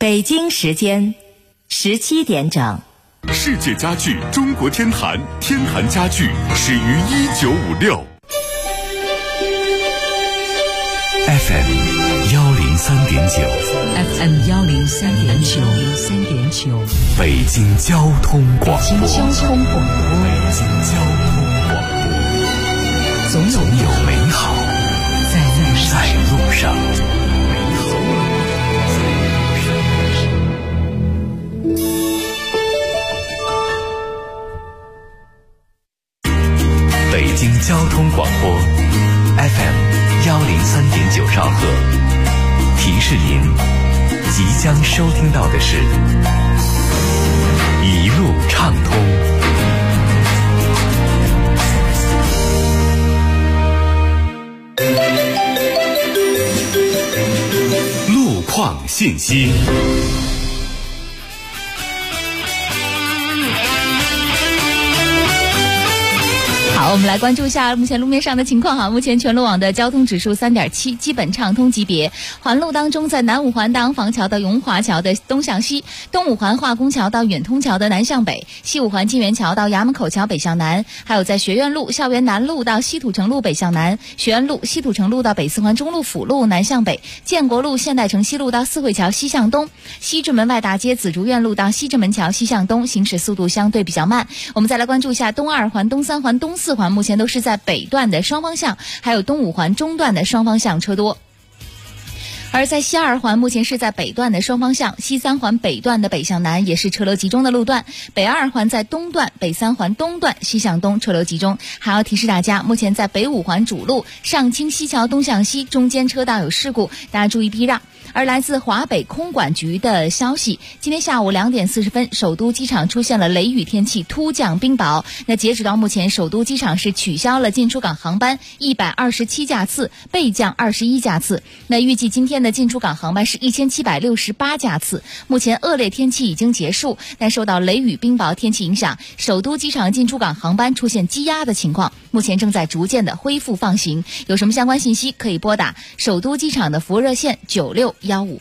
北京时间17点整。 世界家具中国天坛，天坛家具始于1956。FM 103.9，FM 103.9， 北京交通广播， 北京交通广播， 总有美好在路上。北京交通广播 FM 103.9兆赫，提示您即将收听到的是一路畅通。路况信息。 好，我们来关注一下目前路面上的情况哈。目前全路网的交通指数3.7，基本畅通级别。环路当中，在南五环大昂房桥到雍华桥的东向西，东五环化工桥到远通桥的南向北，西五环金源桥到衙门口桥北向南，还有在学院路、校园南路到西土城路北向南，学院路、西土城路到北四环中路辅路南向北，建国路、现代城西路到四惠桥西向东，西直门外大街紫竹院路到西直门桥西向东，行驶速度相对比较慢。我们再来关注一下东二环、东三环、东四环，目前都是在北段的双方向，还有东五环中段的双方向车多。而在西二环，目前是在北段的双方向，西三环北段的北向南也是车流集中的路段，北二环在东段，北三环东段西向东车流集中。还要提示大家，目前在北五环主路上清西桥东向西中间车道有事故，大家注意避让。而来自华北空管局的消息，今天下午2点40分，首都机场出现了雷雨天气，突降冰雹。那截止到目前，首都机场是取消了进出港航班127架次，备降21架次。那预计今天的进出港航班是1768架次。目前恶劣天气已经结束，但受到雷雨冰雹天气影响，首都机场进出港航班出现积压的情况，目前正在逐渐的恢复放行。有什么相关信息可以拨打首都机场的服务热线96158。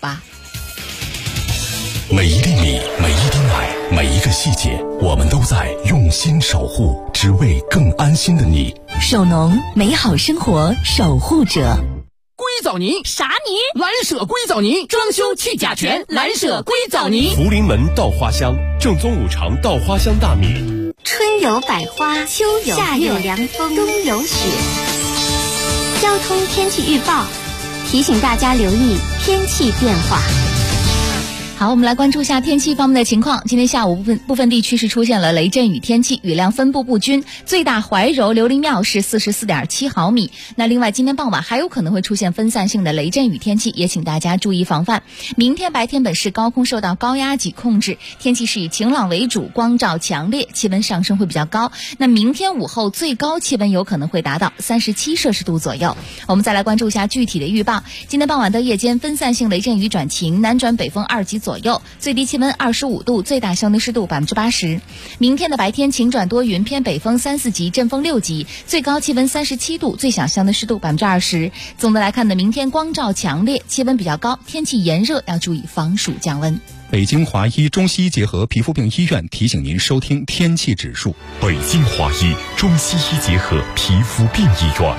每一粒米，每一滴奶，每一个细节，我们都在用心守护，只为更安心的你。 首农，美好生活守护者。 硅藻泥啥泥？ 蓝舍硅藻泥，装修去甲醛，蓝舍硅藻泥。 福临门稻花香，正宗5常稻花香大米。 春有百花，秋有夏有凉风，冬有雪。交通天气预报提醒大家留意天气变化。 好，我们来关注一下天气方面的情况。今天下午部分地区是出现了雷阵雨天气，雨量分布不均，最大怀柔琉璃庙是44.7毫米。那另外今天傍晚还有可能会出现分散性的雷阵雨天气，也请大家注意防范。明天白天本市高空受到高压脊控制，天气是以晴朗为主，光照强烈，气温上升会比较高。那明天午后最高气温有可能会达到37摄氏度左右。我们再来关注一下具体的预报。今天傍晚到夜间分散性雷阵雨转晴，南转北风2级左右，最低气温25度，最大相对湿度80%。明天的白天晴转多云，偏北风3、4级，阵风6级，最高气温37度，最小相对湿度20%。总的来看呢，明天光照强烈，气温比较高，天气炎热，要注意防暑降温。 北京华医中西医结合皮肤病医院提醒您收听天气指数。 北京华医中西医结合皮肤病医院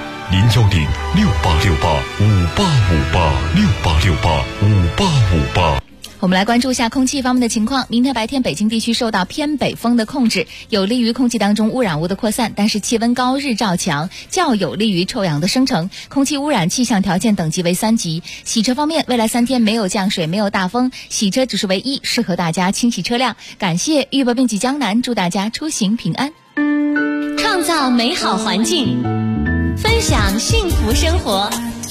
，0868585868586858。 我们来关注一下空气方面的情况。明天白天北京地区受到偏北风的控制，有利于空气当中污染物的扩散，但是气温高，日照强，较有利于臭氧的生成，空气污染气象条件等级为3级。洗车方面，未来3天没有降水，没有大风，洗车指数为1，适合大家清洗车辆。感谢预报并济江南，祝大家出行平安。 创造美好环境，分享幸福生活。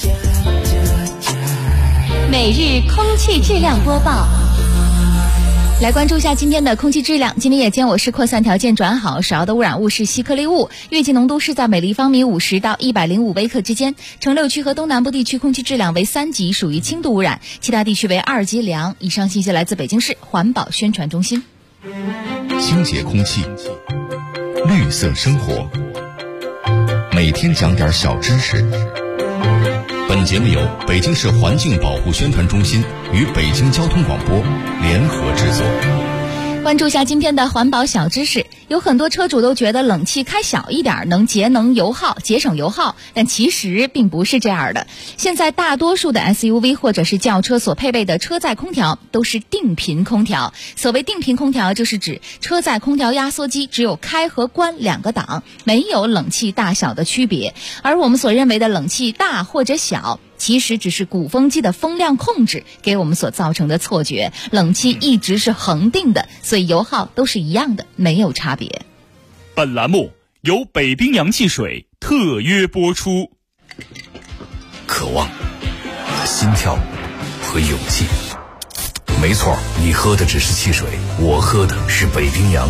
每日空气质量播报， 来关注一下今天的空气质量。今天夜间我市扩散条件转好，主要的污染物是细颗粒物，月计浓度是在每立方米50到105微克之间。城六区和东南部地区空气质量为3级，属于轻度污染，其他地区为2级良。以上信息来自北京市环保宣传中心。 清洁空气，绿色生活，每天讲点小知识。 本节目由北京市环境保护宣传中心与北京交通广播联合制作。 关注一下今天的环保小知识。有很多车主都觉得冷气开小一点能节省油耗，但其实并不是这样的。现在大多数的 SUV 或者是轿车所配备的车载空调都是定频空调。所谓定频空调，就是指车载空调压缩机只有开和关2个档，没有冷气大小的区别。而我们所认为的冷气大或者小，其实只是鼓风机的风量控制给我们所造成的错觉。冷气一直是恒定的，所以油耗都是一样的，没有差别。 本栏目由北冰洋汽水特约播出。 渴望、心跳和勇气。没错，你喝的只是汽水，我喝的是北冰洋。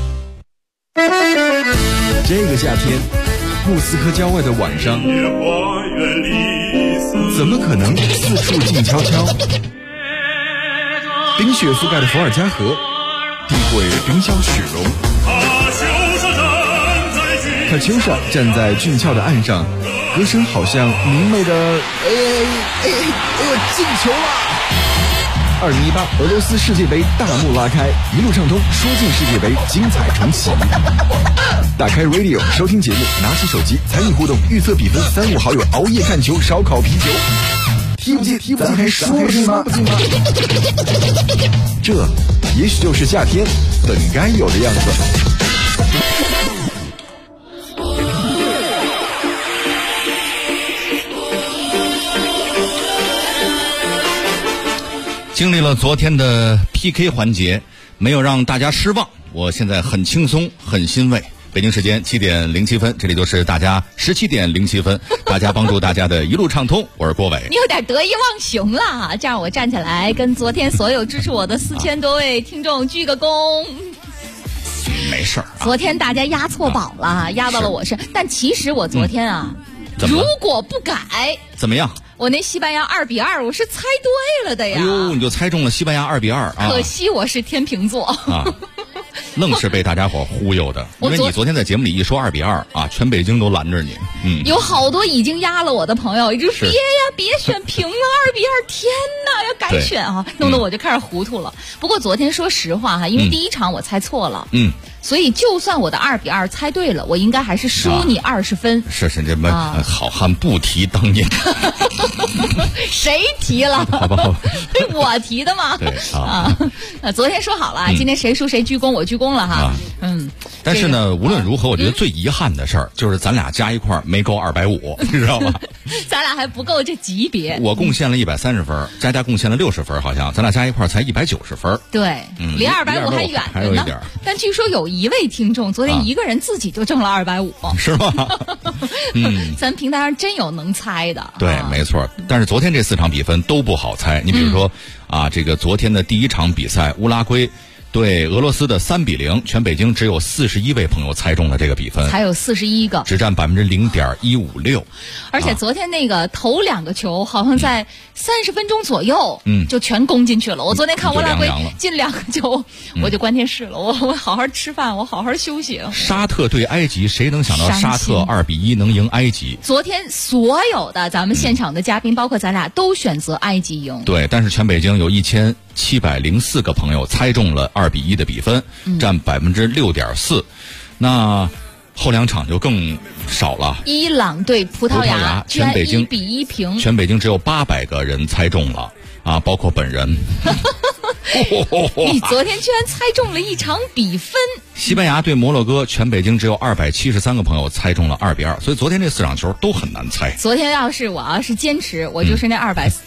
这个夏天，莫斯科郊外的晚上，怎么可能四处静悄悄？冰雪覆盖的伏尔加河，地会冰消雪融。卡秋莎站在俊俏的岸上，歌声好像明媚的进球了！2018俄罗斯世界杯大幕拉开，一路畅通，说进世界杯，精彩重启。打开 Radio 收听节目，拿起手机参与互动，预测比分，3、5好友熬夜看球，烧烤啤酒。踢不进，咱还说不进吗？这也许就是夏天本该有的样子。 经历了昨天的 PK 环节，没有让大家失望，我现在很轻松，很欣慰。北京时间7点07分，这里就是大家17点07分，大家帮助大家的一路畅通，我是郭伟。 你有点得意忘形了，这样我站起来跟昨天所有支持我的4000多位听众鞠个躬。 没事儿， 昨天大家压错宝了，压到了我身，但其实我昨天如果不改， 怎么样？ 我那西班牙2-2，我是猜对了的呀！ 哎呦，你就猜中了西班牙2-2啊！ 可惜我是天秤座啊， 愣是被大家伙忽悠的。因为你昨天在节目里一说2-2啊，全北京都拦着你。 有好多已经压了我的朋友，一直别呀，别选平了，2-2，天哪，要改选啊，弄得我就开始糊涂了。不过昨天说实话因为第一场我猜错了，所以就算我的2-2猜对了，我应该还是输你20分。 是这么好汉不提当年。 谁提了？ 好吧， 我提的嘛。 对昨天说好了，今天谁输谁鞠躬，我鞠躬了哈。 但是呢，无论如何，我觉得最遗憾的事儿就是咱俩加一块儿没够250，你知道吗？ 咱俩还不够这级别。 我贡献了130分，佳佳贡献了60分，好像咱俩加一块儿才190分。 对，离250还远着呢。但据说有一位听众昨天一个人自己就挣了250， 是吗？ 咱平台上真有能猜的。 对，没错。但是昨天这4场比分都不好猜。你比如说这个昨天的第一场比赛，乌拉圭对俄罗斯的3-0，全北京只有41位朋友猜中了这个比分， 才有41个， 只占0.156%。 而且昨天那个头2个球好像在30分钟左右，就全攻进去了。我昨天看乌拉圭进2个球，我就关电视了。我好好吃饭，我好好休息。 沙特对埃及，谁能想到沙特2-1能赢埃及？ 昨天所有的咱们现场的嘉宾，包括咱俩都选择埃及赢。 对，但是全北京有1704个朋友猜中了2-1的比分，占6.4%。那后2场就更少了。 伊朗对葡萄牙， 全北京 1-1平， 全北京只有800个人猜中了包括本人。 你昨天居然猜中了一场比分。 西班牙对摩洛哥，全北京只有273个朋友猜中了2-2，所以昨天这4场球都很难猜。 昨天我要是坚持，我就是那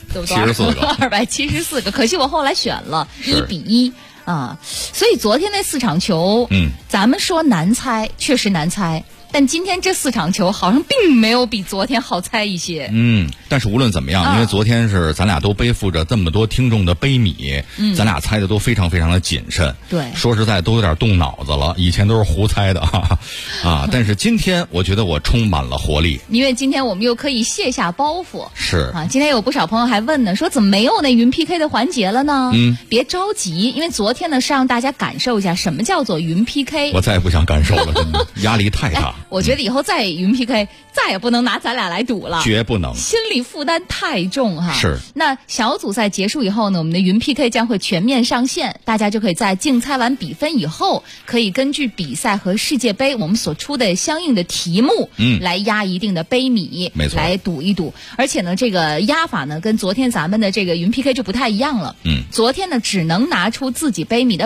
274个，可惜我后来选了1-1所以昨天那4场球，咱们说难猜，确实难猜。但今天这4场球好像并没有比昨天好猜一些。 但是无论怎么样，因为昨天是咱俩都背负着这么多听众的悲悯，咱俩猜的都非常非常的谨慎。 对， 说实在都有点动脑子了，以前都是胡猜的但是今天我觉得我充满了活力， 因为今天我们又可以卸下包袱。 是今天有不少朋友还问呢，说怎么没有那云 PK 的环节了呢？别着急，因为昨天呢是让大家感受一下什么叫做云 PK。 我再也不想感受了，真的压力太大。 我觉得以后再云 PK 再也不能拿咱俩来赌了， 绝不能， 心理负担太重哈。 是。 那小组赛结束以后呢，我们的云 PK 将会全面上线，大家就可以在竞猜完比分以后，可以根据比赛和世界杯我们所出的相应的题目，来压一定的杯米， 没错， 来赌一赌。而且呢，这个压法呢，跟昨天咱们的这个云 PK 就不太一样了。昨天呢，只能拿出自己杯米的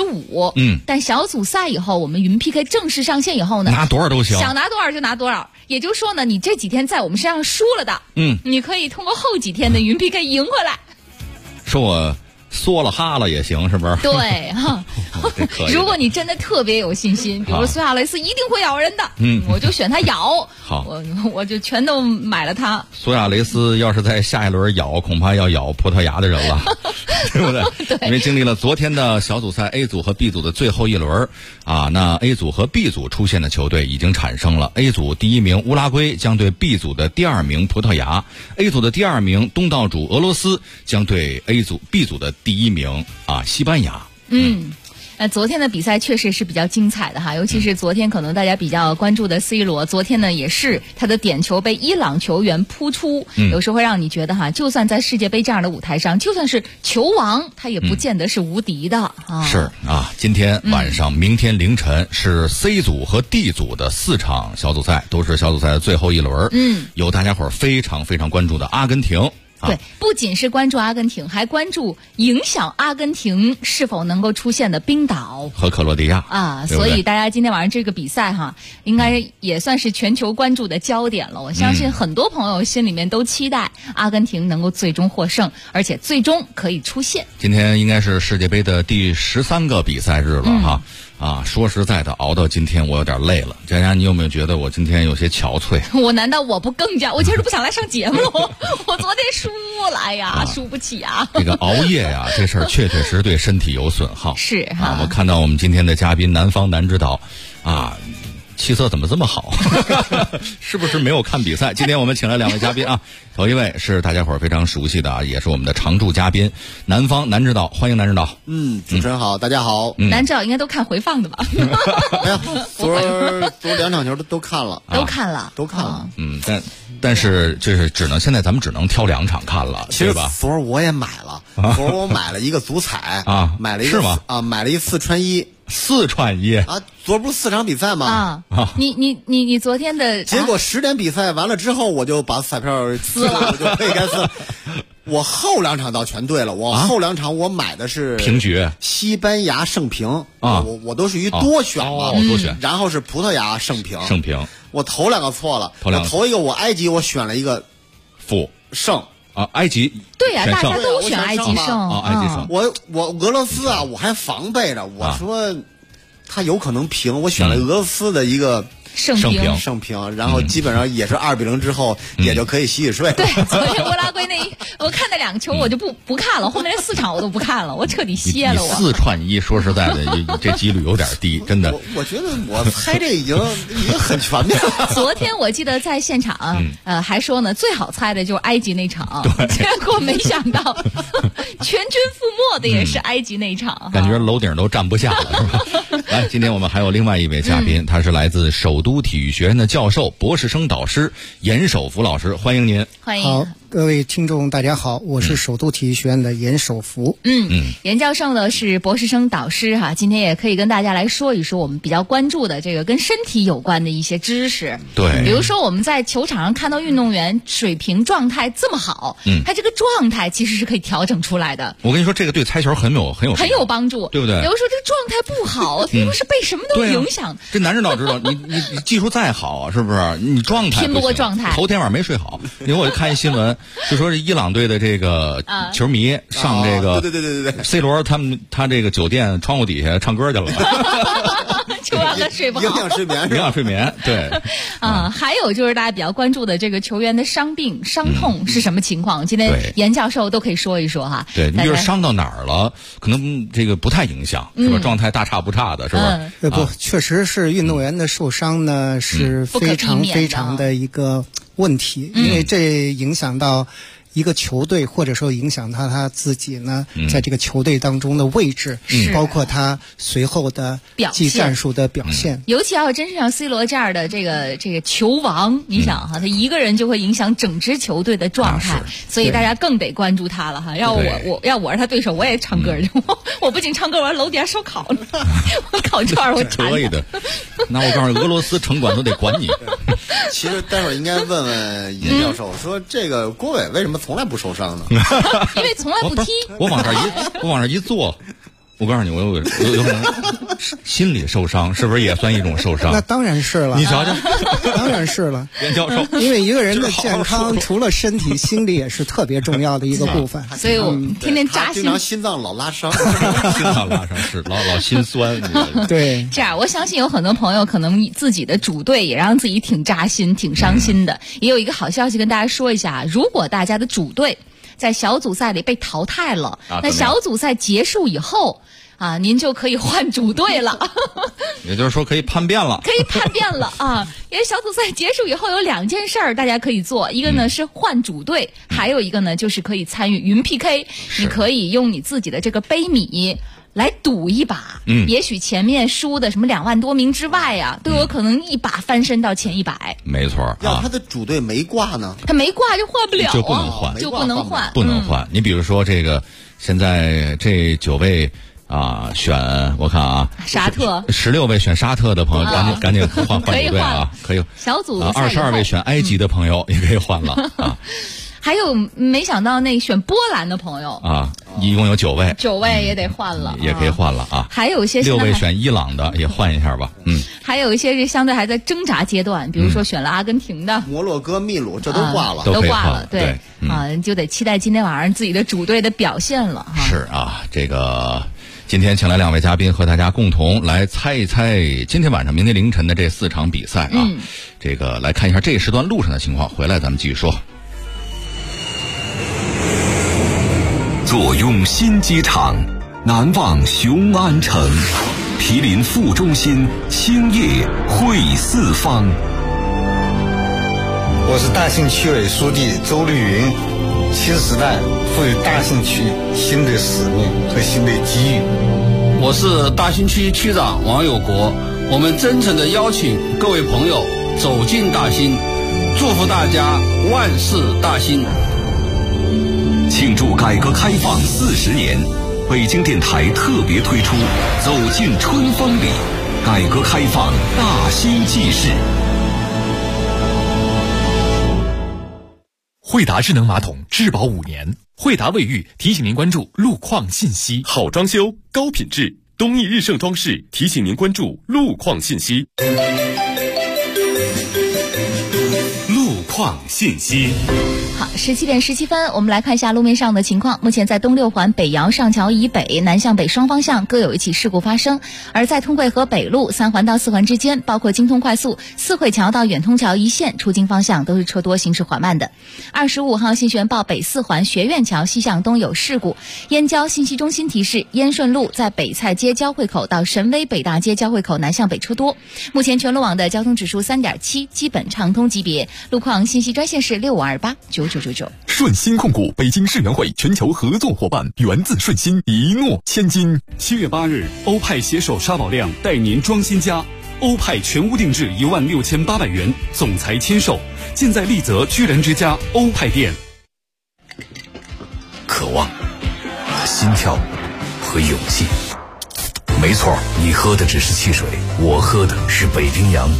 5%。但小组赛以后，我们云 PK 正式上线以后呢， 拿多少都行， 想拿多少就拿多少。也就是说呢，你这几天在我们身上输了的，你可以通过后几天的云 PK 赢回来。 说我缩了哈了也行，是不是？ 对哈。如果你真的特别有信心，比如苏亚雷斯一定会咬人的，我就选他咬。 好， 我就全都买了他。 苏亚雷斯要是在下一轮咬，恐怕要咬葡萄牙的人了，对不对？ 对。 因为经历了昨天的小组赛 A 组和 B 组的最后一轮啊，那 A 组和 B 组出现的球队已经产生了。A 组第1名乌拉圭将对 B 组的第2名葡萄牙 ，A 组的第2名东道主俄罗斯将对 B 组的第1名西班牙。 昨天的比赛确实是比较精彩的哈，尤其是昨天可能大家比较关注的 C 罗，昨天呢也是他的点球被伊朗球员扑出，有时候会让你觉得哈，就算在世界杯这样的舞台上，就算是球王，他也不见得是无敌的啊。 是啊，今天晚上、明天凌晨是 C 组和 D 组的4场小组赛，都是小组赛的最后一轮。有大家伙非常非常关注的阿根廷。 对，不仅是关注阿根廷，还关注影响阿根廷是否能够出现的冰岛和克罗地亚啊。所以大家今天晚上这个比赛哈，应该也算是全球关注的焦点了。我相信很多朋友心里面都期待阿根廷能够最终获胜，而且最终可以出线。 今天应该是世界杯的第13个比赛日了哈。说实在的，熬到今天我有点累了。佳佳，你有没有觉得我今天有些憔悴？ 我难道我不更加？我其实不想来上节目，我昨天输了，哎呀，输不起啊！ 这个熬夜呀，这事儿确确实对身体有损耗。 是哈， 我看到我们今天的嘉宾南方男指导气色怎么这么好？是不是没有看比赛？今天我们请来2位嘉宾啊，头一位是大家伙非常熟悉的也是我们的常驻嘉宾南方男指导，欢迎男指导。 主持人好，大家好。 男指导应该都看回放的吧？ 哎呀，昨2场球都看了， 都看了。 但是就是现在咱们只能挑2场看了， 其实对吧？ 昨儿我也买了，昨儿我买了一个足彩买了一个是吗？ 买了一4串1。 4串1 啊！昨儿不是4场比赛吗？ 你昨天的结果10点比赛完了之后，我就把彩票撕了，我就可以该撕。我后2场倒全对了，我后2场我买的是平局， 西班牙胜平我都属于多选嘛， 多选， 然后是葡萄牙胜平，我头2个错了，我头一个我埃及我选了一个负胜。 埃及对呀，大家都选埃及胜埃及胜。 我俄罗斯我还防备着，我说他有可能平，我选了俄罗斯的一个胜平，然后基本上也是2-0之后也就可以洗睡。 对，昨天乌拉圭我看那2个球我就不看了，后面那4场我都不看了，我彻底歇了。我 4串1，说实在的，这几率有点低，真的。 我觉得我猜这已经很全面了。 昨天我记得在现场还说呢，最好猜的就是埃及那场，结果没想到全军覆没的也是埃及那场， 感觉楼顶都站不下了，是吧？来，今天我们还有另外一位嘉宾，他是来自首都体育学院的教授、博士生导师严守福老师，欢迎您。 欢迎。 好，各位听众大家好，我是首都体育学院的严守福。 严教授呢是博士生导师哈，今天也可以跟大家来说一说我们比较关注的这个跟身体有关的一些知识。 对， 比如说我们在球场上看到运动员水平状态这么好，他这个状态其实是可以调整出来的。 我跟你说，这个对猜球很有帮助， 对不对？ 比如说这个状态不好，比如是被什么都影响。 这男指导知道，你技术再好，是不是？你状态拼不过状态， 头天晚上没睡好。因为我就看一新闻，就说是伊朗队的这个球迷上这个对 C 罗他这个酒店窗户底下唱歌去了。 就让他睡不好， 影响睡眠，对。 还有就是大家比较关注的这个球员的伤病、伤痛是什么情况？今天严教授都可以说一说哈。 对，你就是伤到哪儿了，可能这个不太影响，是吧？状态大差不差的，是吧？ 不，确实是运动员的受伤呢，是非常非常的一个问题，因为这影响到一个球队，或者说影响他自己呢，在这个球队当中的位置，包括他随后的技战术的表现。 尤其要真是像 C 罗这样的这个球王，你想哈，他一个人就会影响整支球队的状态，所以大家更得关注他了哈。要我是他对手，我也唱歌去，我不仅唱歌，我还楼底下烧烤呢，我烤串我馋。 可以的，那我告诉你，俄罗斯城管都得管你。 其实待会儿应该问问严教授，说这个郭伟为什么从来不受伤呢？ 因为从来不踢。 我往这一坐，我告诉你，我有可能心理受伤，是不是也算一种受伤？ 那当然是了。 你瞧瞧， 当然是了。 严教授， 因为一个人的健康，除了身体，心理也是特别重要的一个部分。 所以我们天天扎心， 经常心脏老拉伤， 心脏拉伤是老心酸。 对， 这样我相信有很多朋友可能自己的主队也让自己挺扎心、挺伤心的。也有一个好消息跟大家说一下，如果大家的主队在小组赛里被淘汰了，那小组赛结束以后啊，您就可以换主队了。 也就是说可以叛变了。 可以叛变了啊！因为小组赛结束以后有2件事儿大家可以做，一个呢是换主队，还有一个呢就是可以参与云 PK。你可以用你自己的这个杯米来赌一把，也许前面输的什么2万多名之外啊，都有可能一把翻身到前100。 没错啊。 要他的主队没挂呢？ 他没挂就换不了， 就不能换， 就不能换， 不能换。你比如说这个，现在这9位啊，选我看啊， 沙特 16位选沙特的朋友，赶紧换主队啊，可以。 小组 22位选埃及的朋友也可以换了啊。 还有没想到那选波兰的朋友啊，一共有9位 ，9位也得换了， 也可以换了啊。 还有一些 6位选伊朗的也换一下吧， 还有一些是相对还在挣扎阶段，比如说选了阿根廷的、 摩洛哥、秘鲁，这都挂了， 都挂了，对啊，就得期待今天晚上自己的主队的表现了哈。 是啊，这个。今天请来2位嘉宾和大家共同来猜一猜今天晚上、明天凌晨的这4场比赛啊。这个来看一下这一时段路上的情况，回来咱们继续说。 坐拥新机场，难忘雄安城，毗邻副中心，兴业汇四方。 我是大兴区委书记周绿云。新时代赋予大兴区新的使命和新的机遇。 我是大兴区区长王有国，我们真诚地邀请各位朋友走进大兴，祝福大家万事大兴。 庆祝改革开放40年，北京电台特别推出《走进春风里》，改革开放大兴纪事。 惠达智能马桶质保5年，惠达卫浴提醒您关注路况信息。 好装修，高品质，东义日盛装饰提醒您关注路况信息。路况信息。 好，17点17分，我们来看一下路面上的情况。目前在东6环北阳上桥以北、南向北双方向各有一起事故发生，而在通惠河北路3环到4环之间，包括京通快速、四惠桥到远通桥一线出京方向都是车多，行驶缓慢的。25号信玄报北4环学院桥西向东有事故，燕郊信息中心提示，燕顺路在北菜街交汇口到神威北大街交汇口南向北车多。目前全路网的交通指数3.7，基本畅通级别。路况信息专线是65289999。 顺鑫控股北京世园会全球合作伙伴，源自顺鑫，一诺千金。 7月8日，欧派携手沙宝亮带您装新家，欧派全屋定制16800元，总裁签售，尽在丽泽居然之家欧派店。 渴望、心跳和勇气。没错，你喝的只是汽水，我喝的是北冰洋。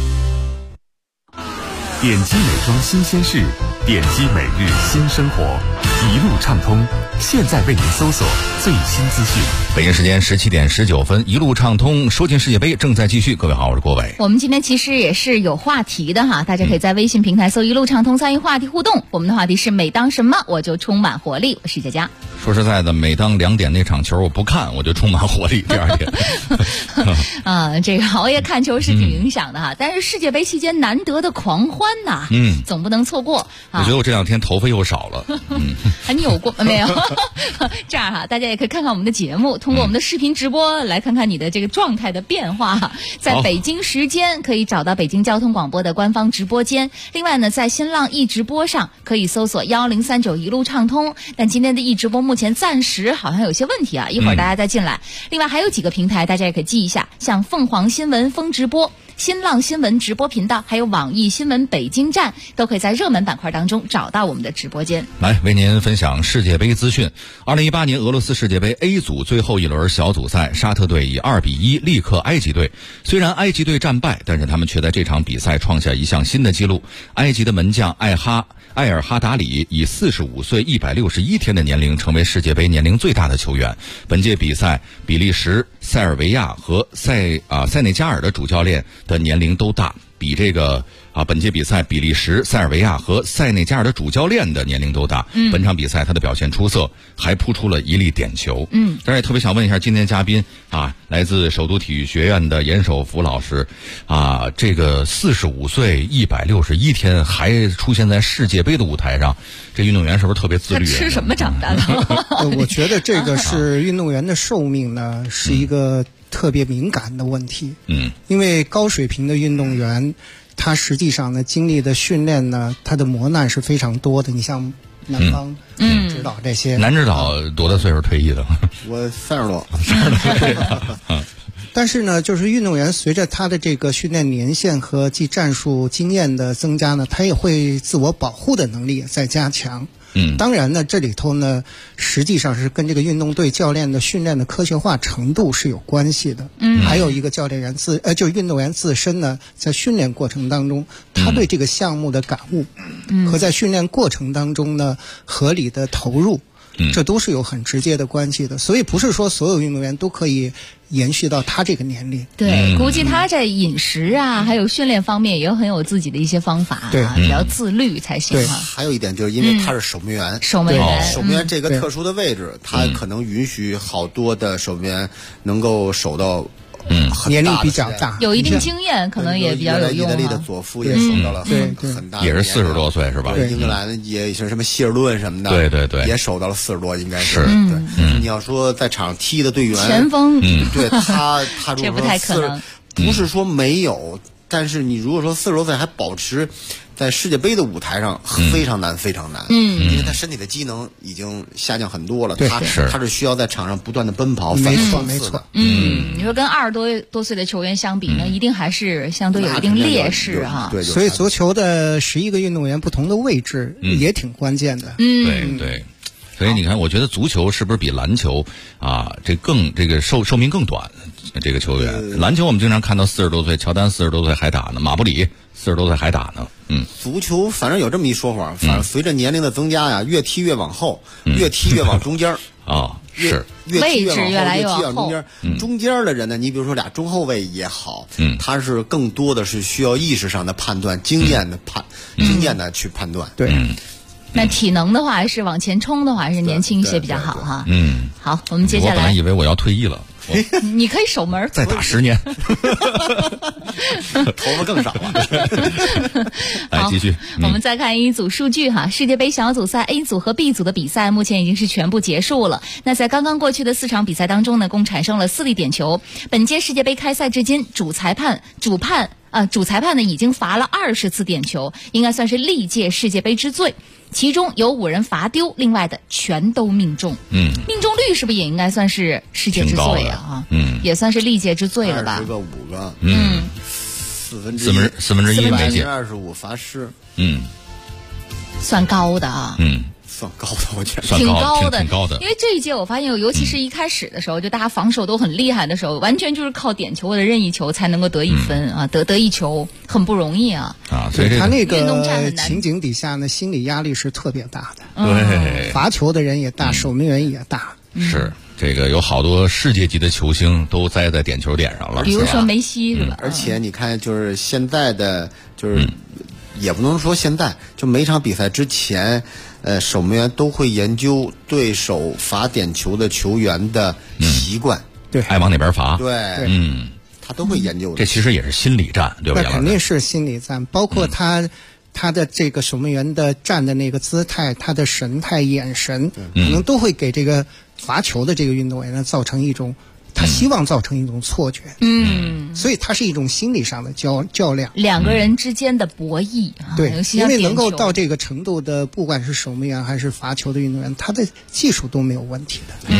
点击美妆新鲜事，点击每日新生活，一路畅通。现在为您搜索最新资讯。 北京时间17点19分，一路畅通，说进世界杯正在继续。各位好，我是郭伟。 我们今天其实也是有话题的哈，大家可以在微信平台搜一路畅通参与话题互动。我们的话题是每当什么我就充满活力。我是佳佳。 说实在的，每当2点那场球我不看，我就充满活力。第2天啊，这个熬夜看球是挺影响的哈，但是世界杯期间难得的狂欢呐，总不能错过。 我觉得我这2天头发又少了。 还扭过没有？这样哈，大家也可以看看我们的节目，通过我们的视频直播来看看你的这个状态的变化。在北京时间可以找到北京交通广播的官方直播间。另外呢，在新浪易直播上可以搜索1039一路畅通。但今天的易直播目前暂时好像有些问题啊，一会儿大家再进来。另外还有几个平台大家也可以记一下，像凤凰新闻风直播、新浪新闻直播频道，还有网易新闻北京站，都可以在热门板块当中找到我们的直播间。 来为您分享世界杯资讯。2018年俄罗斯世界杯 A 组最后一轮小组赛，沙特队以2-1力克埃及队。虽然埃及队战败，但是他们却在这场比赛创下一项新的纪录。埃及的门将埃尔哈达里以45岁161天的年龄成为世界杯年龄最大的球员。本届比赛，比利时、塞尔维亚和塞内加尔的主教练的年龄都大，比这个本届比赛比利时、塞尔维亚和塞内加尔的主教练的年龄都大。本场比赛他的表现出色，还扑出了一粒点球。当然也特别想问一下今天嘉宾来自首都体育学院的严守福老师这个45岁161天还出现在世界杯的舞台上，这运动员是不是特别自律？ 他吃什么长大的？ 我觉得这个是运动员的寿命呢，是一个特别敏感的问题。因为高水平的运动员，他实际上呢经历的训练呢，他的磨难是非常多的。你像南方指导这些， 南指导多大岁数退役的？ 我30多。 但是呢，就是运动员随着他的这个训练年限和技战术经验的增加呢，他也会自我保护的能力也在加强。当然呢，这里头呢，实际上是跟这个运动队教练的训练的科学化程度是有关系的。还有一个教练员就是运动员自身呢，在训练过程当中，他对这个项目的感悟，和在训练过程当中呢合理的投入，这都是有很直接的关系的。所以不是说所有运动员都可以延续到他这个年龄。 对，估计他在饮食还有训练方面也很有自己的一些方法，比较自律才行。 对，还有一点就是因为他是守门员，守门员这个特殊的位置，他可能允许好多的守门员能够守到年龄比较大， 有一定经验，可能也比较有用。 意大利的佐夫也守到了很大， 也是40多岁是吧？ 对，英格兰也是什么希尔顿什么的， 对， 也守到了40多，应该是。对，你要说在场踢的队员， 前锋， 对他如果说这不太可能， 不是说没有，但是你如果说40多岁还保持在世界杯的舞台上，非常难，非常难。因为他身体的机能已经下降很多了，他是需要在场上不断的奔跑， 没错。 你说跟20多岁的球员相比呢，一定还是相对有一定劣势哈。 对， 所以足球的11个运动员不同的位置也挺关键的。 对。所以你看，我觉得足球是不是比篮球这个寿命更短？这个球员，篮球我们经常看到40多岁，乔丹40多岁还打呢，马布里40多岁还打呢。 足球反正有这么一说法，反正随着年龄的增加呀，越踢越往后，越踢越往中间是越踢越往后， 越来越往中间。中间的人呢，你比如说俩中后卫也好，他是更多的是需要意识上的判断、经验的去判断。 对。 那体能的话，还是往前冲的话，还是年轻一些比较好哈。好，我们接下来。 我本来以为我要退役了。 你可以守门， 再打10年， 头发更少了。 来继续， 我们再看一组数据哈。世界杯小组赛 A 组和 B 组的比赛目前已经是全部结束了。那在刚刚过去的4场比赛当中呢，共产生了4粒点球。本届世界杯开赛至今，主裁判呢已经罚了20次点球，应该算是历届世界杯之最。其中有5人罚丢，另外的全都命中。命中率是不是也应该算是世界之最啊？也算是历届之最了吧 ？20个5个 1/4，1/4每届 25罚失， 算高的啊。 算高的，我觉得挺高的。 因为这一届我发现，尤其是一开始的时候，就大家防守都很厉害的时候，完全就是靠点球或者任意球才能够得1分得1球，很不容易啊。 所以他那个情景底下呢，心理压力是特别大的。 对， 罚球的人也大，守门员也大。 是这个有好多世界级的球星都栽在点球点上了， 比如说梅西是吧？ 而且你看，就是现在的，就是也不能说现在，就每场比赛之前。守门员都会研究对手罚点球的球员的习惯， 对， 爱往哪边罚， 对，他都会研究的。 这其实也是心理战，对吧？ 那肯定是心理战，包括他他的这个守门员的站的那个姿态，他的神态、眼神，可能都会给这个罚球的这个运动员呢造成一种，他希望造成一种错觉。所以它是一种心理上的较量， 两个人之间的博弈。 对，因为能够到这个程度的，不管是守门员还是罚球的运动员，他的技术都没有问题的。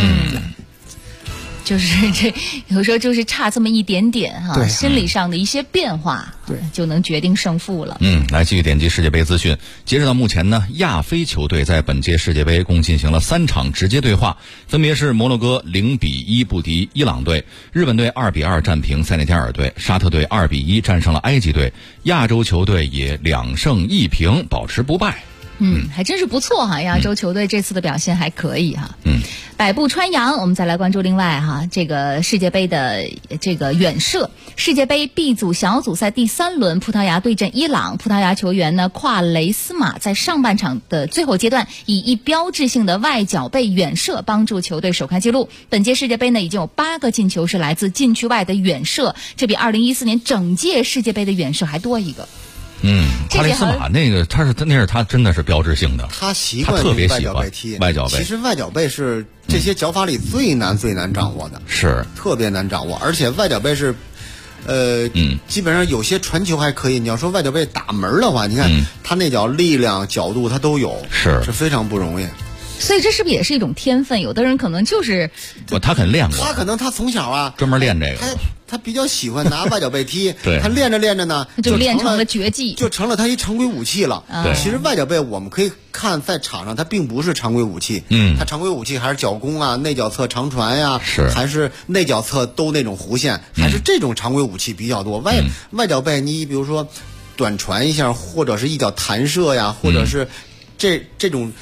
就是这有时候就是差这么一点点哈，心理上的一些变化， 对， 就能决定胜负了。 来继续点击世界杯资讯。截止到目前呢，亚非球队在本届世界杯共进行了3场直接对话，分别是摩洛哥0-1不敌伊朗队，日本队2-2战平塞内加尔队，沙特队2-1战胜了埃及队，亚洲球队也2胜1平，保持不败。 还真是不错哈，亚洲球队这次的表现还可以哈。百步穿杨，我们再来关注另外哈，这个世界杯的这个远射，世界杯 B 组小组赛第3轮，葡萄牙对阵伊朗，葡萄牙球员呢夸雷斯马在上半场的最后阶段以一标志性的外脚背远射帮助球队首开纪录。本届世界杯呢已经有8个进球是来自禁区外的远射，这比2014年整届世界杯的远射还多一个。 夸雷斯马那是他真的是标志性的， 他习惯特别喜欢外脚背踢外脚背。 其实外脚背是这些脚法里最难掌握的， 是特别难掌握，而且外脚背是基本上有些传球还可以，你要说外脚背打门的话，你看他那脚力量角度他都有，是非常不容易。 所以这是不是也是一种天分？有的人可能就是他肯练过， 他可能他从小啊专门练这个， 他比较喜欢拿外脚背踢， 对， 他练着练着呢， 就练成了绝技， 就成了他一常规武器了。 对， 其实外脚背我们可以看在场上，它并不是常规武器，它常规武器还是脚弓啊、内脚侧长传呀，还是内脚侧兜那种弧线，还是这种常规武器比较多。外脚背，你比如说短传一下，或者是一脚弹射呀，或者是这种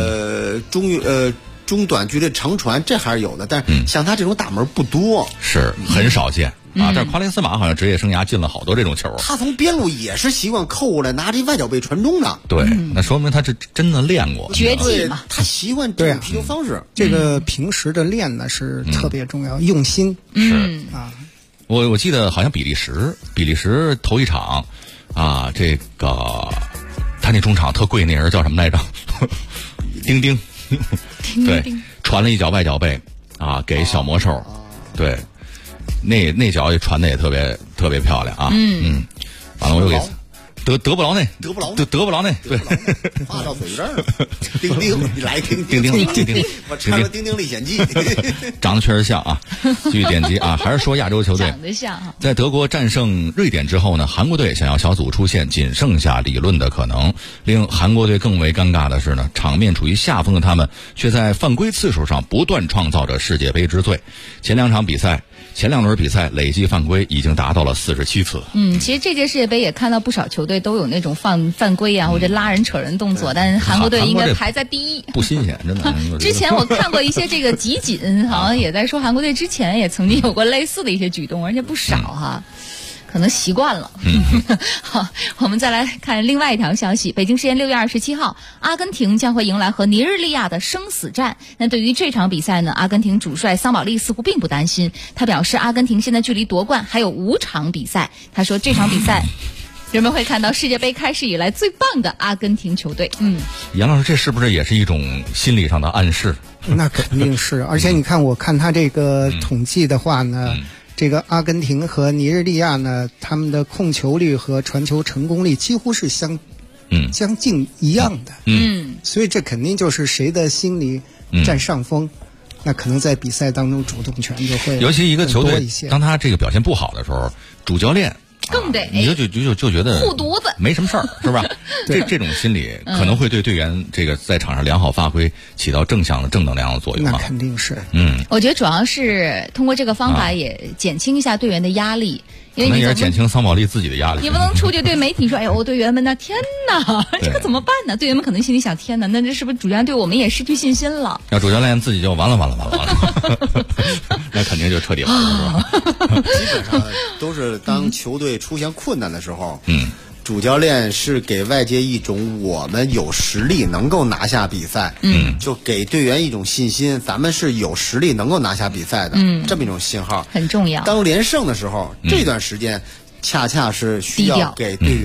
中短距离长传，这还是有的，但是像他这种打门不多， 是很少见啊。但是夸雷斯马好像职业生涯进了好多这种球， 他从边路也是习惯扣过来，拿这外脚背传中的。 对，那说明他是真的练过绝技嘛， 他习惯这种踢球方式。 这个平时的练呢是特别重要，用心是啊。我记得好像比利时头一场啊，这个他那中场特贵那人叫什么来着？丁丁。对，传了一脚外脚背啊，给小魔兽，对，那脚也传的也特别漂亮啊，完了我又给德布劳内，对， 话到嘴这儿，丁丁，你来听丁， 我唱了《丁丁历险记》， 长得确实像啊。继续点击啊，还是说亚洲球队长得像。 在德国战胜瑞典之后呢，韩国队想要小组出线仅剩下理论的可能。令韩国队更为尴尬的是呢，场面处于下风的他们却在犯规次数上不断创造着世界杯之最。前2轮比赛累计犯规已经达到了47次。 其实这届世界杯也看到不少球队都有那种犯规啊，或者拉人扯人动作，但韩国队应该排在第一。 不新鲜，真的。 之前我看过一些这个集锦，好像也在说韩国队之前也曾经有过类似的一些举动，而且不少哈。可能习惯了。好，我们再来看另外一条消息。北京时间6月27号，阿根廷将会迎来和尼日利亚的生死战。那对于这场比赛呢，阿根廷主帅桑保利似乎并不担心。他表示，阿根廷现在距离夺冠还有5场比赛。他说，这场比赛人们会看到世界杯开始以来最棒的阿根廷球队。 杨老师，这是不是也是一种心理上的暗示？ 那肯定是，而且你看，我看他这个统计的话呢，这个阿根廷和尼日利亚呢，他们的控球率和传球成功率几乎是相近一样的。所以这肯定就是谁的心理占上风，那可能在比赛当中主动权就会尤其一个球队一些。 当他这个表现不好的时候，主教练更得你就觉得护犊子没什么事儿，是吧？这种心理可能会对队员这个在场上良好发挥起到正能量的作用。 那肯定是。 我觉得主要是通过这个方法也减轻一下队员的压力。因为可能也是减轻桑保利自己的压力。 你不能出去对媒体说：“哎呦，队员们呐，天哪，这个怎么办呢？”队员们可能心里想：“天哪，那这是不是主教练对我们也失去信心了？” 要主教练自己就完了，那肯定就彻底完了。 基本上都是当球队出现困难的时候，主教练是给外界一种我们有实力能够拿下比赛，就给队员一种信心，咱们是有实力能够拿下比赛的，这么一种信号很重要。 当连胜的时候，这段时间恰恰是需要给队员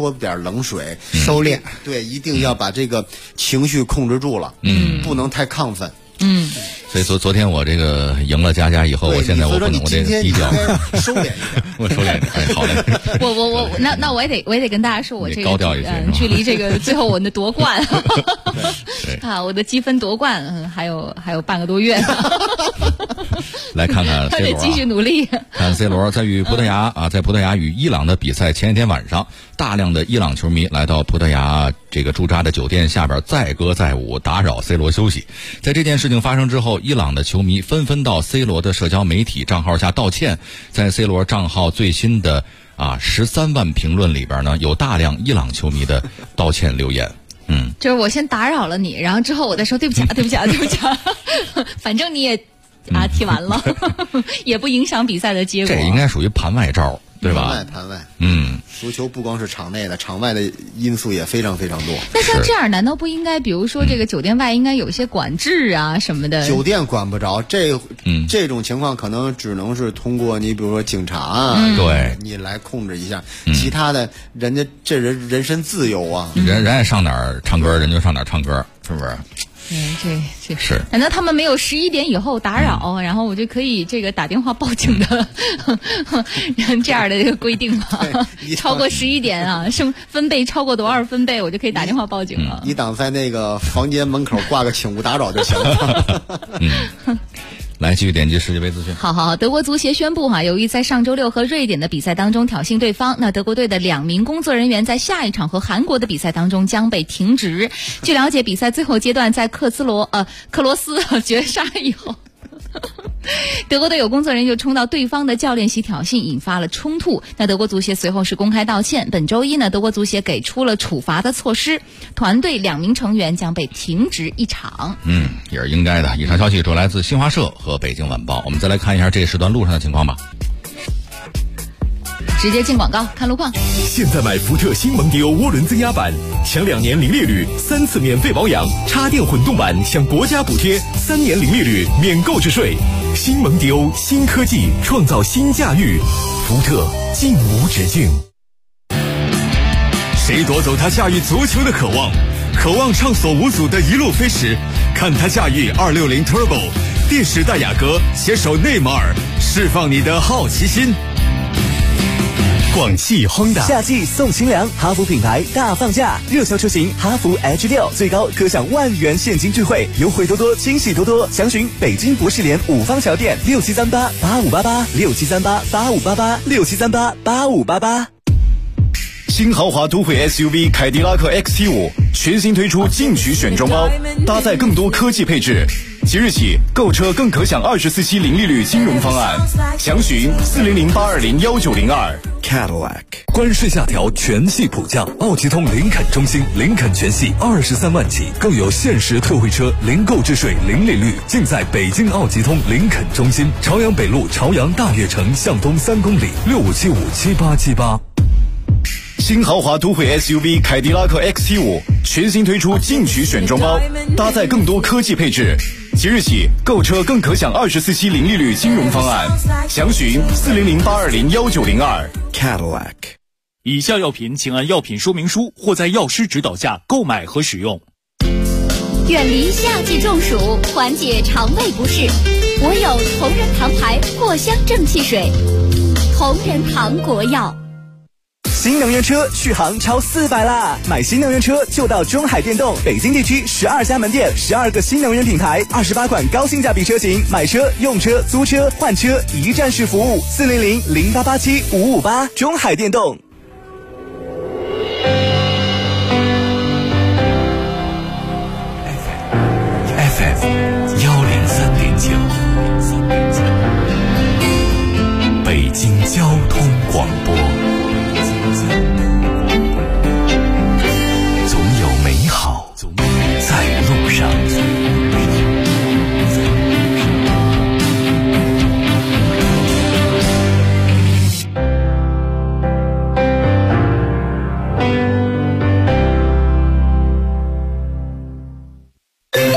泼点冷水， 收敛。 对，一定要把这个情绪控制住了，不能太亢奋。 所以昨天我这个赢了佳佳以后，我现在我不能，我这个低调， 收敛一点， 我收敛一点。好嘞。 那我也得跟大家说，我这个高调一些， 距离这个最后我的夺冠啊，我的积分夺冠，还有半个多月。 来看看 C 罗， 得继续努力。 看 C 罗在葡萄牙与伊朗的比赛前一天晚上，大量的伊朗球迷来到葡萄牙这个驻扎的酒店下边载歌载舞，打扰 C 罗休息。在这件事情发生之后，伊朗的球迷纷纷到 C 罗的社交媒体账号下道歉。在 C 罗账号最新的13万评论里边呢，有大量伊朗球迷的道歉留言。 就是我先打扰了你，然后之后我再说对不起啊，对不起啊，对不起啊，反正你也踢完了，也不影响比赛的结果。 这应该属于盘外招，对吧？ 盘外。足球不光是场内的，场外的因素也非常非常多。 那像这样，难道不应该，比如说这个酒店外应该有一些管制啊什么的？ 酒店管不着，这种情况可能只能是通过你，比如说警察对你来控制一下。其他的，人家这人身自由啊， 人爱上哪儿唱歌，人就上哪儿唱歌，是不是？ 这是。 难道他们没有11点以后打扰，然后我就可以这个打电话报警的这样的这个规定吗？超过11点啊，分贝超过多少分贝，我就可以打电话报警了。 你挡在那个房间门口挂个请勿打扰就行了。 来，继续点击世界杯资讯。 好，德国足协宣布由于在上周6和瑞典的比赛当中挑衅对方，那德国队的2名工作人员在下一场和韩国的比赛当中将被停职。据了解，比赛最后阶段在克罗斯绝杀以后，德国队有工作人员就冲到对方的教练席挑衅，引发了冲突。那德国足协随后是公开道歉。本周一呢，德国足协给出了处罚的措施，团队2名成员将被停职1场。 也是应该的。以上消息主要来自新华社和北京晚报。我们再来看一下这时段路上的情况吧。 直接进广告，看路况。 现在买福特新蒙迪欧涡轮增压版，享2年零利率，3次免费保养；插电混动版享国家补贴，3年零利率，免购置税。新蒙迪欧，新科技创造新驾驭，福特尽无止境。谁夺走他驾驭足球的渴望？渴望畅所无阻的一路飞驰，看他驾驭260 Turbo， 电时代雅阁携手内马尔，释放你的好奇心。广汽亨达夏季送清凉，哈弗品牌大放价，热销车型哈弗 H6最高可享10000元现金智慧，优惠多多，惊喜多多。详询北京博士联5方桥店673885886738858867388588。 新豪华都会 SUV 凯迪拉克 XT5全新推出进取选装包，搭载更多科技配置。即日起购车更可享24期零利率金融方案，详询40082019002。Cadillac 关税下调，全系普降，奥吉通林肯中心，林肯全系23万起，更有限时特惠车，零购置税，零利率，尽在北京奥吉通林肯中心，朝阳北路朝阳大悦城向东3公里，65757878。 新豪华都会 SUV 凯迪拉克 XT5全新推出进取选装包，搭载更多科技配置。即日起购车更可享24期零利率金融方案，详询40082019002。Cadillac。 以下药品请按药品说明书或在药师指导下购买和使用。 远离夏季中暑，缓解肠胃不适，我有同仁堂牌藿香正气水。同仁堂国药。 新能源车续航超400啦！买新能源车就到中海电动，北京地区12家门店，12个新能源品牌，28款高性价比车型，买车、用车、租车、换车一站式服务，40008875558，中海电动。 FM 103.9，北京交通广播。总有美好在路上。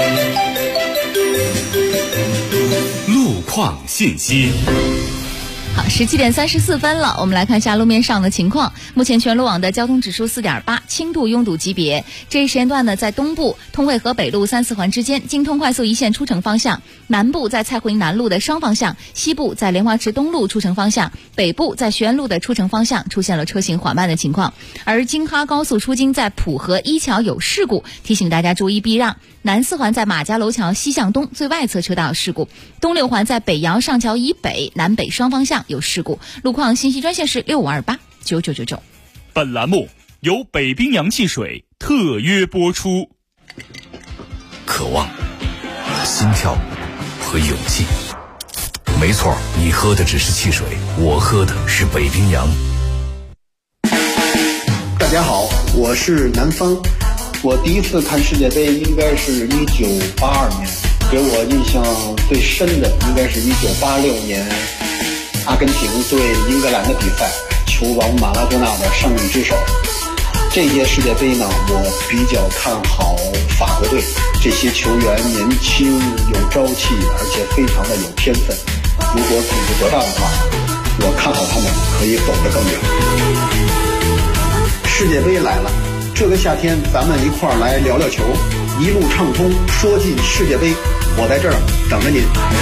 路况信息。 好，17点34分了，我们来看一下路面上的情况。目前全路网的交通指数4.8，轻度拥堵级别。这一时间段呢，在东部通惠河北路3、4环之间，京通快速一线出城方向；南部在蔡湖营南路的双方向，西部在莲花池东路出城方向，北部在学院路的出城方向出现了车行缓慢的情况。而京哈高速出京在浦河一桥有事故，提醒大家注意避让。南4环在马家楼桥西向东最外侧车道有事故，东6环在北窑上桥以北南北双方向有事故。路况信息专线是65289999。 本栏目由北冰洋汽水特约播出。 渴望、心跳和勇气。没错，你喝的只是汽水，我喝的是北冰洋。 大家好，我是南方。我第一次看世界杯应该是1982年，给我印象最深的应该是1986年阿根廷对英格兰的比赛，球王马拉多纳的上帝之手。这届世界杯呢，我比较看好法国队，这些球员年轻有朝气，而且非常的有天分。如果组织得当的话，我看好他们可以走得更远。世界杯来了，这个夏天咱们一块儿来聊聊球，一路畅通，说进世界杯，我在这儿等着您。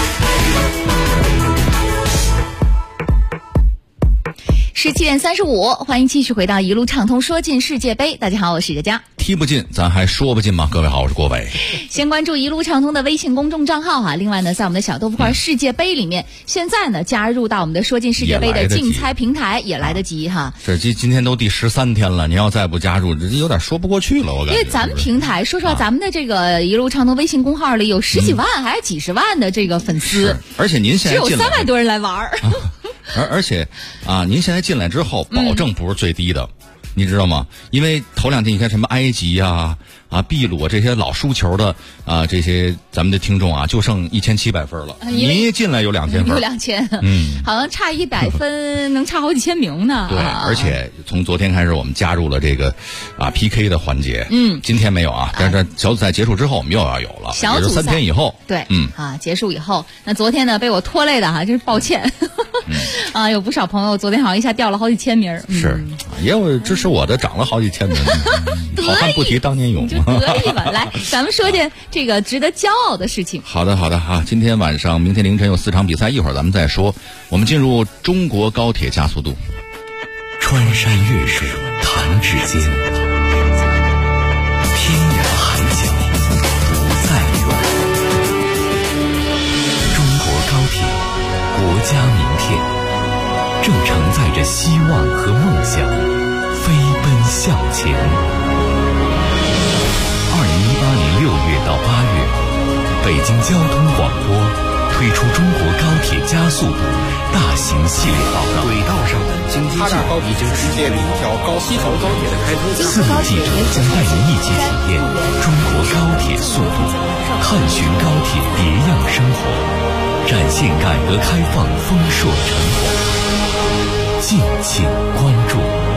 17点35，欢迎继续回到一路畅通说进世界杯。大家好，我是佳佳。 踢不进，咱还说不进吗？各位好，我是郭伟。 先关注一路畅通的微信公众账号哈。另外呢，在我们的小豆腐块世界杯里面，现在呢加入到我们的说进世界杯的竞猜平台也来得及哈。 这今天都第13天了，你要再不加入，这有点说不过去了，我感觉。 因为咱们平台，说实话，咱们的这个一路畅通微信公号里有10几万还是几十万的这个粉丝， 而且您现在只有300多人来玩。 而且啊，您现在进来之后，保证不是最低的，你知道吗？因为头2天你看什么埃及啊、秘鲁这些老输球的这些咱们的听众啊，就剩1700分了。您一进来有2000分， 有2000，好像差100分能差好几千名呢。 对，而且从昨天开始，我们加入了这个PK 的环节。今天没有啊，但是小组赛结束之后，我们又要有了， 小组赛 3天以后。 对，结束以后，那昨天呢被我拖累的哈，真是抱歉。有不少朋友昨天好像一下掉了好几千名。 是，也有支持我的涨了好几千名。好汉不提当年勇， 就得意吧。来，咱们说件这个值得骄傲的事情。 好的哈，今天晚上、明天凌晨有4场比赛，一会儿咱们再说。我们进入中国高铁加速度， 穿山越水弹指间，天涯海角不再远。中国高铁，国家名片，正承载着希望和梦想，飞奔向前。2018年6月到8月，北京交通广播推出中国高铁加速度大型系列报道。 轨道上的经济计划已经实现了一条西头高铁的开通。 4路记者将带您一起体验中国高铁速度，探寻高铁别样生活，展现改革开放丰硕成果。敬请关注。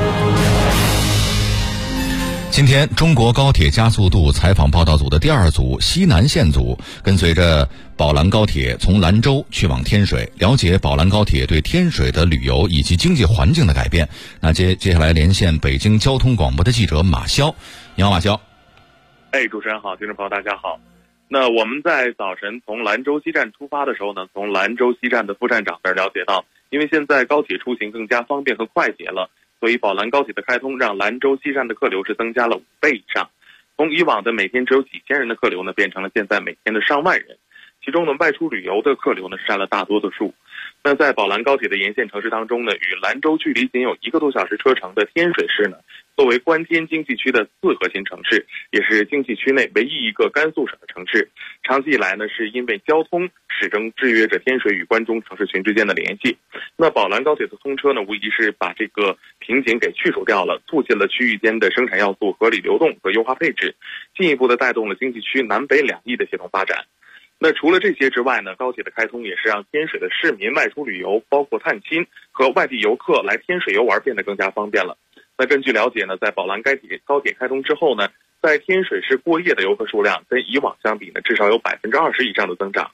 今天中国高铁加速度采访报道组的第2组西南线组跟随着宝兰高铁从兰州去往天水，了解宝兰高铁对天水的旅游以及经济环境的改变。那接下来连线北京交通广播的记者马潇。你好，马潇。 主持人好，听众朋友大家好。那我们在早晨从兰州西站出发的时候呢，从兰州西站的副站长这儿了解到，因为现在高铁出行更加方便和快捷了，所以宝兰高铁的开通让兰州西站的客流是增加了5倍以上，从以往的每天只有几千人的客流呢，变成了现在每天的上万人，其中呢外出旅游的客流呢是占了大多的数。那在宝兰高铁的沿线城市当中呢，与兰州距离仅有1个多小时车程的天水市呢，作为关天经济区的次核心城市，也是经济区内唯一一个甘肃省的城市。长期以来呢，是因为交通始终制约着天水与关中城市群之间的联系。那宝兰高铁的通车呢，无疑是把这个瓶颈给去除掉了，促进了区域间的生产要素合理流动和优化配置，进一步的带动了经济区南北两翼的协同发展。那除了这些之外呢，高铁的开通也是让天水的市民外出旅游，包括探亲和外地游客来天水游玩变得更加方便了。那根据了解呢，在宝兰高铁开通之后呢，在天水市过夜的游客数量跟以往相比呢，至少有20%以上的增长。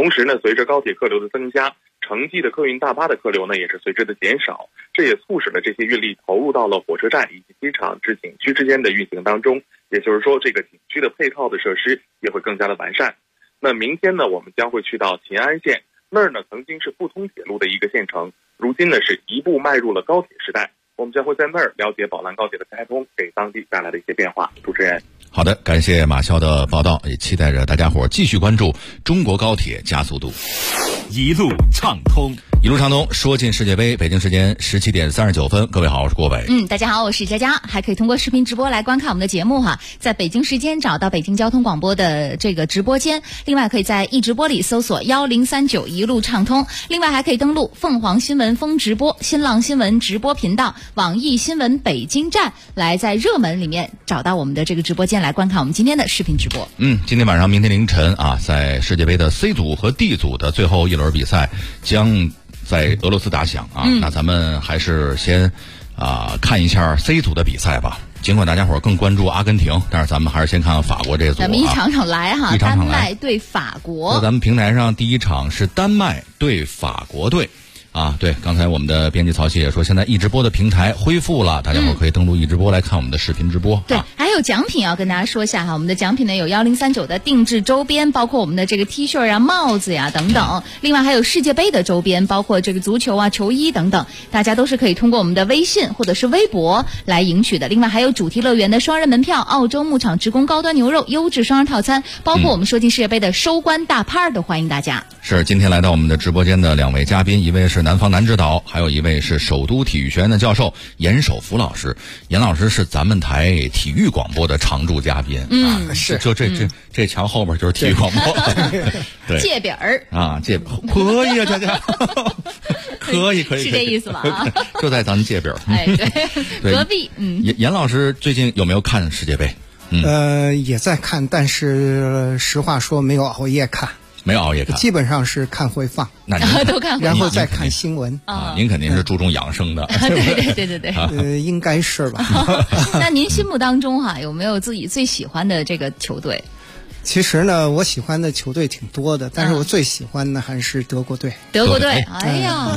同时呢，随着高铁客流的增加，城际的客运大巴的客流呢也是随之的减少，这也促使了这些运力投入到了火车站以及机场至景区之间的运行当中。也就是说，这个景区的配套的设施也会更加的完善。那明天呢，我们将会去到秦安县，那儿呢曾经是不通铁路的一个县城，如今呢是一步迈入了高铁时代。我们将会在那儿了解宝兰高铁的开通给当地带来的一些变化。主持人， 好的，感谢马潇的报道，也期待着大家伙继续关注中国高铁加速度， 一路畅通。 一路畅通，说进世界杯。北京时间17点39分，各位好，我是郭伟。 大家好，我是佳佳。还可以通过视频直播来观看我们的节目哈，在北京时间找到北京交通广播的这个直播间，另外可以在易直播里搜索1039一路畅通，另外还可以登录凤凰新闻风直播、新浪新闻直播频道、网易新闻北京站，来在热门里面找到我们的这个直播间来观看我们今天的视频直播。 今天晚上、明天凌晨啊，在世界杯的 C 组和 D 组的最后一轮比赛将在俄罗斯打响啊。那咱们还是先看一下 C 组的比赛吧。尽管大家伙更关注阿根廷，但是咱们还是先看看法国这组。 咱们一场场来哈，丹麦对法国。 在咱们平台上第一场是丹麦对法国队。对，刚才我们的编辑曹曦也说，现在易直播的平台恢复了，大家伙可以登录易直播来看我们的视频直播。 对，还有奖品要跟大家说一下哈，我们的奖品呢有1039的定制周边，包括我们的这个 T 恤啊、帽子呀等等，另外还有世界杯的周边，包括这个足球啊、球衣等等，大家都是可以通过我们的微信或者是微博来赢取的。另外还有主题乐园的双人门票、澳洲牧场职工高端牛肉优质双人套餐，包括我们说进世界杯的收官大趴都欢迎大家。 是，今天来到我们的直播间的两位嘉宾，一位是南方男指导，还有一位是首都体育学院的教授严守福老师。严老师是咱们台体育广播的常驻嘉宾， 是就这墙后边就是体育广播，对， 界饼儿可以啊，佳佳，可以， 是这意思吧？ 就在咱们界饼， 对，隔壁。 严老师最近有没有看世界杯？ 也在看，但是实话说没有熬夜看。 没有熬夜看， 基本上是看回放， 那都看， 然后再看新闻您肯定是注重养生的， 对， 应该是吧？ 那您心目当中有没有自己最喜欢的这个球队？ 其实呢，我喜欢的球队挺多的，但是我最喜欢的还是德国队。 德国队，哎呀，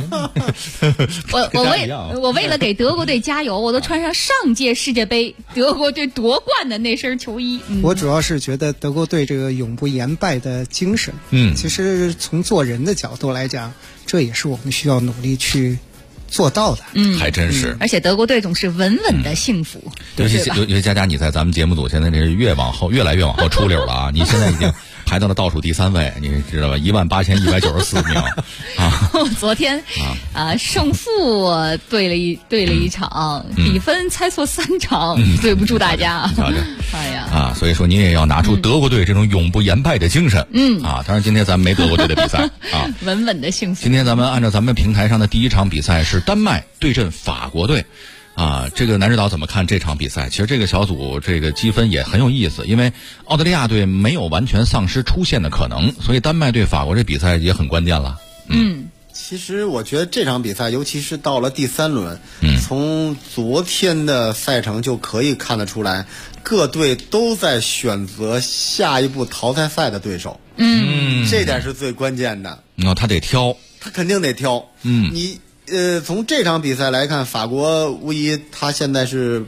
我为了给德国队加油，我都穿上上届世界杯德国队夺冠的那身球衣。 我主要是觉得德国队这个永不言败的精神，其实从做人的角度来讲，这也是我们需要努力去做到的。 还真是。 而且德国队总是稳稳的幸福。 尤其佳佳，你在咱们节目组现在这越来越往后出溜了啊！你现在已经排到了倒数第3位，你知道吧？18194名啊！ 昨天胜负对了一场，比分猜错3场，对不住大家。哎呀所以说您也要拿出德国队这种永不言败的精神。当然今天咱们没德国队的比赛啊， 稳稳的幸福。 今天咱们按照咱们平台上的第一场比赛是丹麦对阵法国队。这个男指导怎么看这场比赛？其实这个小组这个积分也很有意思，因为澳大利亚队没有完全丧失出线的可能，所以丹麦对法国这比赛也很关键了。 其实我觉得这场比赛，尤其是到了第3轮，从昨天的赛程就可以看得出来，各队都在选择下一步淘汰赛的对手。这点是最关键的。 他得挑， 他肯定得挑。你从这场比赛来看，法国无疑他现在是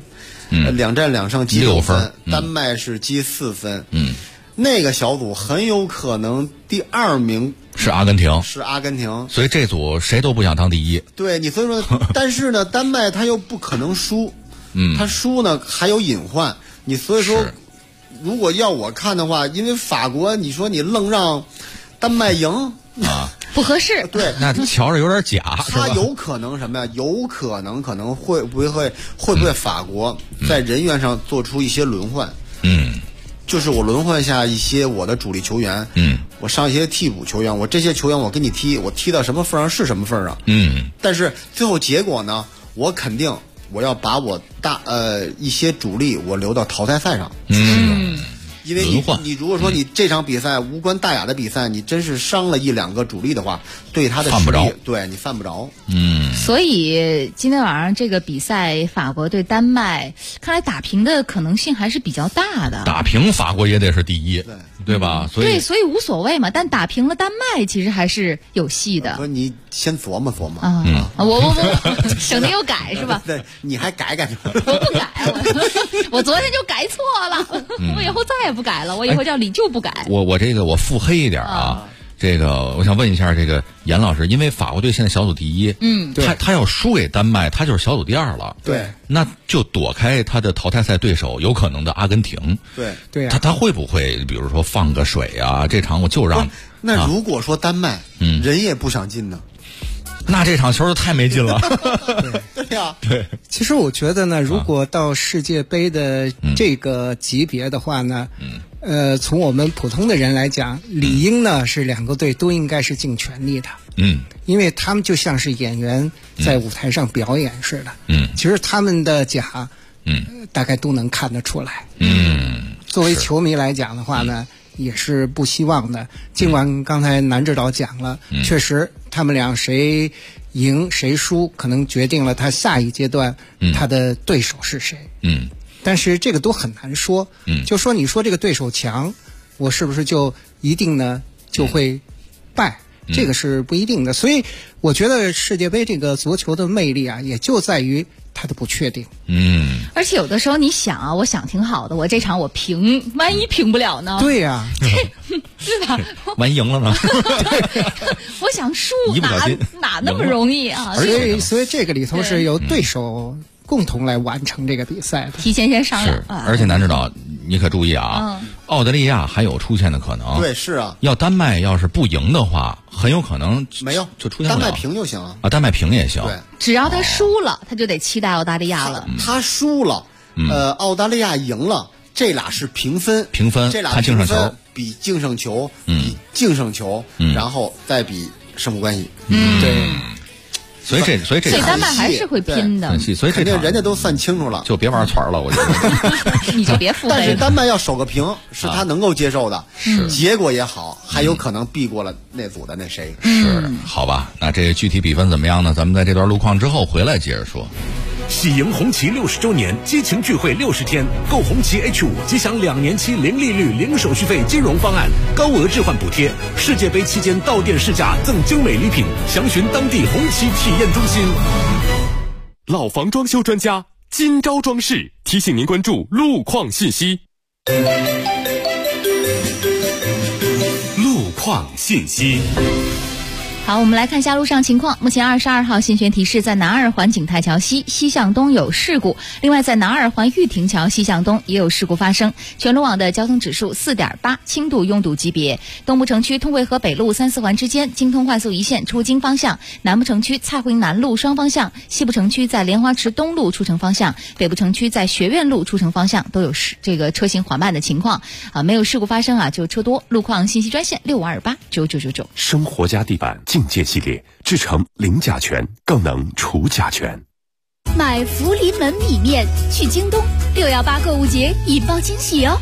2战2胜积6分，丹麦是积4分。那个小组很有可能第2名是阿根廷， 所以这组谁都不想当第一。 对你，所以说，但是呢，丹麦他又不可能输，他输呢还有隐患。你所以说，如果要我看的话，因为法国，你说你愣让丹麦赢不合适。 对， 那瞧着有点假。 他有可能什么呀？有可能会不会法国在人员上做出一些轮换？就是我轮换下一些我的主力球员，我上一些替补球员，我这些球员我跟你踢，我踢到什么份上是什么份上，但是最后结果呢，我肯定我要把我一些主力我留到淘汰赛上。 因为你如果说你这场比赛无关大雅的比赛，你真是伤了1-2个主力的话，对他的实力，对你犯不着。 所以今天晚上这个比赛，法国对丹麦，看来打平的可能性还是比较大的。 打平法国也得是第一，对吧？所以无所谓嘛。但打平了丹麦，其实还是有戏的。 说你先琢磨琢磨我省得又改是吧？ 对，你还改改？ 我不改，我昨天就改错了，我以后再也不改了。我以后叫李就不改。 我腹黑一点啊。这个我想问一下这个严老师，因为法国队现在小组第一，他要输给丹麦，他就是小组第2了。 对， 那就躲开他的淘汰赛对手有可能的阿根廷。 对， 他会不会比如说放个水啊？这场我就让。 那如果说丹麦人也不想进呢？ 那这场球就太没劲了。 对呀， 对。 其实我觉得呢，如果到世界杯的这个级别的话呢，从我们普通的人来讲，理应呢是2个队都应该是尽全力的。因为他们就像是演员在舞台上表演似的。其实他们的假，大概都能看得出来。作为球迷来讲的话呢，也是不希望的。尽管刚才南指导讲了，确实他们俩谁赢谁输，可能决定了他下一阶段他的对手是谁。但是这个都很难说。就说你说这个对手强，我是不是就一定呢就会败？这个是不一定的。所以我觉得世界杯这个足球的魅力啊，也就在于它的不确定。 而且有的时候你想啊，我想挺好的，我这场我平，万一平不了呢？ 对呀， 对吧？ 万一赢了呢？ 我想输哪那么容易啊？ 所以这个里头是由对手共同来完成这个比赛的， 提前先商量。 而且南指导，你可注意啊，澳大利亚还有出现的可能。 对，是啊。 要丹麦要是不赢的话，很有可能没有就出现不了。 丹麦平就行啊。 丹麦平也行。 对， 只要他输了，他就得期待澳大利亚了。 他输了，澳大利亚赢了，这俩是平分。这俩看净胜球， 比净胜球，比净胜球，然后再比胜负关系。 对。 所以丹麦还是会拼的， 所以肯定人家都算清楚了， 就别玩团了，我觉得。 你就别腹黑。 但是丹麦要守个平，是他能够接受的，结果也好，还有可能避过了那组的那谁。 是，好吧，那这具体比分怎么样呢？咱们在这段路况之后回来接着说。 喜迎红旗60周年激情聚会60天，购红旗 H5 即享2年期零利率、零手续费金融方案，高额置换补贴。世界杯期间到店试驾赠精美礼品，详询当地红旗体验中心。 老房装修专家金招装饰提醒您关注路况信息。 路况信息。 好，我们来看一下路上情况。目前22号限选提示，在南二环景泰桥西西向东有事故，另外在南二环玉亭桥西向东也有事故发生。全路网的交通指数4.8，轻度拥堵级别。东部城区通惠河北路3、4环之间，京通快速一线出京方向；南部城区蔡胡营南路双方向；西部城区在莲花池东路出城方向；北部城区在学院路出城方向都有这个车行缓慢的情况没有事故发生就车多。路况信息专线65289999。 生活家地板境界系列制成零甲醛，更能除甲醛。 买福临门米面去京东，618购物节引爆惊喜哦！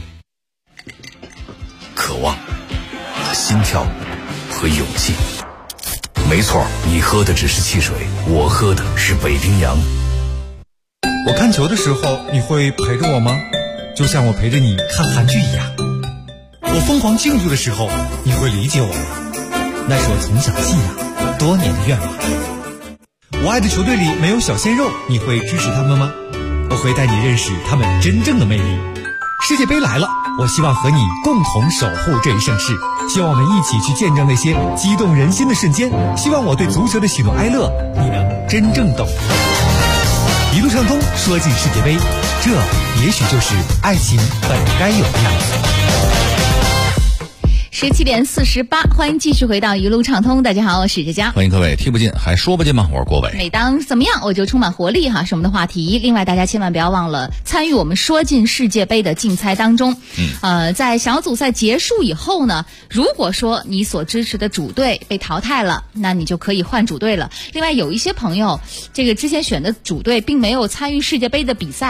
渴望、心跳和勇气。没错，你喝的只是汽水，我喝的是北冰洋。 我看球的时候，你会陪着我吗？就像我陪着你看韩剧一样。我疯狂庆祝的时候，你会理解我吗？那是我从小的信仰，多年的愿望。我爱的球队里没有小鲜肉，你会支持他们吗？我会带你认识他们真正的魅力。世界杯来了，我希望和你共同守护这一盛世，希望我们一起去见证那些激动人心的瞬间，希望我对足球的喜怒哀乐你能真正懂。一路畅通，说进世界杯，这也许就是爱情本该有的样子。 17点48，欢迎继续回到一路畅通。大家好，我是佳佳。 欢迎各位，听不进还说不进吗？我是郭伟。 每当怎么样，我就充满活力是我们的话题。另外，大家千万不要忘了参与我们说进世界杯的竞猜当中。在小组赛结束以后呢，如果说你所支持的主队被淘汰了，那你就可以换主队了。另外，有一些朋友，这个之前选的主队并没有参与世界杯的比赛。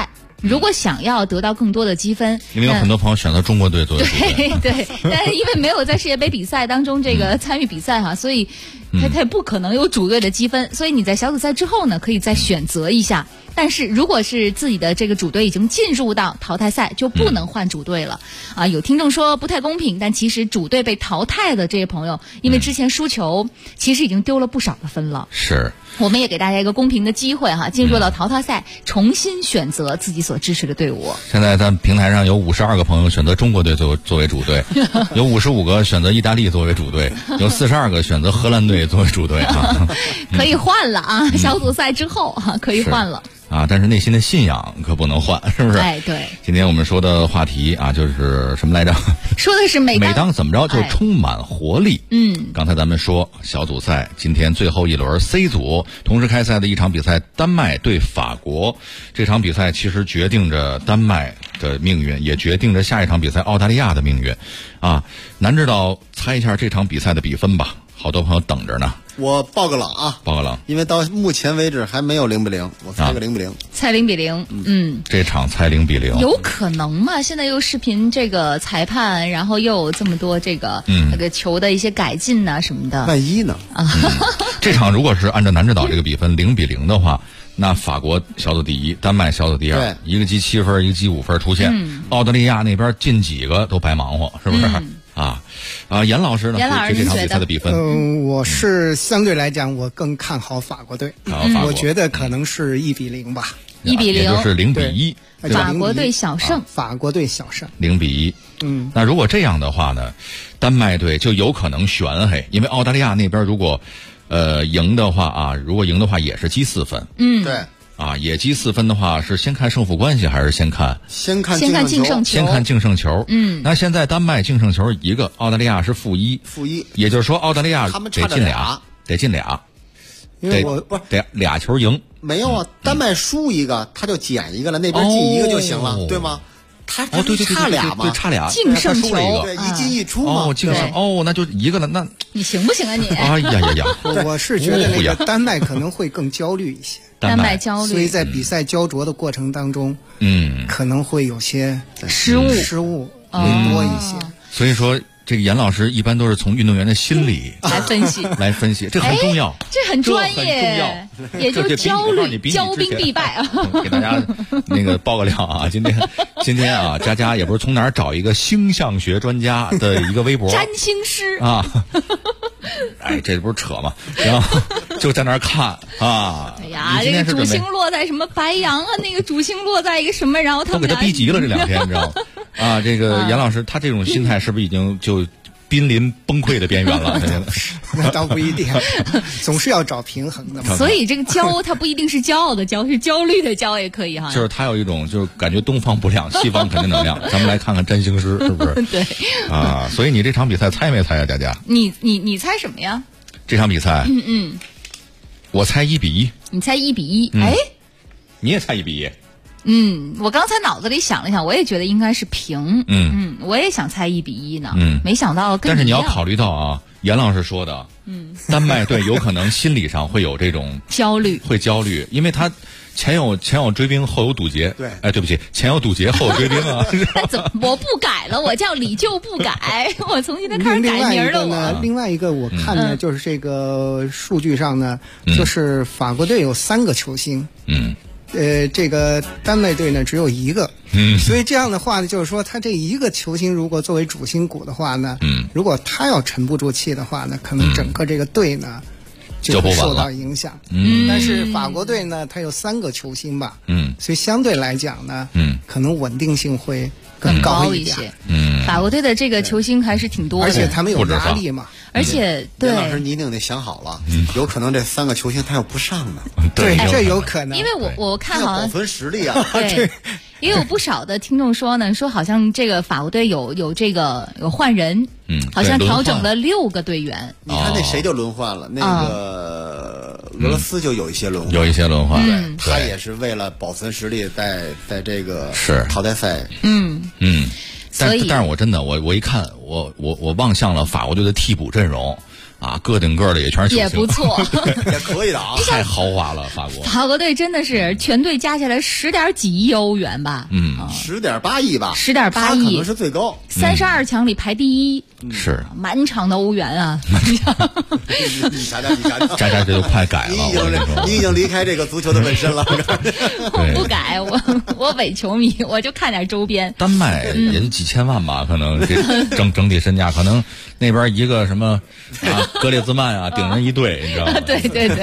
如果想要得到更多的积分， 因为有很多朋友选择中国队作为主队， 对，但是因为没有在世界杯比赛当中这个参与比赛哈，所以他也不可能有主队的积分，所以你在小组赛之后呢，可以再选择一下。但是如果是自己的这个主队已经进入到淘汰赛，就不能换主队了啊！有听众说不太公平，但其实主队被淘汰的这些朋友，因为之前输球，其实已经丢了不少的分了。 是。 我们也给大家一个公平的机会哈，进入到淘汰赛，重新选择自己所支持的队伍。 现在咱平台上有52个朋友选择中国队作为主队，有55个选择意大利作为主队，有42个选择荷兰队作为主队啊。 可以换了啊，小组赛之后啊，可以换了。 啊，但是内心的信仰可不能换，是不是？ 哎，对。 今天我们说的话题啊，就是什么来着？ 说的是每当怎么着就充满活力。刚才咱们说小组赛，今天最后一轮 C 组同时开赛的一场比赛，丹麦对法国。这场比赛其实决定着丹麦的命运，也决定着下一场比赛澳大利亚的命运。啊，南指导猜一下这场比赛的比分吧，好多朋友等着呢。 我报个冷啊， 报个冷， 因为到目前为止还没有0-0，我猜个0-0， 猜0-0， 这场猜0-0， 有可能吗？现在又视频这个裁判，然后又有这么多这个那个球的一些改进呐什么的， 万一呢？ 这场如果是按照南指导这个比分0-0的话，那法国小组第一，丹麦小组第二，一个积7分，一个积5分出现，澳大利亚那边进几个都白忙活，是不是？严老师呢？对这场比赛的比分， 我是相对来讲，我更看好法国队。我觉得可能是1-0吧 ，1-0， 也就是0-1， 法国队小胜， 法国队小胜 ，0-1。那如果这样的话呢，丹麦队就有可能悬黑，因为澳大利亚那边如果赢的话啊，也是积4分。 对。 啊，也积4分的话，是先看胜负关系还是先看净胜球？ 先看净胜球。那现在丹麦净胜球1个，澳大利亚是-1，也就是说澳大利亚得进俩，得俩球赢。 没有啊，丹麦输一个，他就减1个了，那边进1个就行了，对吗？他对差俩嘛， 对差俩， 净胜球对，一进一出嘛， 净胜那就1个了，那你行不行啊你？ 哎呀， 我是觉得那个丹麦可能会更焦虑一些， 丹麦焦虑， 所以在比赛焦灼的过程当中，可能会有些失误会多一些， 所以说。这个严老师一般都是从运动员的心理来分析，这很重要， 这很专业，也就是焦虑，骄兵必败啊！ 给大家那个报个料啊，今天啊，佳佳也不是从哪儿找一个星象学专家的一个微博， 占星师啊，哎，这不是扯吗？然后就在那儿看啊， 哎呀，这个主星落在什么白羊啊，那个主星落在一个什么，然后他们都给他逼急了这2天，你知道吗？啊，这个严老师他这种心态是不是已经就濒临崩溃的边缘了？ 那倒不一定，总是要找平衡的嘛。 所以这个骄，它不一定是骄傲的骄，是焦虑的焦也可以哈。 就是他有一种就是感觉东方不亮，西方肯定能亮。咱们来看看占星师是不是？ 对。 啊，所以你这场比赛猜没猜啊，佳佳？ 你猜什么呀？ 这场比赛，我猜1-1。 你猜1-1？哎， 你也猜1-1？ 我刚才脑子里想了想，我也觉得应该是平。我也想猜1-1呢。没想到跟但是你要考虑到啊，严老师说的，丹麦队有可能心理上会有这种焦虑， 因为他前有追兵，后有堵截。 对， 哎，对不起，前有堵截，后有追兵啊。 那怎么我不改了？我叫李就不改，我从今天开始改名了。 另外一个我看呢，就是这个数据上呢，就是法国队有3个球星。这个丹麦队呢只有1个，所以这样的话呢，就是说他这1个球星如果作为主心骨的话呢，如果他要沉不住气的话呢，可能整个这个队呢就会受到影响。但是法国队呢，他有3个球星吧，所以相对来讲呢，可能稳定性会更高一些。 法国队的这个球星还是挺多的， 而且他们有压力嘛。 而且，对， 老师，你一定得想好了，有可能这3个球星他又不上呢。 对，这有可能。 因为我看好像保存实力啊。 对，也有不少的听众说呢，说好像这个法国队有换人，好像调整了6个队员。 你看那谁就轮换了，那个俄罗斯就有一些轮换，对，他也是为了保存实力，在这个淘汰赛。 但是我真的我一看我望向了法国队的替补阵容啊，个顶个的也全是也不错， 也可以的啊， 太豪华了，法国。 法国队真的是全队加起来10点几亿欧元吧 ？10.8亿吧 ，10.8亿， 他可能是最高 ，32强里排第一， 是满场的欧元啊！ 你瞧瞧， 佳佳这就快改了， 你已经离开这个足球的本身了。 我不改，我伪球迷，我就看点周边。 丹麦也就几千万吧，可能这整体身价，可能那边一个什么格列兹曼啊，顶人一队，你知道吗？ 对。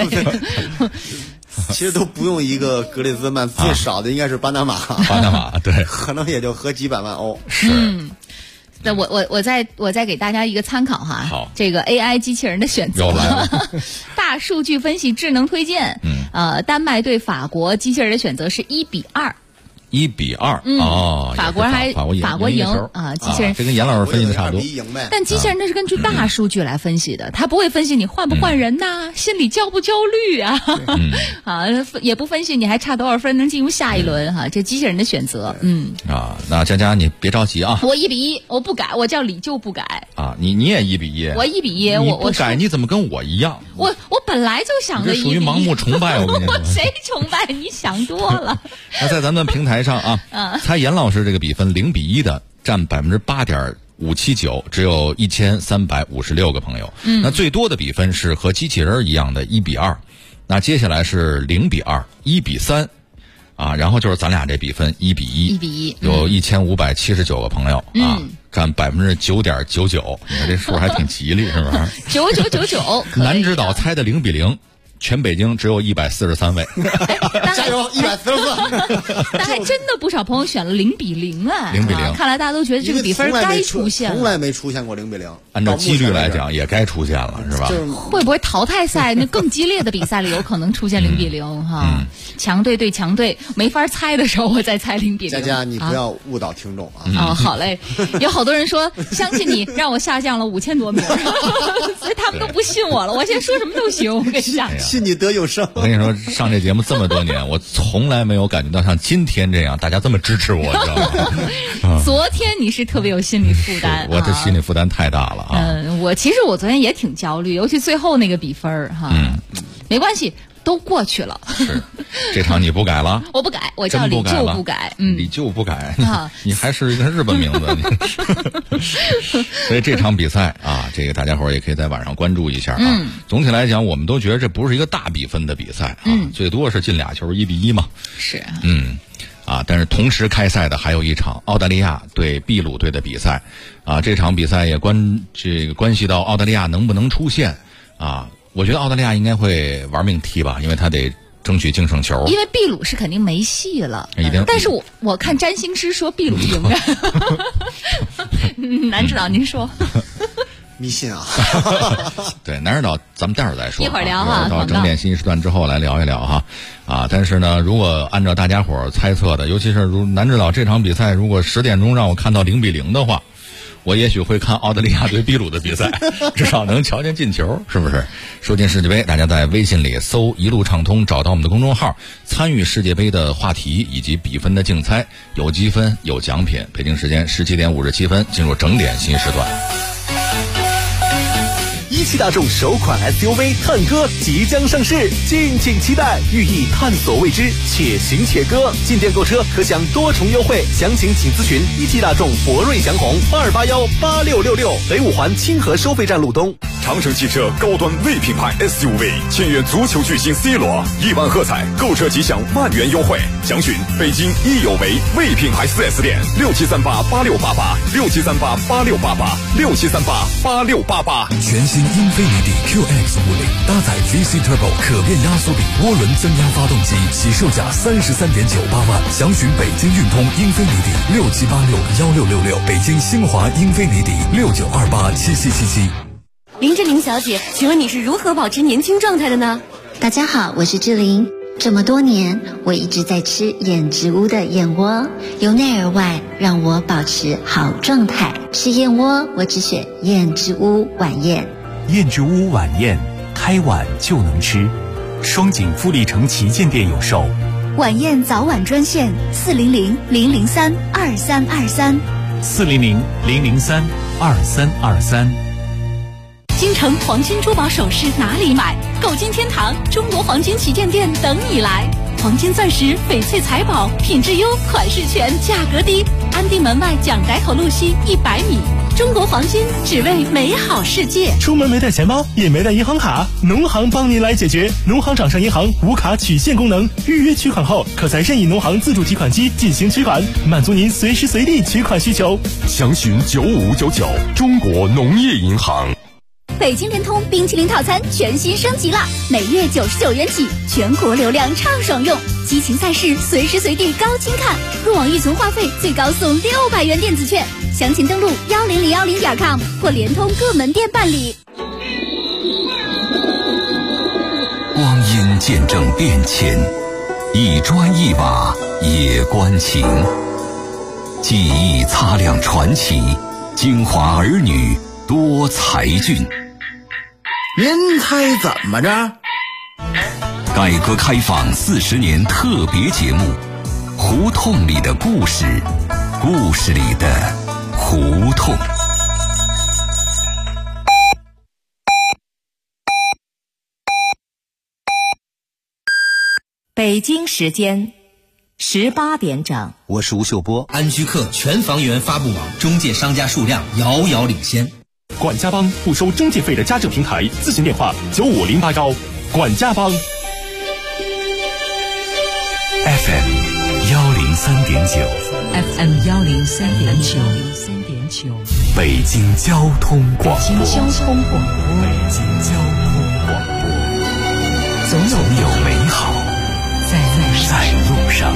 其实都不用一个格列兹曼，最少的应该是巴拿马。 对， 可能也就合几百万欧。 是。 那我再给大家一个参考哈。 好， 这个 AI 机器人的选择，大数据分析智能推荐。丹麦对法国机器人的选择是1比2。 1比2，哦， 法国赢啊！机器人这跟严老师分析的差不多， 但机器人那是根据大数据来分析的，他不会分析你换不换人呐，心里焦不焦虑啊，也不分析你还差多少分能进入下一轮哈，这机器人的选择， 那佳佳你别着急啊， 我1比1，我不改，我叫李就不改啊，你也1比1， 我1比1，我不改你怎么跟我一样？ 我本来就想着1比1， 属于盲目崇拜，我跟你说， 谁崇拜？你想多了。 那在咱们平台上啊，猜严老师这个比分0比1的占8.579%，只有1356个朋友。那最多的比分是和机器人一样的1比2，那接下来是0比2、1比3，然后就是咱俩这比分1比1，有1579个朋友啊，占9.99%。你看这数还挺吉利，是不是 ？9999。 南指导猜的0比0。全北京只有143位， 加油144！ 但还真的不少朋友选了0比0啊 ！0比0， 看来大家都觉得这个比分该出现了， 从来没出现过0比0。 按照几率来讲，也该出现了，是吧？ 会不会淘汰赛那更激烈的比赛里有可能出现0比0哈？强队对强队没法猜的时候，我再猜0比0。 佳佳，你不要误导听众啊！ 好嘞，有好多人说相信你，让我下降了5000多名，所以他们都不信我了。我现在说什么都行，我跟你讲。 信你得永生。 我跟你说，上这节目这么多年，我从来没有感觉到像今天这样，大家这么支持我，你知道吗？ 昨天你是特别有心理负担， 我这心理负担太大了啊。 其实我昨天也挺焦虑，尤其最后那个比分哈。没关系。都过去了， 是这场你不改了？ 我不改，我叫李就不改。 李就不改，你还是一个日本名字。所以这场比赛啊，这个大家伙儿也可以在晚上关注一下啊。总体来讲，我们都觉得这不是一个大比分的比赛啊，最多是进俩球1比1嘛。 是， 但是同时开赛的还有一场澳大利亚对秘鲁队的比赛啊，这场比赛也关系到澳大利亚能不能出线啊。我觉得澳大利亚应该会玩命踢吧，因为他得争取净胜球。 因为秘鲁是肯定没戏了，但是我看占星师说秘鲁赢啊。南指导，您说？ 迷信啊！ 对，南指导，咱们待会儿再说。 一会儿聊哈， 到整点信息时段之后来聊一聊哈。但是呢，如果按照大家伙猜测的，尤其是南指导这场比赛，如果10点钟让我看到0比0的话。我也许会看澳大利亚对秘鲁的比赛，至少能瞧见进球，是不是？说进世界杯，大家在微信里搜“一路畅通”，找到我们的公众号，参与世界杯的话题以及比分的竞猜，有积分，有奖品。北京时间17点57分，进入整点新时段。 一汽大众首款 SUV 探歌即将上市，敬请期待，寓意探索未知，且行且歌。进店购车可享多重优惠，详情请咨询一汽大众博瑞祥宏2818666，北五环清河收费站路东。 长城汽车高端 V 品牌 SUV 签约足球巨星 C 罗，1万喝彩，购车即享万元优惠。详询北京一有为 V 品牌 4S 店，67388688，67388688，67388688。 全新英菲尼迪 QX50搭载 VC Turbo 可变压缩比涡轮增压发动机，起售价33.98万。详询北京运通英菲尼迪67861666，北京新华英菲尼迪69287777。 林志玲小姐，请问你是如何保持年轻状态的呢？ 大家好，我是志玲。这么多年，我一直在吃燕之屋的燕窝，由内而外让我保持好状态。吃燕窝，我只选燕之屋晚宴。 燕之屋晚宴，开晚就能吃。双井富力城旗舰店有售。 晚宴早晚专线400-003-2323，400-003-2323。 今京城黄金珠宝首饰哪里买？购金天堂中国黄金旗舰店等你来。黄金钻石、翡翠财宝，品质优，款式全，价格低。安定门外蒋宅口路西100米。中国黄金，只为美好世界。 出门没带钱包，也没带银行卡，农行帮您来解决。农行掌上银行无卡取现功能，预约取款后，可在任意农行自助提款机进行取款，满足您随时随地取款需求。 详询9599中国农业银行。 北京联通冰淇淋套餐全新升级了，每月99元起，全国流量畅爽用，激情赛事随时随地高清看，入网预存话费最高送600元电子券，详情登录10010.com 或联通各门店办理。 光阴见证变迁，一砖一瓦也关情，记忆擦亮传奇，京华儿女多才俊。 您猜怎么着？ 改革开放40年特别节目，胡同里的故事，故事里的胡同。 北京时间18点整。 我是吴秀波。 安居客全房源发布网中介商家数量遥遥领先。 管家帮不收中介费的家政平台，咨询电话9508管家帮。 FM 103.9 FM 103.9 北京交通广播。 北京交通广播。 总有美好在路上。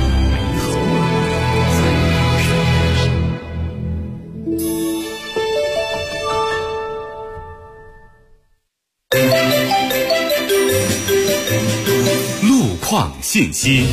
路况信息。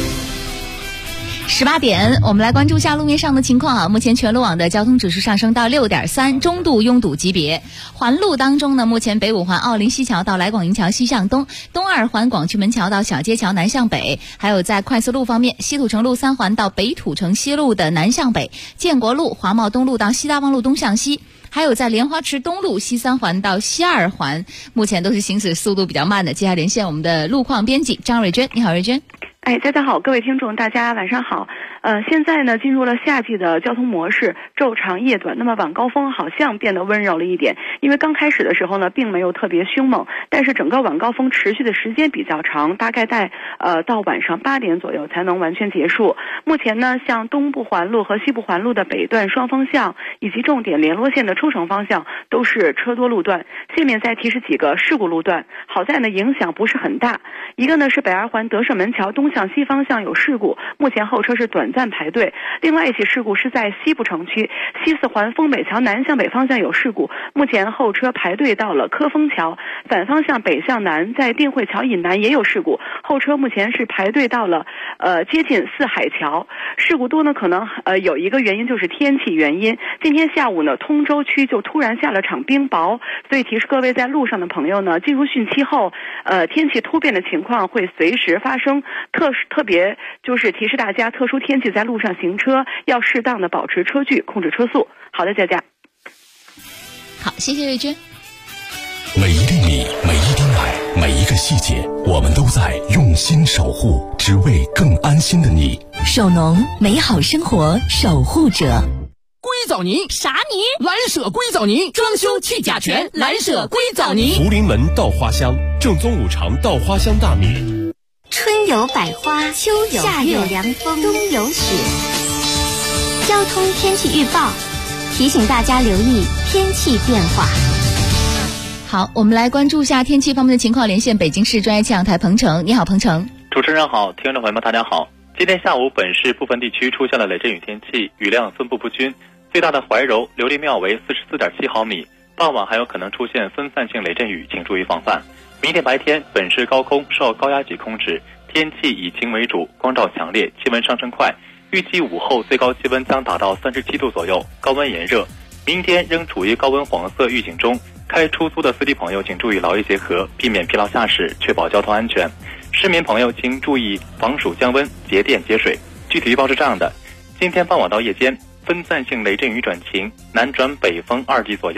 18点，我们来关注一下路面上的情况啊。目前全路网的交通指数上升到6.3，中度拥堵级别。环路当中呢，目前北五环奥林西桥到来广营桥西向东，东二环广渠门桥到小街桥南向北，还有在快速路方面，西土城路3环到北土城西路的南向北，建国路、华贸东路到西大望路东向西，还有在莲花池东路西3环到西2环，目前都是行驶速度比较慢的。接下来连线我们的路况编辑张瑞娟，你好，瑞娟。 大家好，各位听众，大家晚上好。现在呢进入了夏季的交通模式，昼长夜短，那么晚高峰好像变得温柔了一点，因为刚开始的时候呢并没有特别凶猛，但是整个晚高峰持续的时间比较长，大概到晚上8点左右才能完全结束。目前呢像东部环路和西部环路的北段双方向以及重点联络线的出城方向都是车多路段。下面再提示几个事故路段，好在呢影响不是很大。一个呢是北二环德胜门桥东向西方向有事故，目前后车是短暂排队。另外一起事故是在西部城区西四环丰北桥南向北方向有事故，目前后车排队到了科丰桥。反方向北向南在定慧桥以南也有事故，后车目前是排队到了接近四海桥。事故多呢可能有一个原因就是天气原因，今天下午呢通州区就突然下了场冰雹，所以提示各位在路上的朋友呢，进入汛期后天气突变的情况会随时发生，特别就是提示大家特殊天气在路上行车要适当的保持车距，控制车速。好的，佳佳。 好，谢谢瑞娟。 每一粒米，每一滴奶，每一个细节，我们都在用心守护，只为更安心的你。 手农，美好生活守护者。 硅藻泥啥泥？ 蓝舍硅藻泥，装修去甲醛，蓝舍硅藻泥。 福临门稻花香，正宗5常稻花香大米。 春有百花，秋有夏有凉风，冬有雪。交通天气预报提醒大家留意天气变化。 好，我们来关注一下天气方面的情况，连线北京市专业气象台彭程。你好，彭程。 主持人好，听众朋友们大家好。今天下午本市部分地区出现了雷阵雨天气，雨量分布不均，最大的怀柔、琉璃庙为44.7毫米，傍晚还有可能出现分散性雷阵雨，请注意防范。明天白天本市高空受高压脊控制，天气以晴为主，光照强烈，气温上升快，预计午后最高气温将达到37度左右，高温炎热。明天仍处于高温黄色预警中，开出租的司机朋友请注意劳逸结合，避免疲劳驾驶，确保交通安全。市民朋友请注意防暑降温、节电节水。具体预报是这样的：今天傍晚到夜间，分散性雷阵雨转晴，南转北风2级左右，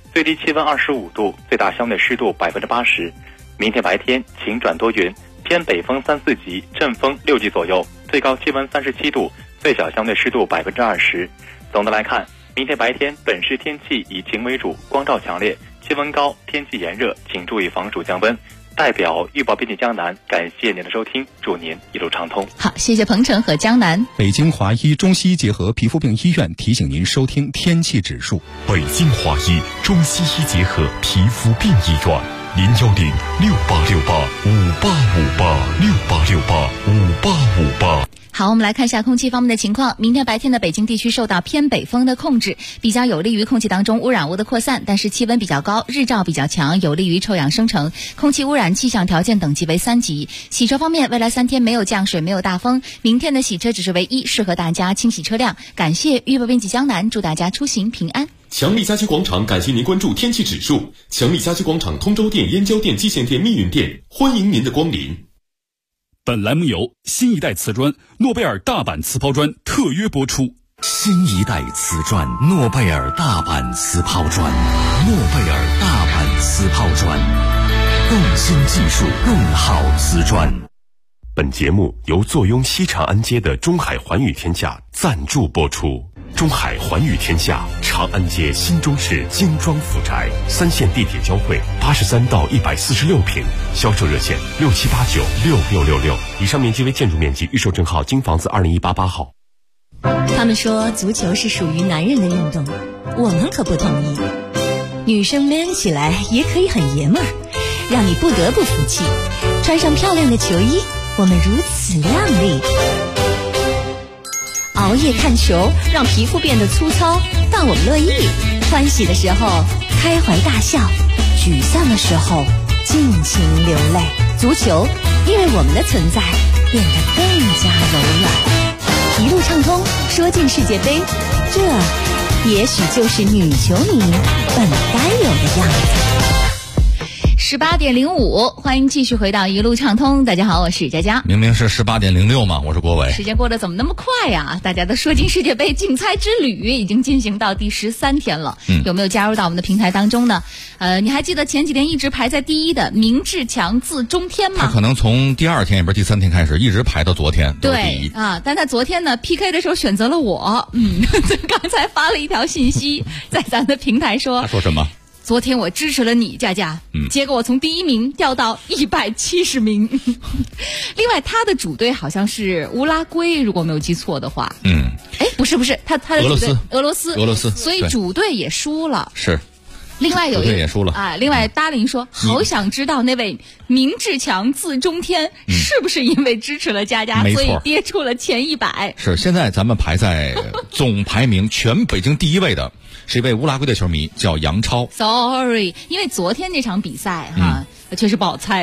最低气温25度，最大相对湿度80%。明天白天晴转多云，偏北风3、4级，阵风6级左右，最高气温37度，最小相对湿度20%。总的来看，明天白天本市天气以晴为主，光照强烈，气温高，天气炎热，请注意防暑降温。代表预报编辑江南，感谢您的收听，祝您一路畅通。 好，谢谢鹏程和江南。 北京华医中西医结合皮肤病医院提醒您收听天气指数。 北京华医中西医结合皮肤病医院，0106868586868685858。 好，我们来看一下空气方面的情况。明天白天的北京地区受到偏北风的控制，比较有利于空气当中污染物的扩散，但是气温比较高，日照比较强，有利于臭氧生成，空气污染气象条件等级为3级。洗车方面，未来3天没有降水，没有大风，明天的洗车指示为1，适合大家清洗车辆。感谢预报编辑江南，祝大家出行平安。 强力家居广场感谢您关注天气指数。强力家居广场通州店、燕郊店、蓟县店、密云店，欢迎您的光临。 本栏目由新一代瓷砖诺贝尔大阪瓷抛砖特约播出。 新一代瓷砖诺贝尔大阪瓷抛砖，诺贝尔大阪瓷抛砖，更新技术，更好瓷砖。 本节目由坐拥西长安街的中海环宇天下赞助播出。中海环宇天下，长安街新中式精装府宅，3线地铁交汇，83到146平，销售热线67896666。以上面积为建筑面积，预售证号京房子20188号。 他们说足球是属于男人的运动，我们可不同意。女生 man 起来也可以很爷们儿，让你不得不服气。穿上漂亮的球衣，我们如此靓丽。熬夜看球，让皮肤变得粗糙，但我们乐意。欢喜的时候开怀大笑，沮丧的时候尽情流泪。足球因为我们的存在变得更加柔软。一路畅通，说进世界杯，这也许就是女球迷本该有的样子。 18点05，欢迎继续回到一路畅通。大家好，我是佳佳。 明明是18点06嘛，我是郭伟。 时间过得怎么那么快呀？大家的说进世界杯竞猜之旅已经进行到第13天了，有没有加入到我们的平台当中呢？你还记得前几天一直排在第1的明志强字中天吗？ 他可能从第2天也不是第3天开始，一直排到昨天。 对啊，但他昨天呢 PK 的时候选择了我，刚才发了一条信息在咱的平台说。 他说什么？ 昨天我支持了你，佳佳，结果我从第1名掉到170名。另外，他的主队好像是乌拉圭，如果没有记错的话。不是，他的主队俄罗斯，所以主队也输了。 是。 另外有一个也输了啊。另外，达林说，好想知道那位明志强字中天是不是因为支持了佳佳，所以跌出了前100。 是，现在咱们排在总排名全北京第1位的。是一位乌拉圭的球迷，叫杨超。 Sorry， 因为昨天那场比赛确实不好猜。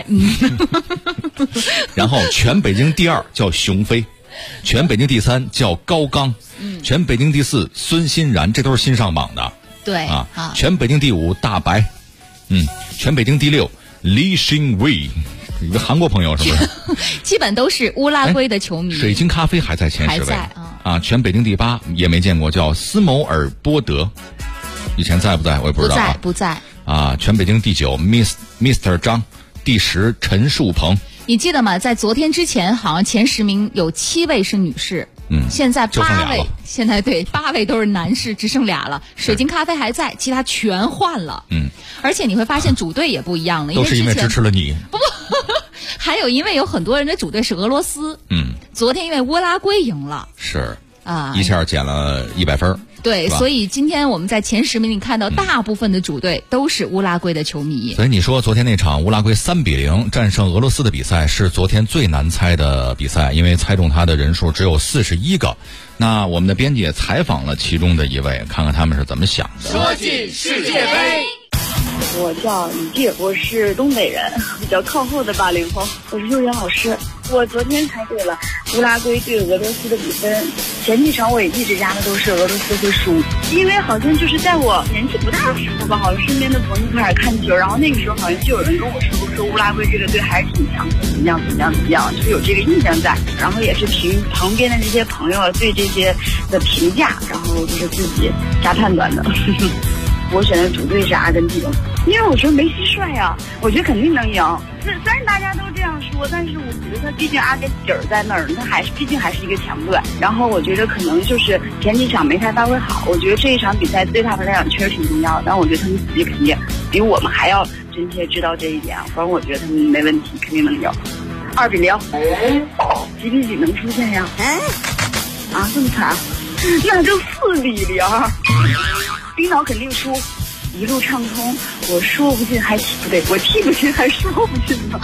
然后全北京第2叫熊飞，全北京第3叫高刚，全北京第4孙欣然，这都是新上榜的。 对啊， 全北京第5大白，全北京第6李新伟，一个韩国朋友是不是？ 基本都是乌拉圭的球迷。 水晶咖啡还在前10位啊，全北京第8也没见过，叫斯谋尔波德，以前在不在我也不知道啊。 不在啊，全北京第9 Mr 张，第10陈树鹏。 你记得吗？在昨天之前，好像前10名有7位是女士。现在8位，现在对8位都是男士，只剩俩了。水晶咖啡还在，其他全换了。而且你会发现主队也不一样了， 都是因为支持了你。 不，还有因为有很多人的主队是俄罗斯。昨天因为乌拉圭赢了。 是啊，一下减了100分。 对，所以今天我们在前10名里看到大部分的主队都是乌拉圭的球迷。 所以你说昨天那场乌拉圭3-0战胜俄罗斯的比赛是昨天最难猜的比赛，因为猜中他的人数只有41个。那我们的编辑也采访了其中的一位，看看他们是怎么想的。 说进世界杯。 我叫李静，我是东北人，比较靠后的80后，我是幼儿园老师。我昨天猜对了乌拉圭对俄罗斯的比分，前几场我也一直压的都是俄罗斯会输，因为好像就是在我年纪不大的时候吧，好像身边的朋友开始看球，然后那个时候好像就有人跟我说乌拉圭这个队还是挺强的，怎么样，就有这个印象在，然后也是凭旁边的这些朋友对这些的评价，然后就是自己瞎判断的。 我选的主队是阿根廷，因为我觉得梅西帅啊，我觉得肯定能赢。虽然大家都这样说，但是我觉得他毕竟阿根廷儿在那儿，他毕竟还是一个强队。然后我觉得可能就是前几场没太发挥好，我觉得这一场比赛对他们来讲确实挺重要的。但我觉得他们自己肯定比我们还要真切知道这一点。反正我觉得他们没问题，肯定能赢。2-0，几比几能出现呀？啊，这么惨，那就4-0。冰岛肯定输，一路畅通。我说不进还不对，我踢不进还说不进呢。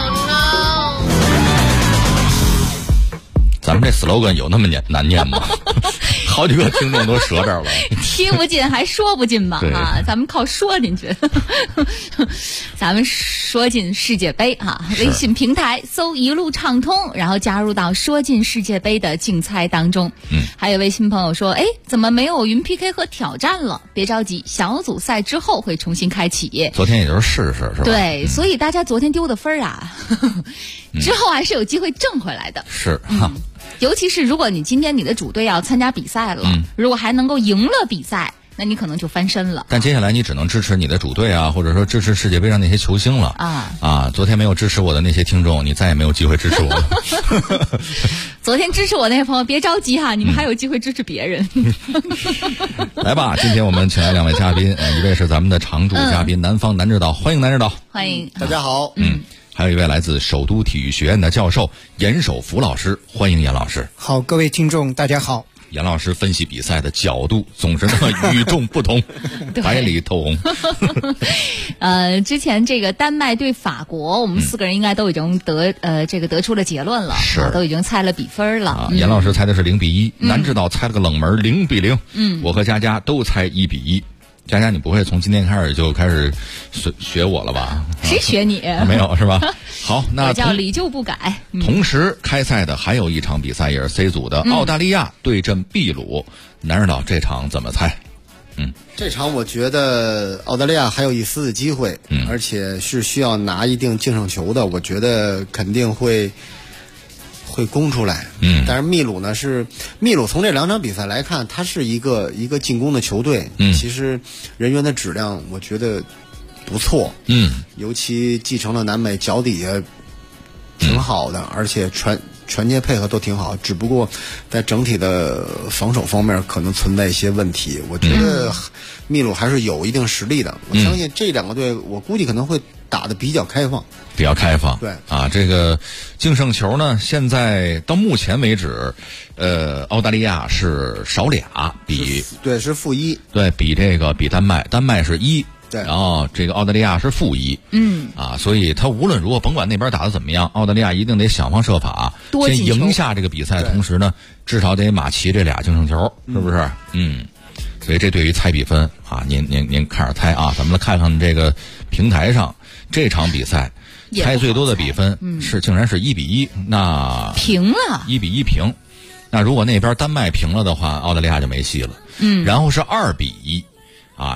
咱们这 slogan 有那么难念吗？好几个听众都折这儿了。 踢不进还说不进吧？啊，咱们靠说进去。咱们说进世界杯哈，微信平台搜一路畅通，然后加入到说进世界杯的竞猜当中。还有微信朋友说，哎，怎么没有云 PK 和挑战了？别着急，小组赛之后会重新开启。 昨天也就是试试是吧？ 对，所以大家昨天丢的分啊，之后还是有机会挣回来的。 是哈。 尤其是如果你今天你的主队要参加比赛了，如果还能够赢了比赛，那你可能就翻身了。 但接下来你只能支持你的主队啊，或者说支持世界杯上那些球星了啊！昨天没有支持我的那些听众，你再也没有机会支持我了。 昨天支持我那些朋友别着急哈，你们还有机会支持别人。 来吧，今天我们请来2位嘉宾，一位是咱们的常驻嘉宾南方南指导，欢迎南指导。 欢迎， 大家好。 还有一位来自首都体育学院的教授严守福老师，欢迎严老师。 好，各位听众大家好。 严老师分析比赛的角度总是那么与众不同，白里透红。 之前这个丹麦对法国，我们4个人应该都已经得出了结论了， 是都已经猜了比分了。 严老师猜的是0-1，南指导猜了个冷门0-0。我和佳佳都猜1-1。佳佳，你不会从今天开始就开始学我了吧？ 谁学你？ 没有是吧？好，那我叫礼旧不改。 同时开赛的还有一场比赛，也是 C 组的，澳大利亚对阵秘鲁。南指导这场怎么猜？ 这场我觉得澳大利亚还有一丝的机会，而且是需要拿一定净胜球的，我觉得肯定会攻出来。但是秘鲁从这2场比赛来看，它是一个进攻的球队。其实人员的质量我觉得不错。尤其继承了南美，脚底下挺好的，而且传接配合都挺好，只不过在整体的防守方面可能存在一些问题。我觉得秘鲁还是有一定实力的。我相信这2个队，我估计可能会打得比较开放。 对啊，这个净胜球呢，现在到目前为止，澳大利亚是少俩， 是-1， 对比丹麦是1，对，然后这个澳大利亚是-1，所以他无论如何，甭管那边打得怎么样，澳大利亚一定得想方设法先赢下这个比赛，同时呢，至少得马齐这俩净胜球，是不是？所以这对于猜比分啊，您开始猜啊，咱们来看看这个平台上这场比赛猜最多的比分竟然是1-1，那平了 ，1-1平。那如果那边丹麦平了的话，澳大利亚就没戏了。然后是2-1，啊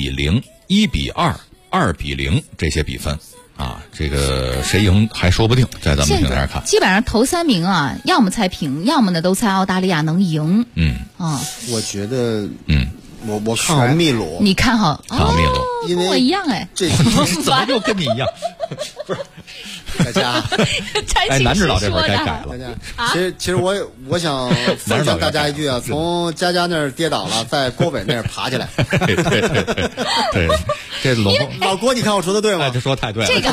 ，1-0、1-2、2-0这些比分。这个谁赢还说不定，在咱们平台上看， 基本上头3名啊，要么猜平，要么呢都猜澳大利亚能赢。 我觉得，我看好秘鲁。 你看好秘鲁， 因为跟我一样哎， 这怎么又跟你一样？不是， 大家， 南指导这会儿该改了。 其实我想分享大家一句啊，从佳佳那儿跌倒了，在郭伟那儿爬起来。 对，这老郭，你看我说的对吗？ 这说太对了。 这个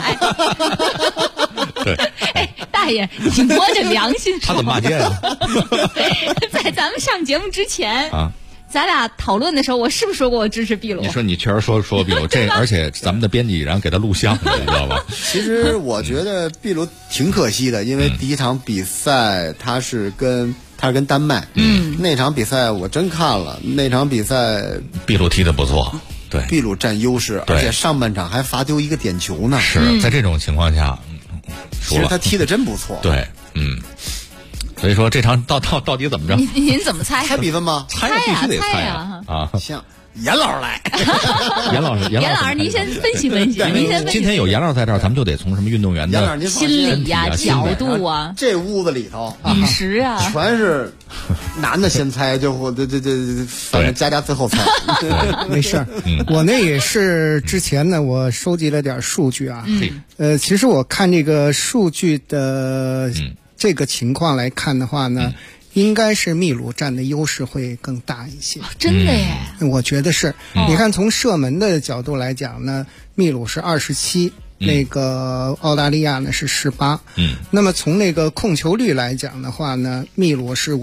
对，大爷，你摸着良心说。 他怎么骂街呀？ 在咱们上节目之前咱俩讨论的时候，我是不是说过我支持秘鲁？ 你说你确实说秘鲁，而且咱们的编辑然后给他录像，你知道吧？ 其实我觉得秘鲁挺可惜的，因为第一场比赛他是跟丹麦，那场比赛我真看了，那场比赛秘鲁踢得不错，对， 秘鲁占优势，而且上半场还罚丢一个点球呢。 是在这种情况下， 其实他踢得真不错。 对，所以说这场到底怎么着？ 您怎么猜？ 猜比分吗？ 猜必须得猜像严老师来。 严老师， 您先分析分析。您先分析。 今天有严老师在这儿，咱们就得从什么运动员的心理呀、角度啊， 这屋子里头饮食啊， 全是男的先猜，就我这，反正家最后猜。 没事儿，我那也是之前呢，我收集了点数据啊。其实我看这个数据的这个情况来看的话呢。应该是秘鲁占的优势会更大一些， 真的耶？ 我觉得是。你看，从射门的角度来讲呢，秘鲁是27，那个澳大利亚呢是18。那么从那个控球率来讲的话呢，秘鲁是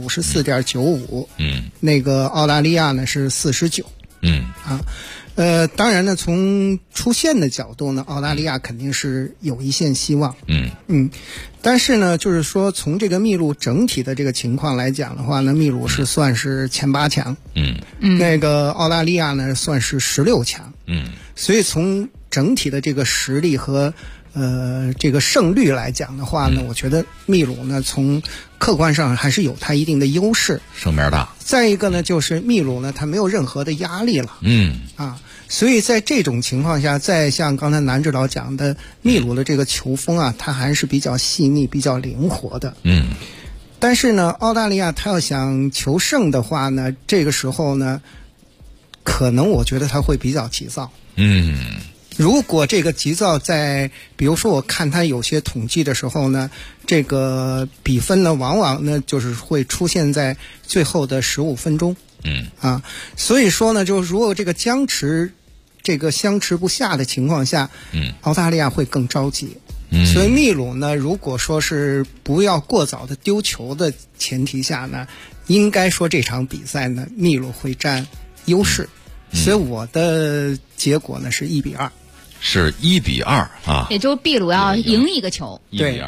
54.95，那个澳大利亚呢是49。当然呢，从出线的角度呢，澳大利亚肯定是有一线希望。但是呢，就是说从这个秘鲁整体的这个情况来讲的话呢，秘鲁是算是前8强。那个澳大利亚呢算是16强。所以从整体的这个实力和这个胜率来讲的话呢，我觉得秘鲁呢从客观上还是有它一定的优势， 胜面大。 再一个呢，就是秘鲁呢它没有任何的压力了。所以在这种情况下，再像刚才南指导讲的，秘鲁的这个球风啊，它还是比较细腻、比较灵活的。但是呢，澳大利亚它要想求胜的话呢，这个时候呢，可能我觉得它会比较急躁。如果这个急躁在，比如说我看它有些统计的时候呢，这个比分呢，往往呢就是会出现在最后的15分钟。所以说呢，就是如果这个相持不下的情况下，澳大利亚会更着急。所以秘鲁呢，如果说是不要过早的丢球的前提下呢，应该说这场比赛呢，秘鲁会占优势。所以我的结果呢是1-2。 是1-2啊， 也就是秘鲁要赢一个球。 1-2。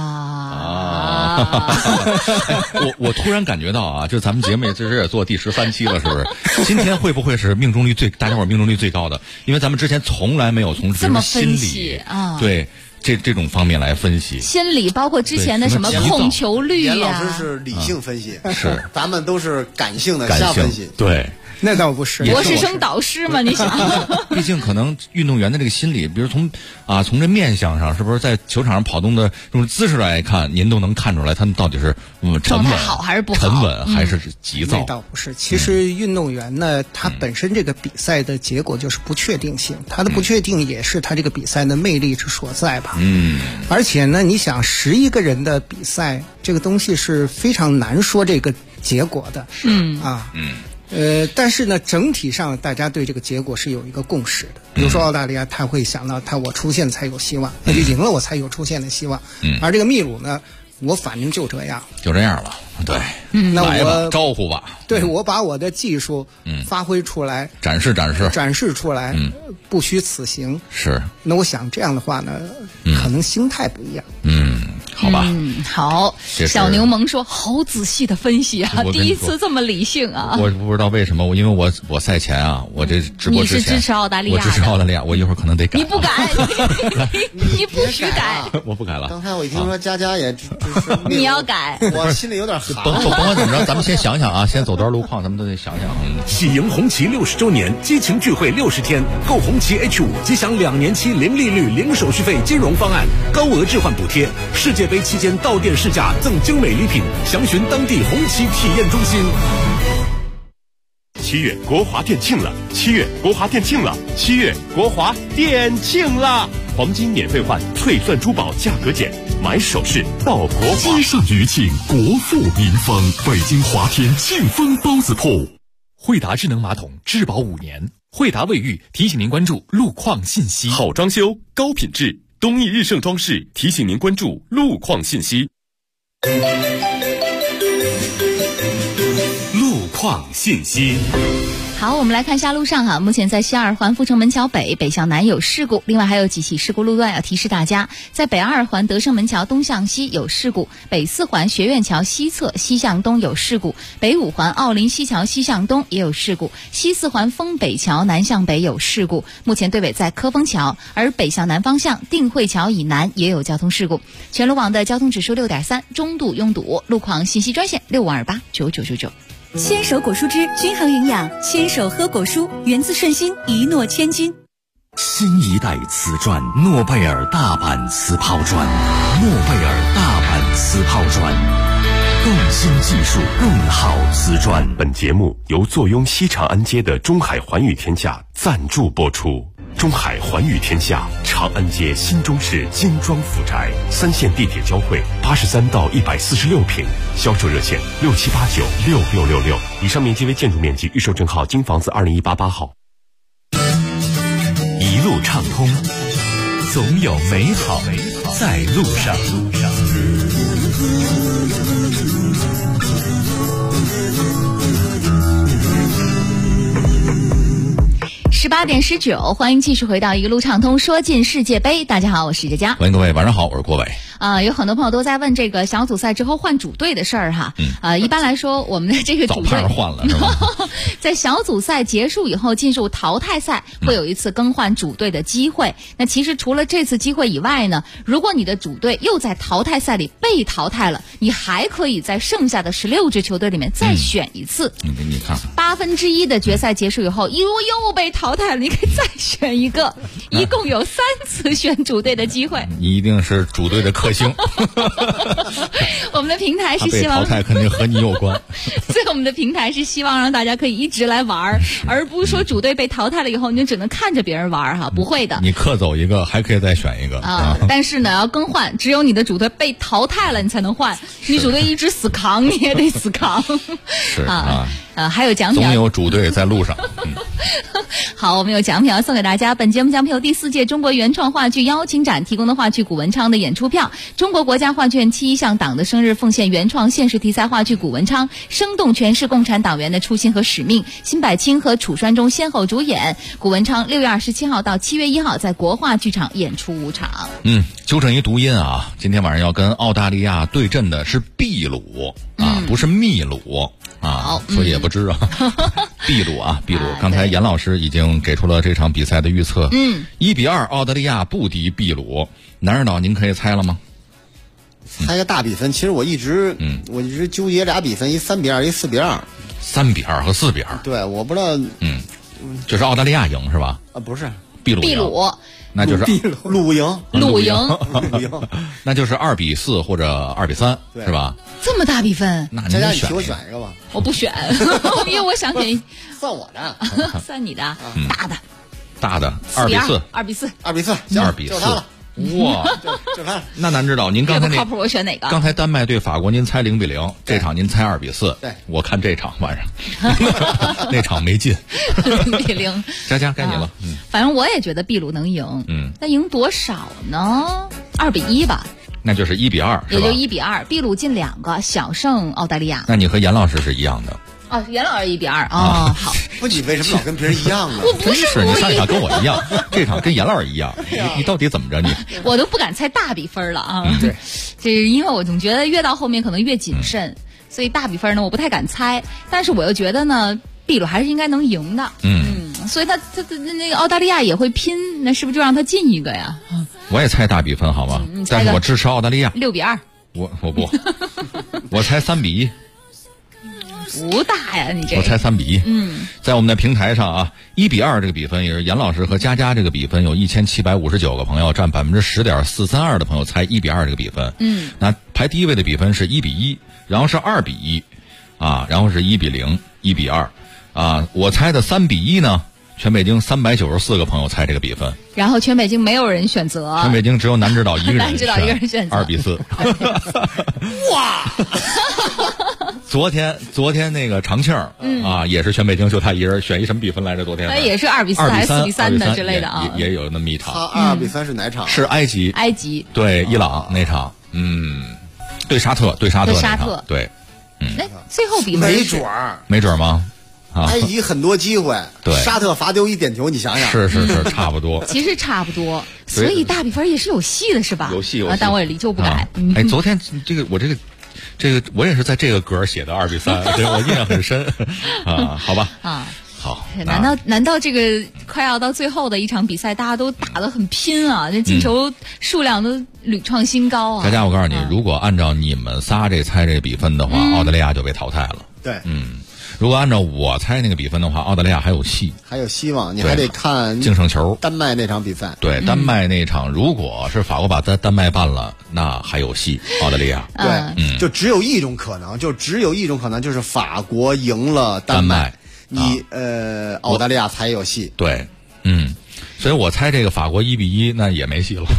我突然感觉到啊，就咱们节目也做第13期了，是不是？今天会不会是大家伙命中率最高的？因为咱们之前从来没有从这么心理对这种方面来分析。 心理包括之前的什么控球率严老师是理性分析， 是咱们都是感性的瞎分析。 对。 那倒不是， 博士生导师嘛？你想， 毕竟可能运动员的这个心理，比如从这面相上，是不是在球场上跑动的这种姿势来看，您都能看出来他们到底是状态好还是不好， 沉稳还是急躁？ 那倒不是，其实运动员呢，他本身这个比赛的结果就是不确定性，他的不确定也是他这个比赛的魅力之所在吧。而且呢，你想11个人的比赛，这个东西是非常难说这个结果的。但是呢，整体上大家对这个结果是有一个共识的。比如说澳大利亚，他会想到我出线才有希望，那就赢了我才有出线的希望。而这个秘鲁呢，我反正就这样了。 对， 那我招呼吧。 对，我把我的技术发挥出来， 展示出来，不虚此行。 是。 那我想这样的话呢，可能心态不一样。 好吧。 好。小牛萌说：“好仔细的分析啊，第一次这么理性啊。” 我不知道为什么，因为我赛前啊，我这直播之前你是支持澳大利亚的？ 我支持澳大利亚，我一会儿可能得改。 你不改，你不许改。 我不改了。 刚才我一听说佳佳也支持， 你要改， 我心里有点寒。 甭管怎么着，咱们先想想啊，先走段路况，咱们都得想想。 喜迎红旗60周年激情聚会60天，购红旗 H5即享2年期零利率、零手续费金融方案，高额置换补贴。世界杯期间到店试驾赠精美礼品，详询当地红旗体验中心。 7月国华店庆了！7月国华店庆了！7月国华店庆了！黄金免费换，翠钻珠宝价格减，买首饰到国华。 接上余庆，国富民丰，北京华天庆丰包子铺。 惠达智能马桶质保5年，惠达卫浴提醒您关注路况信息。 好装修，高品质，东义日盛装饰提醒您关注路况信息。 路况信息。 好，我们来看一下路上哈。目前在西二环阜成门桥北北向南有事故，另外还有几起事故路段要提示大家。在北二环德胜门桥东向西有事故，北四环学院桥西侧西向东有事故，北五环奥林西桥西向东也有事故，西四环丰北桥南向北有事故。目前队尾在科丰桥，而北向南方向定慧桥以南也有交通事故。全路网的交通指数6.3，中度拥堵。路况信息专线65289999。 牵手果蔬汁均衡营养，牵手喝果蔬，源自顺心，一诺千金。 新一代瓷砖，诺贝尔大阪瓷抛砖，诺贝尔大阪瓷抛砖，更新技术，更好瓷砖。 本节目由坐拥西长安街的中海环宇天下赞助播出。中海环宇天下，长安街新中式精装府宅，3线地铁交汇，83到146平，销售热线67896666。以上面积为建筑面积，预售证号京房子20188号。 一路畅通，总有美好在路上。 18点19，欢迎继续回到一路畅通，说进世界杯。大家好，我是佳佳。 欢迎各位，晚上好，我是郭伟。 有很多朋友都在问这个小组赛之后换主队的事儿哈。一般来说，我们的这个主队早换了是吧？ 在小组赛结束以后，进入淘汰赛会有一次更换主队的机会。那其实除了这次机会以外呢，如果你的主队又在淘汰赛里被淘汰了，你还可以在剩下的16支球队里面再选一次。 你看 1/8的决赛结束以后，又被淘汰了，你可以再选一个，一共有3次选主队的机会。 你一定是主队的克星。 我们的平台是希望他被淘汰肯定和你有关。 所以我们的平台是希望让大家可以一直来玩，而不是说主队被淘汰了以后你就只能看着别人玩哈，不会的。 你克走一个还可以再选一个啊。但是呢，要更换，只有你的主队被淘汰了你才能换，你主队一直死扛你也得死扛。 是啊。 还有奖品， 总有主队在路上。 好，我们有奖品要送给大家。本节目奖品有第4届中国原创话剧邀请展提供的话剧古文昌的演出票，中国国家画卷7项党的生日奉献原创现实题材话剧古文昌，生动诠释共产党员的初心和使命。辛柏青和楚川中先后主演。古文昌6月27号到7月1号在国画剧场演出5场。 纠正一读音啊，今天晚上要跟澳大利亚对阵的是秘鲁啊，不是秘鲁啊，所以也不知啊。秘鲁啊，秘鲁。刚才严老师已经给出了这场比赛的预测。1-2，澳大利亚不敌秘鲁。南指导，您可以猜了吗？ 猜个大比分。其实我一直纠结俩比分，一3-2，一4-2。 3-2和4-2。 对，我不知道。 就是澳大利亚赢是吧？ 不是， 秘鲁。那就是鲁赢， 那就是2-4或者2-3，是吧？ 这么大比分， 那佳佳，你替我选一个吧。 我不选，因为我想选算我的， 算你的， 大的2-4， 就他了。 哇， 就他。 那南指导，您刚才靠谱，我选哪个？ 刚才丹麦对法国，您猜0-0，这场您猜2-4。 对， 我看这场晚上那场没进 0-0。 佳佳该你了。 反正我也觉得秘鲁能赢。那赢多少呢？2-1吧。 那就是1-2， 也就1-2。秘鲁进2个，小胜澳大利亚。 那你和严老师是一样的。 严老师1-2好。 不，你为什么老跟别人一样呢？ 我不是你上一场跟我一样，这场跟严老师一样，你到底怎么着你？ 我都不敢猜大比分了啊！对，这是因为我总觉得越到后面可能越谨慎，所以大比分呢我不太敢猜。但是我又觉得呢，秘鲁还是应该能赢的。所以他那个澳大利亚也会拼，那是不是就让他进一个呀？ 我也猜大比分好吗？但是我支持澳大利亚。 6-2。 我不，我猜3-1。 不大呀，你这我猜3-1。在我们的平台上啊，1-2这个比分也是严老师和佳佳这个比分有1759个朋友，占10.432%的朋友猜1-2这个比分。那排第一位的比分是1-1，然后是2-1，然后是1-0、1-2，我猜的3-1呢。全北京394个朋友猜这个比分， 然后全北京没有人选择， 全北京只有南指导一个人， 南指导一个人选择 2-4。哇！昨天那个长庆也是全北京就他一人选一什么比分来着？昨天也是2-4还是4-3的之类的啊， 也有那么一场。 他2-3是哪场？ 是埃及对伊朗那场，对沙特那场，对， 最后比分没准吗？ 埃及很多机会， 对， 沙特罚丢1点球，你想想， 是差不多。 其实差不多，所以大比分也是有戏的，是吧？ 有戏， 但我也离就不改。 昨天我也是在这个格写的2-3，对我印象很深好吧。好， 难道这个快要到最后的一场比赛，大家都打得很拼啊？这进球数量都屡创新高啊！ 佳佳，我告诉你，如果按照你们仨猜这比分的话，澳大利亚就被淘汰了。 对， 如果按照我猜那个比分的话，澳大利亚还有戏， 还有希望。你还得看净胜球丹麦那场比赛。 对，丹麦那场，如果是法国把丹麦办了，那还有戏，澳大利亚。 对，就只有一种可能，就是法国赢了丹麦，澳大利亚才有戏。 对，所以我猜这个法国1-1，那也没戏了。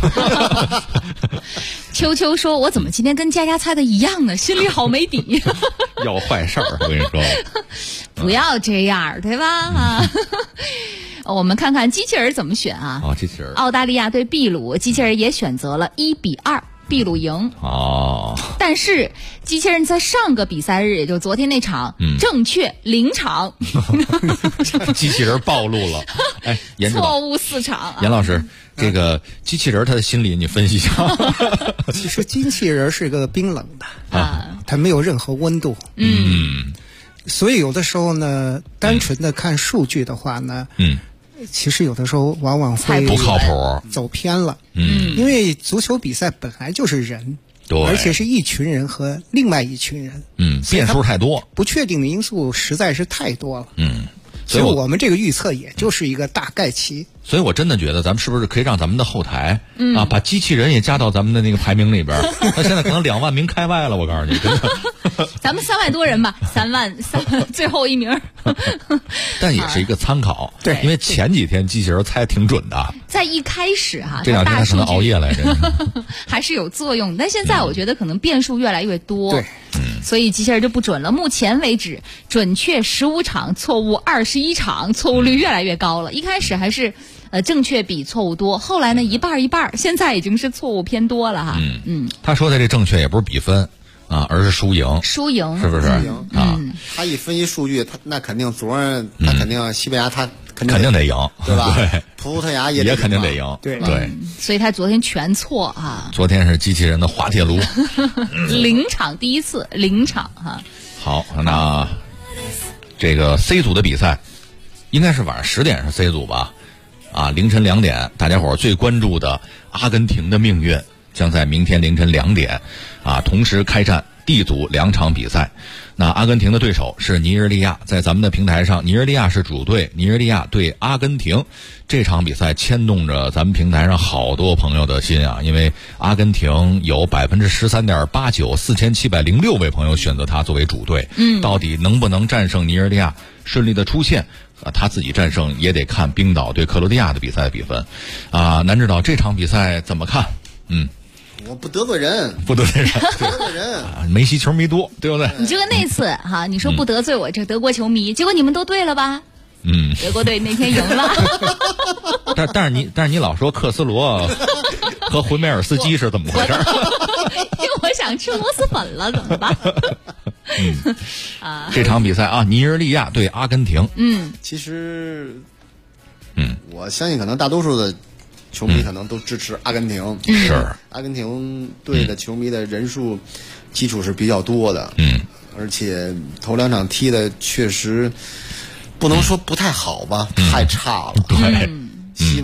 秋秋说：“我怎么今天跟佳佳猜的一样呢？心里好没底。” 要坏事儿，我跟你说。 不要这样，对吧？我们看看机器人怎么选啊？ 机器人。 澳大利亚对秘鲁，机器人也选择了1-2。秘鲁赢但是机器人在上个比赛日，也就昨天那场，正确0场， 机器人暴露了， 错误4场。 严老师，这个机器人他的心理你分析一下。 其实机器人是个冰冷的它没有任何温度，所以有的时候呢，单纯的看数据的话呢，其实有的时候往往会不靠谱， 走偏了。因为足球比赛本来就是人，而且是一群人和另外一群人， 变数太多， 不确定的因素实在是太多了。所以我们这个预测也就是一个大概期。 所以我真的觉得咱们是不是可以让咱们的后台把机器人也加到咱们的那个排名里边？那现在可能2万名开外了，我告诉你，真的。 咱们3万多人吧，3万最后一名。 但也是一个参考， 对， 因为前几天机器人猜挺准的， 在一开始这2天他可能熬夜来着， 还是有作用。但现在我觉得可能变数越来越多， 对， 所以机器人就不准了。目前为止，准确15场，错误21场，错误率越来越高了。一开始还是正确比错误多，后来呢一半一半，现在已经是错误偏多了哈。 他说的这正确也不是比分而是输赢，是不是他一分析数据，那肯定昨儿他肯定西班牙他肯定得赢， 对吧？ 对， 葡萄牙也肯定得赢， 对， 所以他昨天全错啊。 昨天是机器人的滑铁卢 ，0场第一次0场哈。 好，那这个 C 组的比赛应该是晚上10点是 C 组吧？凌晨2点，大家伙最关注的阿根廷的命运将在明天凌晨2点同时开战 D 组2场比赛。那阿根廷的对手是尼日利亚，在咱们的平台上，尼日利亚是主队，尼日利亚对阿根廷这场比赛牵动着咱们平台上好多朋友的心因为阿根廷有 13.89%，4706位朋友选择他作为主队，到底能不能战胜尼日利亚顺利的出线他自己战胜也得看冰岛对克罗地亚的比赛的比分南指导这场比赛怎么看？ 我不得罪人， 不得罪人，梅西球迷多，对不对？ 你就跟那次你说不得罪我这德国球迷，结果你们都对了吧？德国队那天赢了。 但是你老说克斯罗和回梅尔斯基是怎么回事？ 因为我想吃螺蛳粉了，怎么办？ 这场比赛尼日利亚对阿根廷。 其实，我相信可能大多数的球迷可能都支持阿根廷， 是阿根廷队的球迷的人数基础是比较多的，而且头2场踢的确实不能说不太好吧，太差了。 对， 希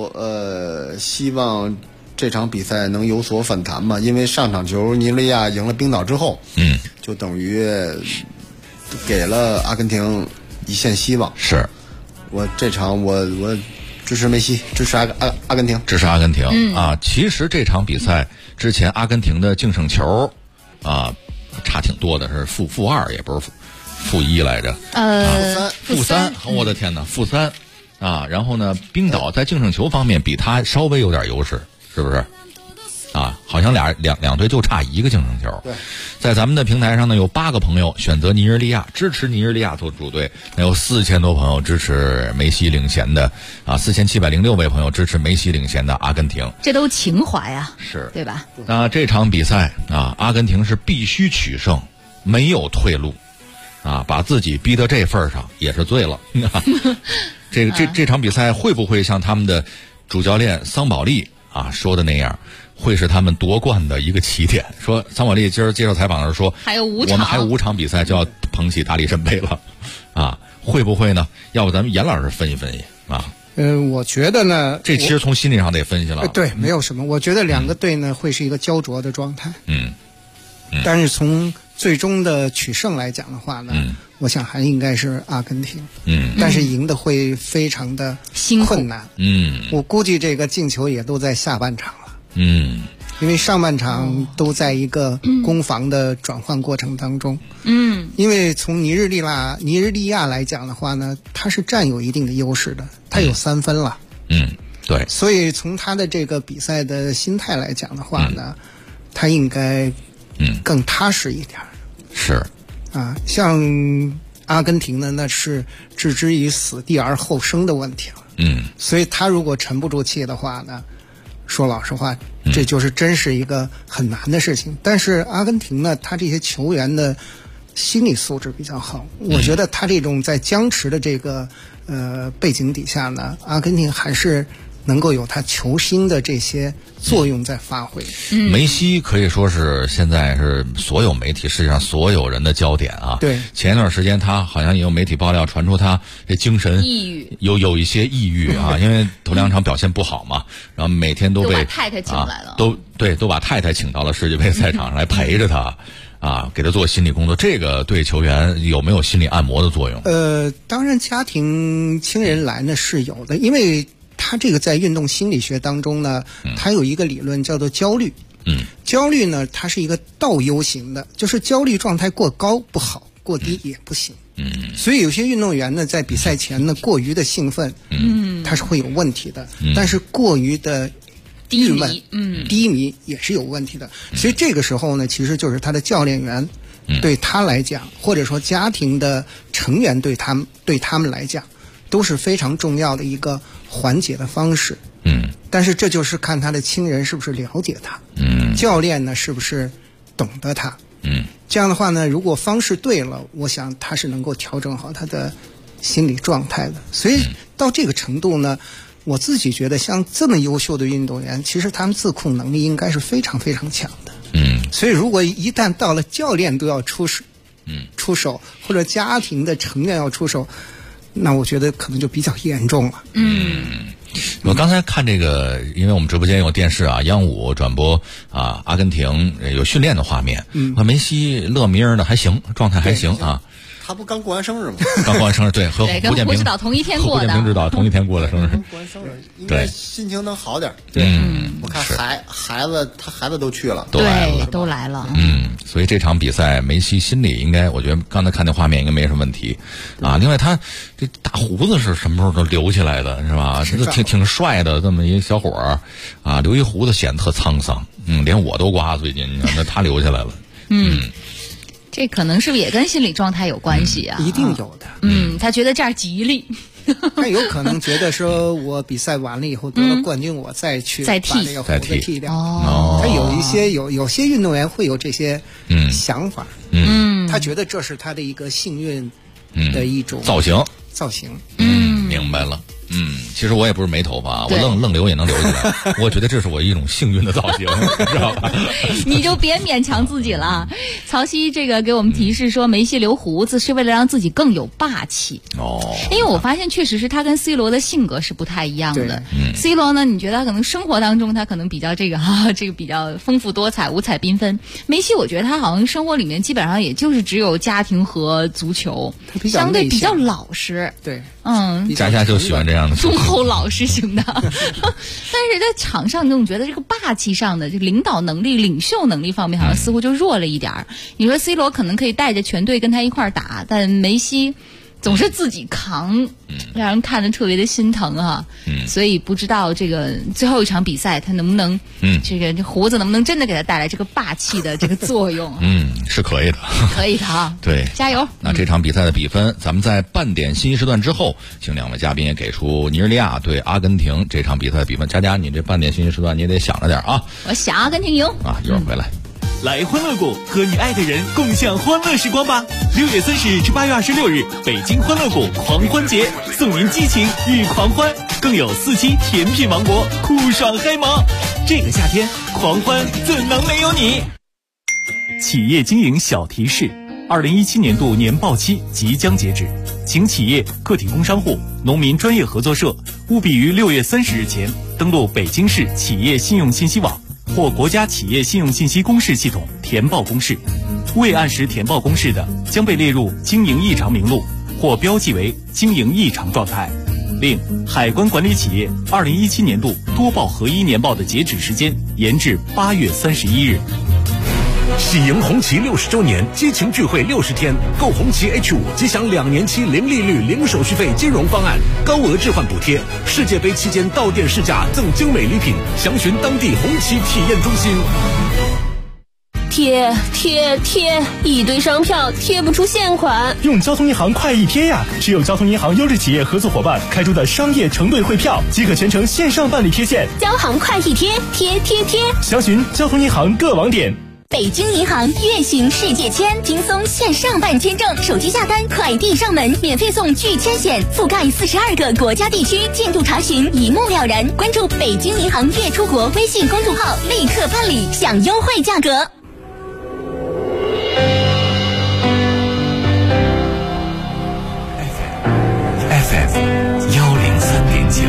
望这场比赛能有所反弹吧，因为上场球尼日利亚赢了冰岛之后，就等于给了阿根廷一线希望。 是， 我这场我支持梅西，支持阿根廷， 支持阿根廷其实这场比赛之前阿根廷的净胜球差挺多的，是负2，也不是负1来着，负3，我的天哪，负3然后呢，冰岛在净胜球方面比他稍微有点优势，是不是？好像两队就差1个净胜球。 对， 在咱们的平台上呢，有8个朋友选择尼日利亚，支持尼日利亚做主队，那有4000多朋友支持梅西领衔的4706位朋友支持梅西领衔的阿根廷。 这都情怀是对吧？ 那这场比赛阿根廷是必须取胜，没有退路把自己逼到这份上也是醉了。这场比赛会不会像他们的主教练桑保利说的那样，会是他们夺冠的一个起点？说桑保利今儿接受采访的时候说， 还有5场， 我们还有5场比赛就要捧起大力神杯了会不会呢？要不咱们严老师分析分析我觉得呢， 这其实从心理上得分析了。 对，没有什么。我觉得2个队呢会是一个焦灼的状态。但是从最终的取胜来讲的话呢， 我想还应该是阿根廷。但是赢的会非常的困难。我估计这个进球也都在下半场了。因为上半场都在一个攻防的转换过程当中。因为从尼日利亚来讲的话呢，它是占有一定的优势的，它有3分了。 对。 所以从他的这个比赛的心态来讲的话呢，他应该更踏实一点。 是。 像阿根廷呢，那是置之于死地而后生的问题了。所以他如果沉不住气的话呢，说老实话，这就是真是一个很难的事情。但是阿根廷呢，他这些球员的心理素质比较好，我觉得他这种在僵持的这个背景底下呢，阿根廷还是能够有他球星的这些作用在发挥。 梅西可以说是现在是所有媒体世界上所有人的焦点啊。 对。 前一段时间他好像也有媒体爆料传出他这精神抑郁， 有一些抑郁啊，因为头2场表现不好嘛，然后每天都被太太请来了。 都把太太请到了世界杯赛场上来陪着他。给他做心理工作，这个对球员有没有心理按摩的作用？ 当然家庭亲人来呢是有的，因为他这个在运动心理学当中呢，他有一个理论叫做焦虑。焦虑呢，它是一个倒 U 型的，就是焦虑状态过高不好，过低也不行。所以有些运动员呢，在比赛前呢过于的兴奋，他是会有问题的。但是过于的郁闷、低迷也是有问题的。所以这个时候呢，其实就是他的教练员对他来讲，或者说家庭的成员对他们来讲，都是非常重要的一个缓解的方式。但是这就是看他的亲人是不是了解他，教练呢是不是懂得他。这样的话呢，如果方式对了，我想他是能够调整好他的心理状态的。所以到这个程度呢，我自己觉得像这么优秀的运动员，其实他们自控能力应该是非常非常强的。所以如果一旦到了教练都要出手，或者家庭的成员要出手，那我觉得可能就比较严重了。 我刚才看这个，因为我们直播间有电视啊，央五转播阿根廷有训练的画面。梅西乐咪儿的还行，状态还行啊。 他不刚过完生日吗？ 刚过完生日，对，和胡建平指导同一天过的。 胡建平指导同一天过的生日。 过完生日，应该心情能好点。 对， 我看孩子都去了， 都来了。 所以这场比赛梅西心里应该，我觉得刚才看那画面应该没什么问题啊。另外他这大胡子是什么时候都留起来的，是吧？这挺帅的这么一小伙儿啊，留一胡子显得特沧桑。连我都刮最近，你看那他留下来了。 这可能是不是也跟心理状态有关系啊？ 一定有的。 他觉得这样吉利。 他有可能觉得说，我比赛完了以后得了冠军，我再去把那个胡子剃掉。他有些运动员会有这些想法。他觉得这是他的一个幸运的一种造型。明白了。其实我也不是没头发，我愣留也能留起来。我觉得这是我一种幸运的造型，知道吧？ 你就别勉强自己了。曹曦这个给我们提示说，梅西留胡子是为了让自己更有霸气。因为我发现确实是他跟 C 罗的性格是不太一样的。C 罗呢，你觉得他可能生活当中他可能比较这个比较丰富多彩、五彩缤纷。梅西我觉得他好像生活里面基本上也就是只有家庭和足球，相对比较老实。 对， 佳就喜欢这样的忠厚老实型的。但是在场上你总觉得这个霸气上的这个领导能力、领袖能力方面好像似乎就弱了一点。你说 C 罗可能可以带着全队跟他一块儿打，但梅西总是自己扛，让人看得特别的心疼啊。所以不知道这个最后一场比赛他能不能，这胡子能不能真的给他带来这个霸气的这个作用？ 是可以的， 可以的啊。 对， 加油。 那这场比赛的比分，咱们在半点信息时段之后，请两位嘉宾也给出尼日利亚对阿根廷这场比赛的比分。佳，你这半点信息时段你也得想着点啊。 我想阿根廷赢啊，一会儿回来。 来欢乐谷，和你爱的人共享欢乐时光吧！6月30日至8月26日，北京欢乐谷狂欢节，送您激情与狂欢，更有4期甜品王国酷爽嗨萌。这个夏天，狂欢怎能没有你？企业经营小提示：2017年度年报期即将截止，请企业、个体工商户、农民专业合作社务必于6月30日前登录北京市企业信用信息网或国家企业信用信息公示系统填报公示。 未按时填报公示的，将被列入经营异常名录或标记为经营异常状态。另，海关管理企业2017年度多报合一年报的截止时间延至8月31日。 喜迎红旗60周年激情聚会60天，购红旗 H5 即享2年期零利率、零手续费金融方案，高额置换补贴。世界杯期间到店试驾赠精美礼品，详询当地红旗体验中心。 贴，一堆商票贴不出现款。 用交通银行快易贴呀！只有交通银行优质企业合作伙伴开出的商业成对汇票，即可全程线上办理贴现。 交行快易贴，贴。 详询交通银行各网点。 北京银行月行世界签，轻松线上办签证，手机下单，快递上门，免费送拒签险，覆盖42个国家地区，进度查询一目了然。关注北京银行月出国微信公众号，立刻办理，享优惠价格。 FM 103.9，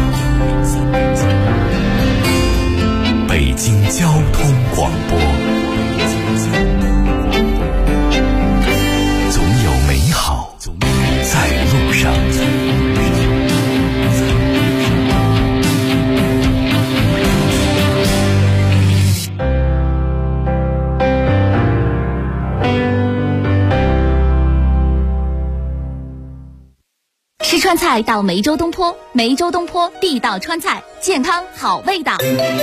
北京交通广播，总有美好在路上。 吃川菜到梅州东坡，梅州东坡地道川菜，健康好味道。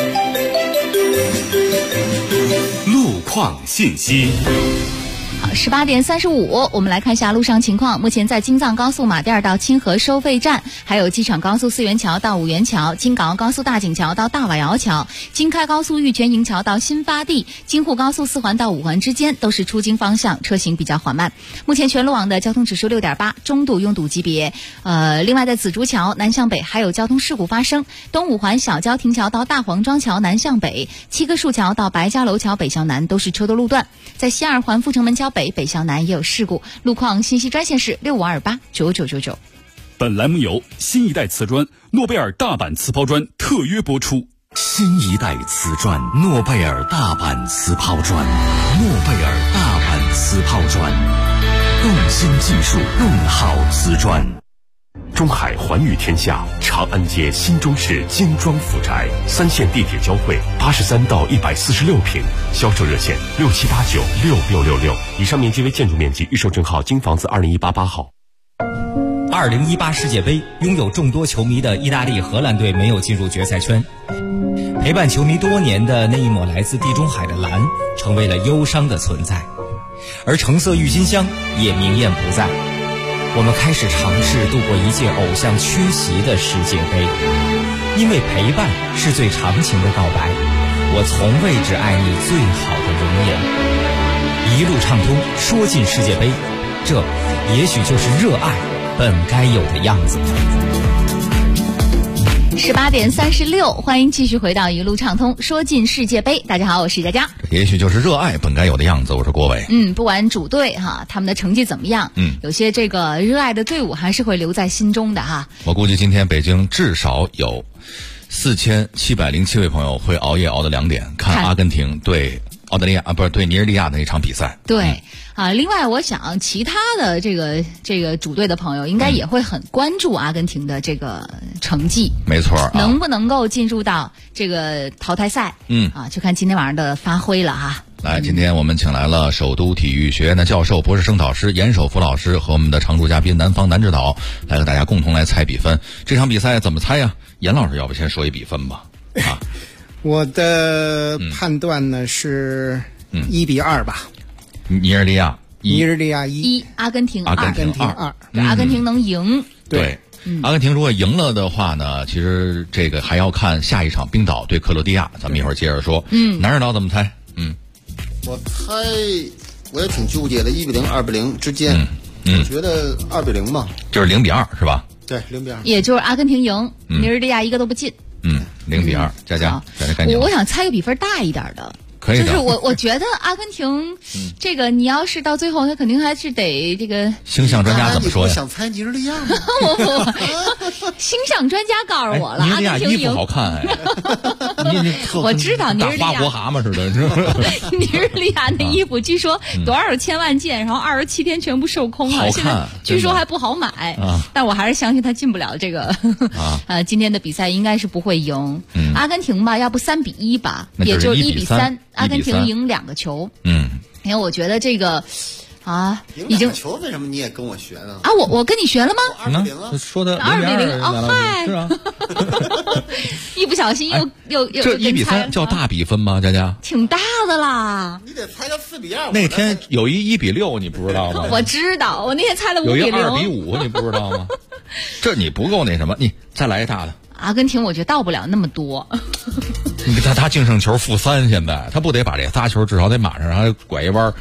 路况信息。 好，18点35，我们来看一下路上情况。目前在京藏高速马甸到清河收费站，还有机场高速四元桥到五元桥，京港澳高速大井桥到大瓦窑桥，京开高速玉泉营桥到新发地，京沪高速四环到五环之间都是出京方向，车行比较缓慢。目前全路网的交通指数6.8，中度拥堵级别。另外在紫竹桥南向北还有交通事故发生，东五环小郊亭桥到大黄庄桥南向北，七棵树桥到白家楼桥北向南都是车多路段。在西二环阜成门桥北向南也有事故。路况信息专线是65289999。 本栏目由新一代瓷砖诺贝尔大阪瓷抛砖特约播出。 新一代瓷砖诺贝尔大阪瓷抛砖，诺贝尔大阪瓷抛砖，更新技术，更好瓷砖。 中海环宇天下长安街新中式精装府宅，3线地铁交汇，83到146平，销售热线67896666。以上面积为建筑面积，预售证号京房子20188号。 2018世界杯拥有众多球迷的意大利、荷兰队没有进入决赛圈，陪伴球迷多年的那一抹来自地中海的蓝成为了忧伤的存在，而橙色郁金香也明艳不在。我们开始尝试度过一届偶像缺席的世界杯，因为陪伴是最长情的告白。我从未只爱你最好的容颜，一路畅通，说进世界杯，这也许就是热爱本该有的样子。 18点36，欢迎继续回到一路畅通，说进世界杯。大家好，我是佳佳。 也许就是热爱本该有的样子，我是郭伟。 不管主队他们的成绩怎么样，有些这个热爱的队伍还是会留在心中的哈。 我估计今天北京至少有4707位朋友会熬夜熬到2点看阿根廷对澳大利亚对尼日利亚的那场比赛。 对。另外我想其他的这个主队的朋友应该也会很关注阿根廷的这个成绩。 没错， 能不能够进入到这个淘汰赛？就看今天晚上的发挥了哈。 来，今天我们请来了首都体育学院的教授、博士生导师严守福老师和我们的常驻嘉宾南方男指导来和大家共同来猜比分。这场比赛怎么猜呀？严老师要不先说一比分吧？ 我的判断呢是1-2吧。 尼日利亚 1， 阿根廷2。 阿根廷能赢。 对。阿根廷如果赢了的话呢，其实这个还要看下一场冰岛对克罗地亚，咱们一会儿接着说。男指导怎么猜？ 我猜我也挺纠结的，1-0、2-0之间。我觉得2-0嘛， 就是0-2是吧？ 对，0-2， 也就是阿根廷赢，尼日利亚一个都不进。 0-2，佳佳，赶紧。 我想猜个比分大一点的。 可以的。 就是我觉得阿根廷这个，你要是到最后，他肯定还是得这个。 星象专家怎么说呀？ 想猜尼日利亚吗？ 星象专家告诉我了， 尼日利亚衣服阿根廷赢。 好看哎， 我知道尼日利亚大花脖蛤蟆似的，是吧？ 尼日利亚那衣服据说多少千万件，然后27天全部售空了，现在据说还不好买。但我还是相信他进不了这个今天的比赛应该是不会赢。阿根廷吧，要不3-1吧，也就是1比3，阿根廷赢2个球。因为我觉得这个已经球，为什么你也跟我学呢？ 我跟你学了吗 ？2-0 说的 2-0嗨， 是啊， 一不小心又这1比3叫大比分吗？佳佳， 挺大的啦。 你得猜个4-2。 那天有一1比6，你不知道吗？ 我知道，我那天猜了5比0。 有一2比5，你不知道吗？这你不够那什么，你再来一大的。 阿根廷我觉得到不了那么多。 他净胜球-3，现在他不得把这仨球至少得马上，然后拐一弯。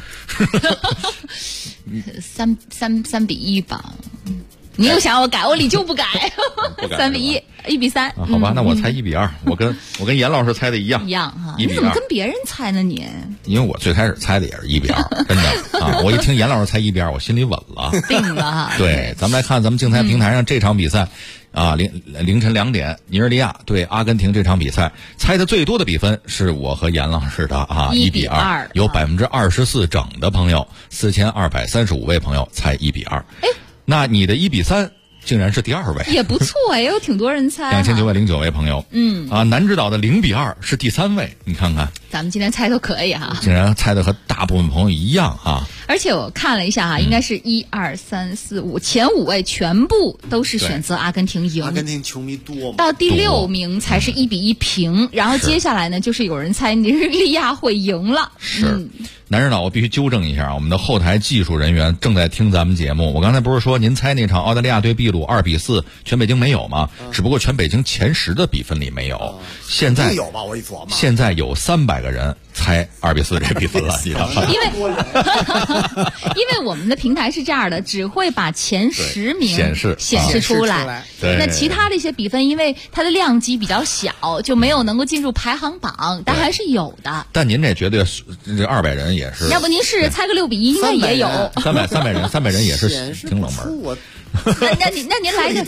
3比1吧。你又想我改，我理就不改。3比1，1比3。 好吧，那我猜1比2。我跟严老师猜的一样哈。 1比2。 你怎么跟别人猜呢你？ 因为我最开始猜的也是1比2，真的啊！我一听严老师猜1比2，我心里稳了， 定了哈。 对，咱们来看咱们竞猜平台上这场比赛。凌晨2点，尼日利亚对阿根廷这场比赛，猜的最多的比分是我和严老师的1比2，有24%整的朋友，4235位朋友猜1比2。那你的1比3竟然是第2位， 也不错哎，有挺多人猜。 2909位朋友，南指岛的0比2是第3位，你看看， 咱们今天猜都可以哈， 竟然猜的和大部分朋友一样啊。 而且我看了一下应该是1、2、3、4、5前5位全部都是选择阿根廷赢。 阿根廷球迷多吗？ 到第6名才是1比1平，然后接下来呢就是有人猜尼日利亚会赢了。 是。南指岛，我必须纠正一下，我们的后台技术人员正在听咱们节目。我刚才不是说您猜那场澳大利亚对秘鲁2比4，全北京没有吗？只不过全北京前10的比分里没有。现在有吧？我一琢磨， 现在有300个人猜2比4这比分了，你知道吗？ 因为我们的平台是这样的，只会把前10名显示出来。那其他的一些比分，因为它的量级比较小，就没有能够进入排行榜，但还是有的。 但您这绝对这200人也是， 要不您试试猜个6比1，应该也有。 300人也是挺冷门。 那您来个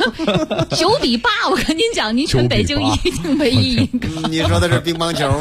9比8，我跟您讲，您全北京一定唯一一个。 你说的是乒乓球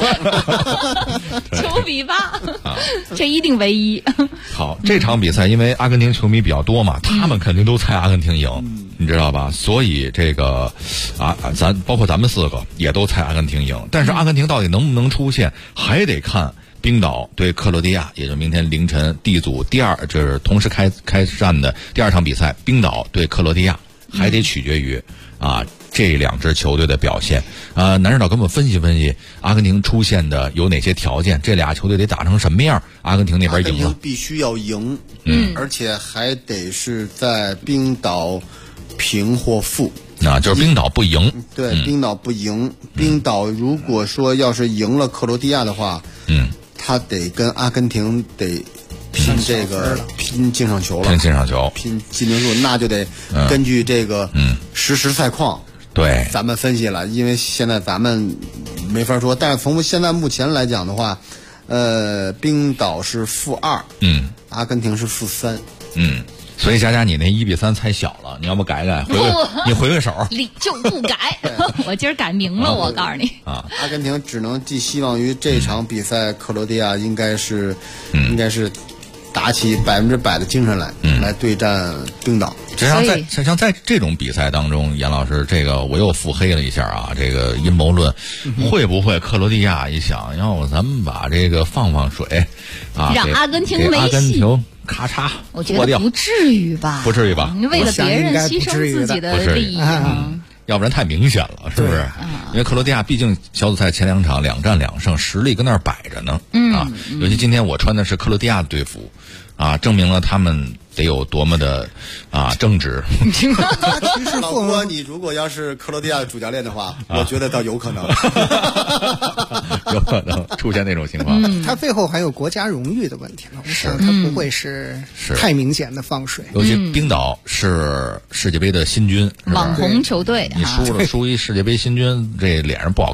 ？9比8，这一定唯一。 好，这场比赛因为阿根廷球迷比较多嘛，他们肯定都猜阿根廷赢，你知道吧？所以这个包括咱们4个也都猜阿根廷赢。但是阿根廷到底能不能出现，还得看冰岛对克罗地亚，也就是明天凌晨 D 组就是同时开战的第2场比赛，冰岛对克罗地亚，还得取决于这2支球队的表现。南指导给我们分析分析阿根廷出现的有哪些条件，这俩球队得打成什么样，阿根廷那边赢了必须要赢，而且还得是在冰岛平或负。 就是冰岛不赢。 对，冰岛不赢。冰岛如果说要是赢了克罗地亚的话，他得跟阿根廷得拼拼净胜球了，拼净胜数，那就得根据这个实时赛况， 对， 咱们分析了。因为现在咱们没法说，但是从现在目前来讲的话，冰岛是-2，阿根廷是-3， 所以佳佳，你那1比3猜小了，你要不改改，你回手， 理就不改。我今儿改明了，我告诉你阿根廷只能寄希望于这场比赛，克罗地亚应该是打起100%的精神来对战冰岛。 像在这种比赛当中，严老师，这个我又腹黑了一下这个阴谋论，会不会克罗地亚一想，要咱们把这个放水让阿根廷没戏， 咔嚓， 我觉得不至于吧？ 不至于吧？ 为了别人牺牲自己的利益要不然太明显了，是不是？因为克罗地亚毕竟小组赛前2场2战2胜，实力跟那儿摆着呢。尤其今天我穿的是克罗地亚的队服，证明了他们得有多么的正直。 老郭，你如果要是克罗地亚的主教练的话，我觉得倒有可能， 有可能出现那种情况。 他背后还有国家荣誉的问题了，我想他不会是太明显的放水。 尤其冰岛是世界杯的新军， 网红球队， 你输一世界杯新军，这脸上不好看。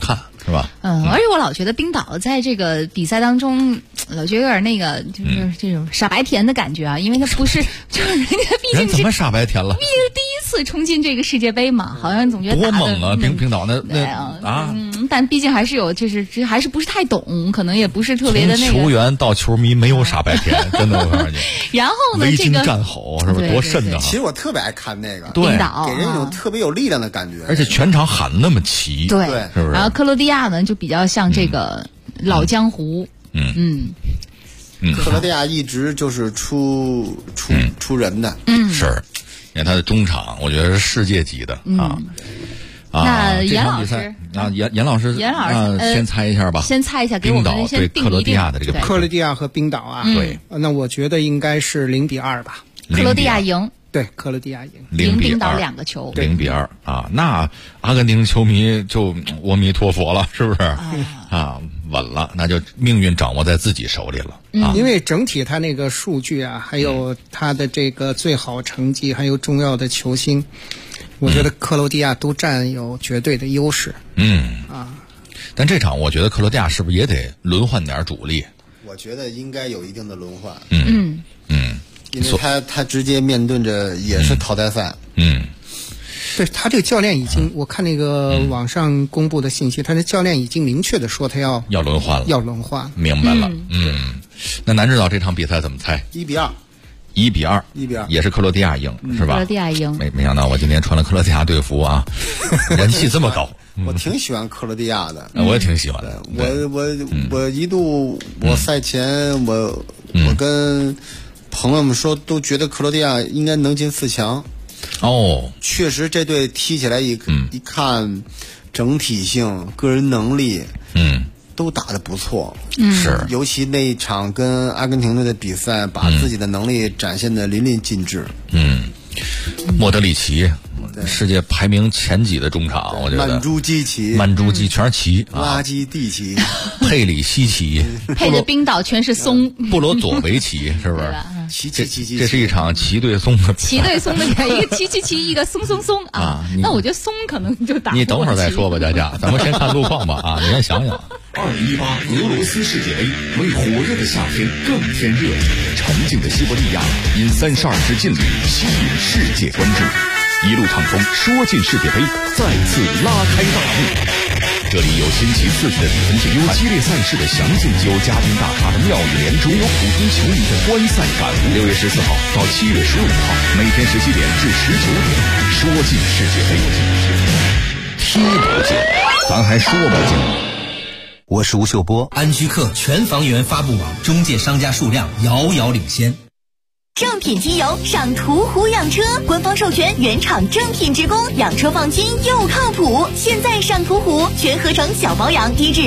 是吧？ 而且我老觉得冰岛在这个比赛当中，老觉得有点那个，就是这种傻白甜的感觉啊，因为他不是，就是人家毕竟怎么傻白甜了？ 毕竟是第一次冲进这个世界杯嘛，好像总觉得多猛啊！冰岛那但毕竟还是有，就是还是不是太懂，可能也不是特别的那个。 从球员到球迷没有傻白甜，真的我告诉你。 然后呢， 维京战吼是不是多瘆得慌？ 其实我特别爱看那个， 冰岛给人一种特别有力量的感觉， 而且全场喊那么齐， 对， 是不是？ 然后克罗地亚呢，就比较像这个老江湖， 克罗地亚一直就是出人的， 是，你看他的中场，我觉得是世界级的啊。 那严老师严老师先猜一下吧。 先猜一下，给我们冰岛对克罗地亚的这个克罗地亚和冰岛啊， 对， 那我觉得应该是0-2吧。 克罗地亚赢。 对，克罗地亚赢冰岛2个球 ，0-2啊！那阿根廷球迷就阿弥陀佛了，是不是？稳了，那就命运掌握在自己手里了啊！ 因为整体他那个数据啊，还有他的这个最好成绩，还有重要的球星，我觉得克罗地亚都占有绝对的优势。 但这场我觉得克罗地亚是不是也得轮换点主力？ 我觉得应该有一定的轮换。因为他直接面对着也是淘汰赛。 对，他这个教练已经，我看那个网上公布的信息，他的教练已经明确的说他要轮换了， 要轮换。 明白了。那南指导这场比赛怎么猜 ？1-2， 也是克罗地亚赢，是吧？ 克罗地亚赢。 没想到我今天穿了克罗地亚队服啊，人气这么高。 我挺喜欢克罗地亚的， 我也挺喜欢的。 我一度赛前我跟朋友们说，都觉得克罗地亚应该能进4强。确实这队踢起来一看，整体性、个人能力，都打得不错。 是， 尤其那场跟阿根廷队的比赛，把自己的能力展现得淋漓尽致。 莫德里奇，世界排名前几的中场，我觉得。曼朱基全是奇， 拉基蒂奇， 佩里西奇， 配着冰岛全是松， 布罗佐维奇，是不是？这是一场齐对松的齐对松的一个齐，一个松啊。那我觉得松可能就打不过。 你等会儿再说吧，佳佳，咱们先看路况吧啊，你先想想。 2018俄罗斯世界杯为火热的夏天更添热情，沉静的西伯利亚因32支劲旅吸引世界关注，一路畅通，说进世界杯再次拉开大幕。这里有新奇刺激的比分竞赛，有激烈赛事的详尽，有嘉宾大咖的妙语连珠，有普通球迷的观赛感悟。6月14号到7月15号，每天17点至19点，说进世界杯，踢不进，咱还说不进。 我是吴秀波，安居客全房源发布网中介商家数量遥遥领先。 正品机油上途虎养车，官方授权原厂正品直供，养车放心又靠谱。现在上途虎全合成小保养低至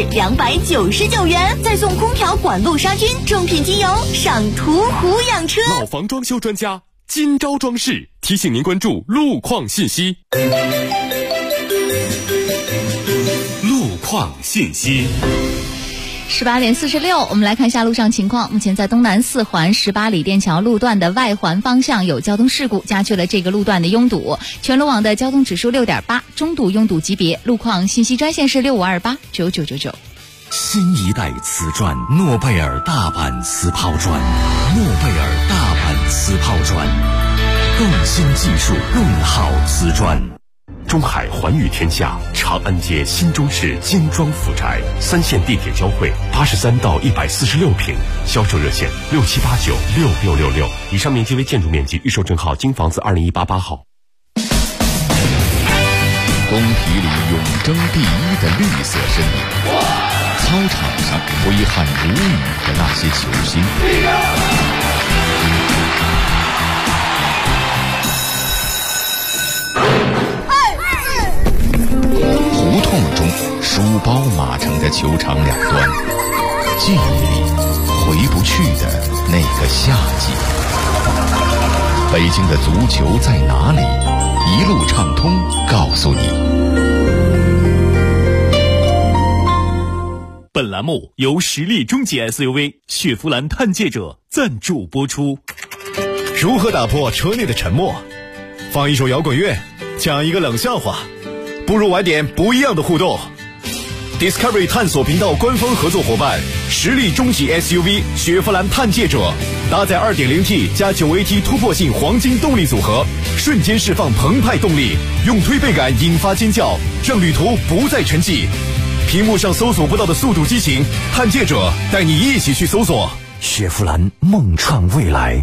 299元，再送空调管路杀菌。正品机油上途虎养车。 老房装修专家金招装饰提醒您关注路况信息。路况信息。 18点46，我们来看一下路上情况。目前在东南4环18里店桥路段的外环方向有交通事故，加剧了这个路段的拥堵。全路网的交通指数6.8，中度拥堵级别。路况信息专线是6528999999。 新一代瓷砖，诺贝尔大阪瓷抛砖，诺贝尔大阪瓷抛砖，更新技术，更好瓷砖。 中海环宇天下长安街新中式精装府宅，3线地铁交汇，83到146平，销售热线67896666，以上面积为建筑面积，预售证号京房子20188号。 工体里永争第一的绿色身影，操场上挥汗如雨的那些球星，胡同中书包码成的球场两端，记忆里回不去的那个夏季。北京的足球在哪里？一路畅通告诉你。 本栏目由实力中级 SUV 雪佛兰探界者赞助播出。 如何打破车内的沉默？放一首摇滚乐，讲一个冷笑话，不如玩点不一样的互动。 Discovery 探索频道官方合作伙伴，实力中级 SUV 雪佛兰探界者，搭载 2.0T 加 9AT 突破性黄金动力组合，瞬间释放澎湃动力，用推背感引发尖叫，让旅途不再沉寂。屏幕上搜索不到的速度激情，探界者带你一起去搜索。 雪佛兰梦创未来。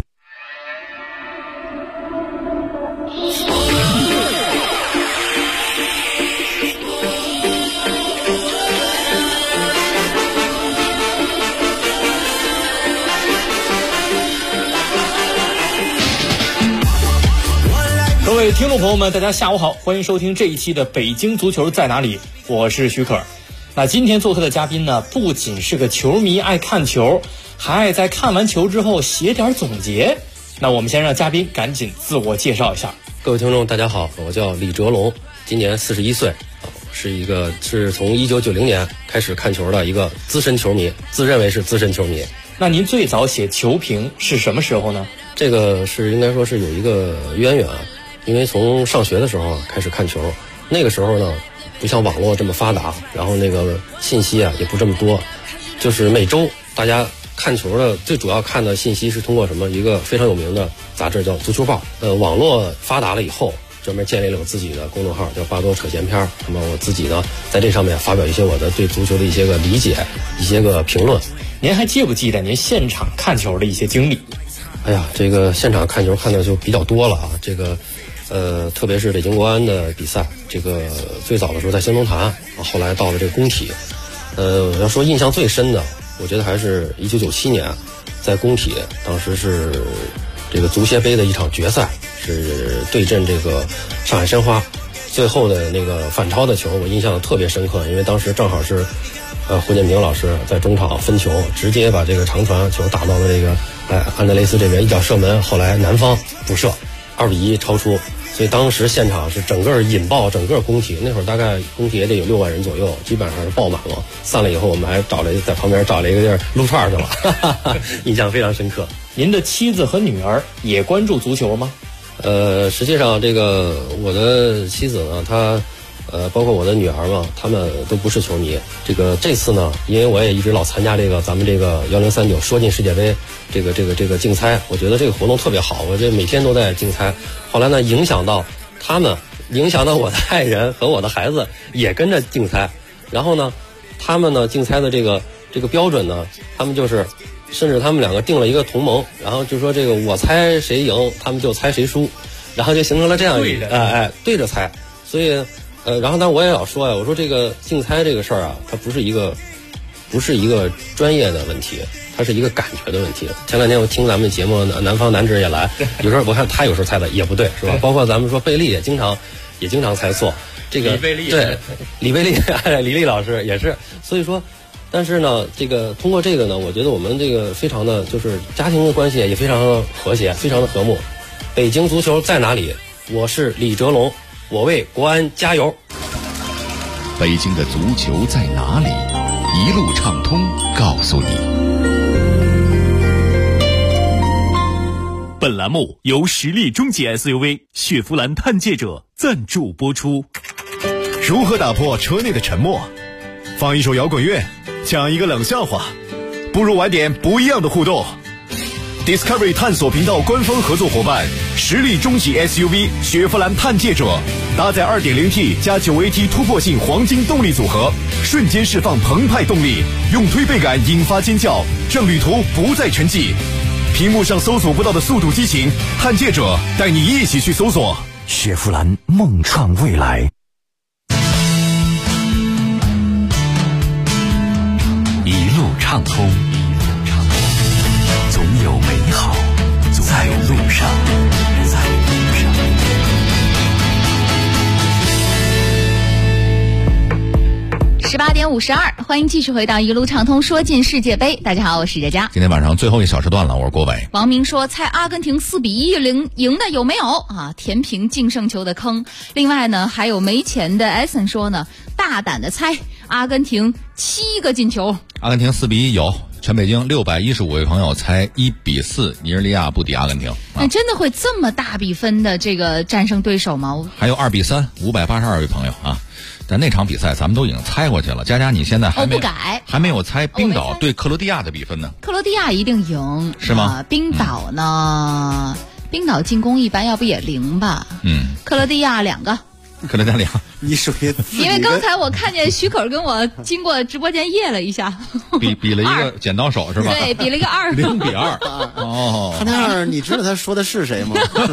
各位听众朋友们，大家下午好，欢迎收听这一期的北京足球在哪里，我是徐可。那今天做客的嘉宾呢，不仅是个球迷，爱看球，还爱在看完球之后写点总结。那我们先让嘉宾赶紧自我介绍一下。 各位听众大家好，我叫李哲龙，今年41岁，是从1990年开始看球的一个资深球迷，自认为是资深球迷。 那您最早写球评是什么时候呢？ 这个是应该说是有一个渊源啊，因为从上学的时候开始看球，那个时候呢不像网络这么发达，然后那个信息啊也不这么多，就是每周大家看球的最主要看的信息是通过什么？一个非常有名的杂志叫《足球报》。网络发达了以后，专门建立了我自己的公众号，叫巴多扯闲篇。那么我自己呢，在这上面发表一些我的对足球的一些个理解，一些个评论。 您还记不记得您现场看球的一些经历？ 哎呀，这个现场看球看的就比较多了啊，这个。特别是北京国安的比赛，这个最早的时候在新龙潭，后来到了这个工体。要说印象最深的，我觉得还是1997年在工体，当时是这个足协杯的一场决赛，是对阵这个上海申花，最后的那个反超的球，我印象特别深刻，因为当时正好是胡建平老师在中场分球，直接把这个长传球打到了这个安德雷斯这边一脚射门，后来南方补射2-1超出。所以当时现场是整个引爆整个工体，那会儿大概工体也得有6万人左右，基本上是爆满了。散了以后，我们还在旁边找了一个地儿撸串去了，印象非常深刻。 您的妻子和女儿也关注足球吗？ 实际上这个我的妻子呢，她包括我的女儿嘛，他们都不是球迷。这次呢，因为我也一直老参加咱们这个1039说进世界杯这个竞猜，我觉得这个活动特别好，我这每天都在竞猜。后来呢，影响到他们，影响到我的爱人和我的孩子也跟着竞猜。然后呢，他们呢竞猜的这个标准呢，他们就是甚至他们两个定了一个同盟，然后就说这个我猜谁赢，他们就猜谁输，然后就形成了这样一个对着猜。所以然后呢，我也要说呀，我说这个竞猜这个事儿啊，它不是一个专业的问题，它是一个感觉的问题。前两天我听咱们节目，南方男子也来，有时候我看他有时候猜的也不对，是吧？包括咱们说贝利也经常猜错。这个对李贝利李丽老师也是。所以说，但是呢，这个通过这个呢，我觉得我们这个非常的就是家庭的关系也非常的和谐，非常的和睦。北京足球在哪里？我是李哲龙。我为国安加油！ 北京的足球在哪里？一路畅通告诉你。 本栏目由实力中级 SUV 雪佛兰探界者赞助播出。 如何打破车内的沉默？放一首摇滚乐，讲一个冷笑话，不如玩点不一样的互动。Discovery 探索频道官方合作伙伴，实力中级 SUV 雪佛兰探界者，搭载 2.0T 加 9AT 突破性黄金动力组合，瞬间释放澎湃动力，用推背感引发尖叫，让旅途不再沉寂。屏幕上搜索不到的速度激情，探界者带你一起去搜索。 雪佛兰梦创未来，一路畅通。总有美好在路上。 18点52，欢迎继续回到一路畅通说进世界杯。大家好，我是佳佳。 今天晚上最后一小时段了，我是郭伟。 王明说猜阿根廷4-1赢的有没有啊？填平净胜球的坑。另外呢，还有没钱的 Essen 说呢，大胆的猜阿根廷7个进球。 阿根廷4-1有。全北京615位朋友猜1-4，尼日利亚不敌阿根廷。 那真的会这么大比分的这个战胜对手吗？ 还有2-3，582位朋友啊。 但那场比赛咱们都已经猜过去了。佳佳，你现在还没有猜冰岛对克罗地亚的比分呢？ 克罗地亚一定赢， 是吗？ 冰岛呢？冰岛进攻一般，要不也0吧？克罗地亚2个。 克罗地亚2， 你属于因为刚才我看见许可跟我经过直播间验了一下， 比了一个剪刀手是吧？ 对，比了一个2。 0比2。哦， 他那样，你知道他说的是谁吗？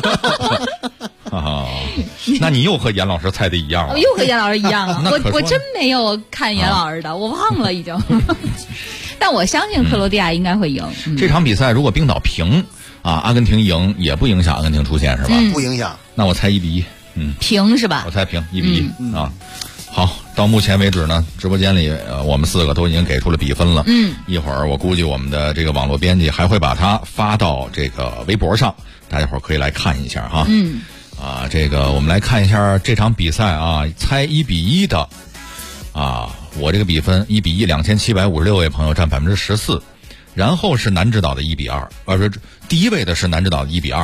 那你又和严老师猜的一样了。 我又和严老师一样了。我真没有看严老师的，我忘了已经。但我相信克罗地亚应该会赢。 这场比赛如果冰岛平阿根廷赢也不影响阿根廷出线是吧？ 不影响。 那我猜1比1。 平是吧？ 我猜平1比1啊。好，到目前为止呢，直播间里我们4个都已经给出了比分了。一会儿我估计我们的这个网络编辑还会把它发到这个微博上，大家伙儿可以来看一下哈。这个我们来看一下这场比赛啊，猜1比1的我这个比分1比1，2756位朋友占14%。然后是南指导的1比2，不是第一位的是南指导的1比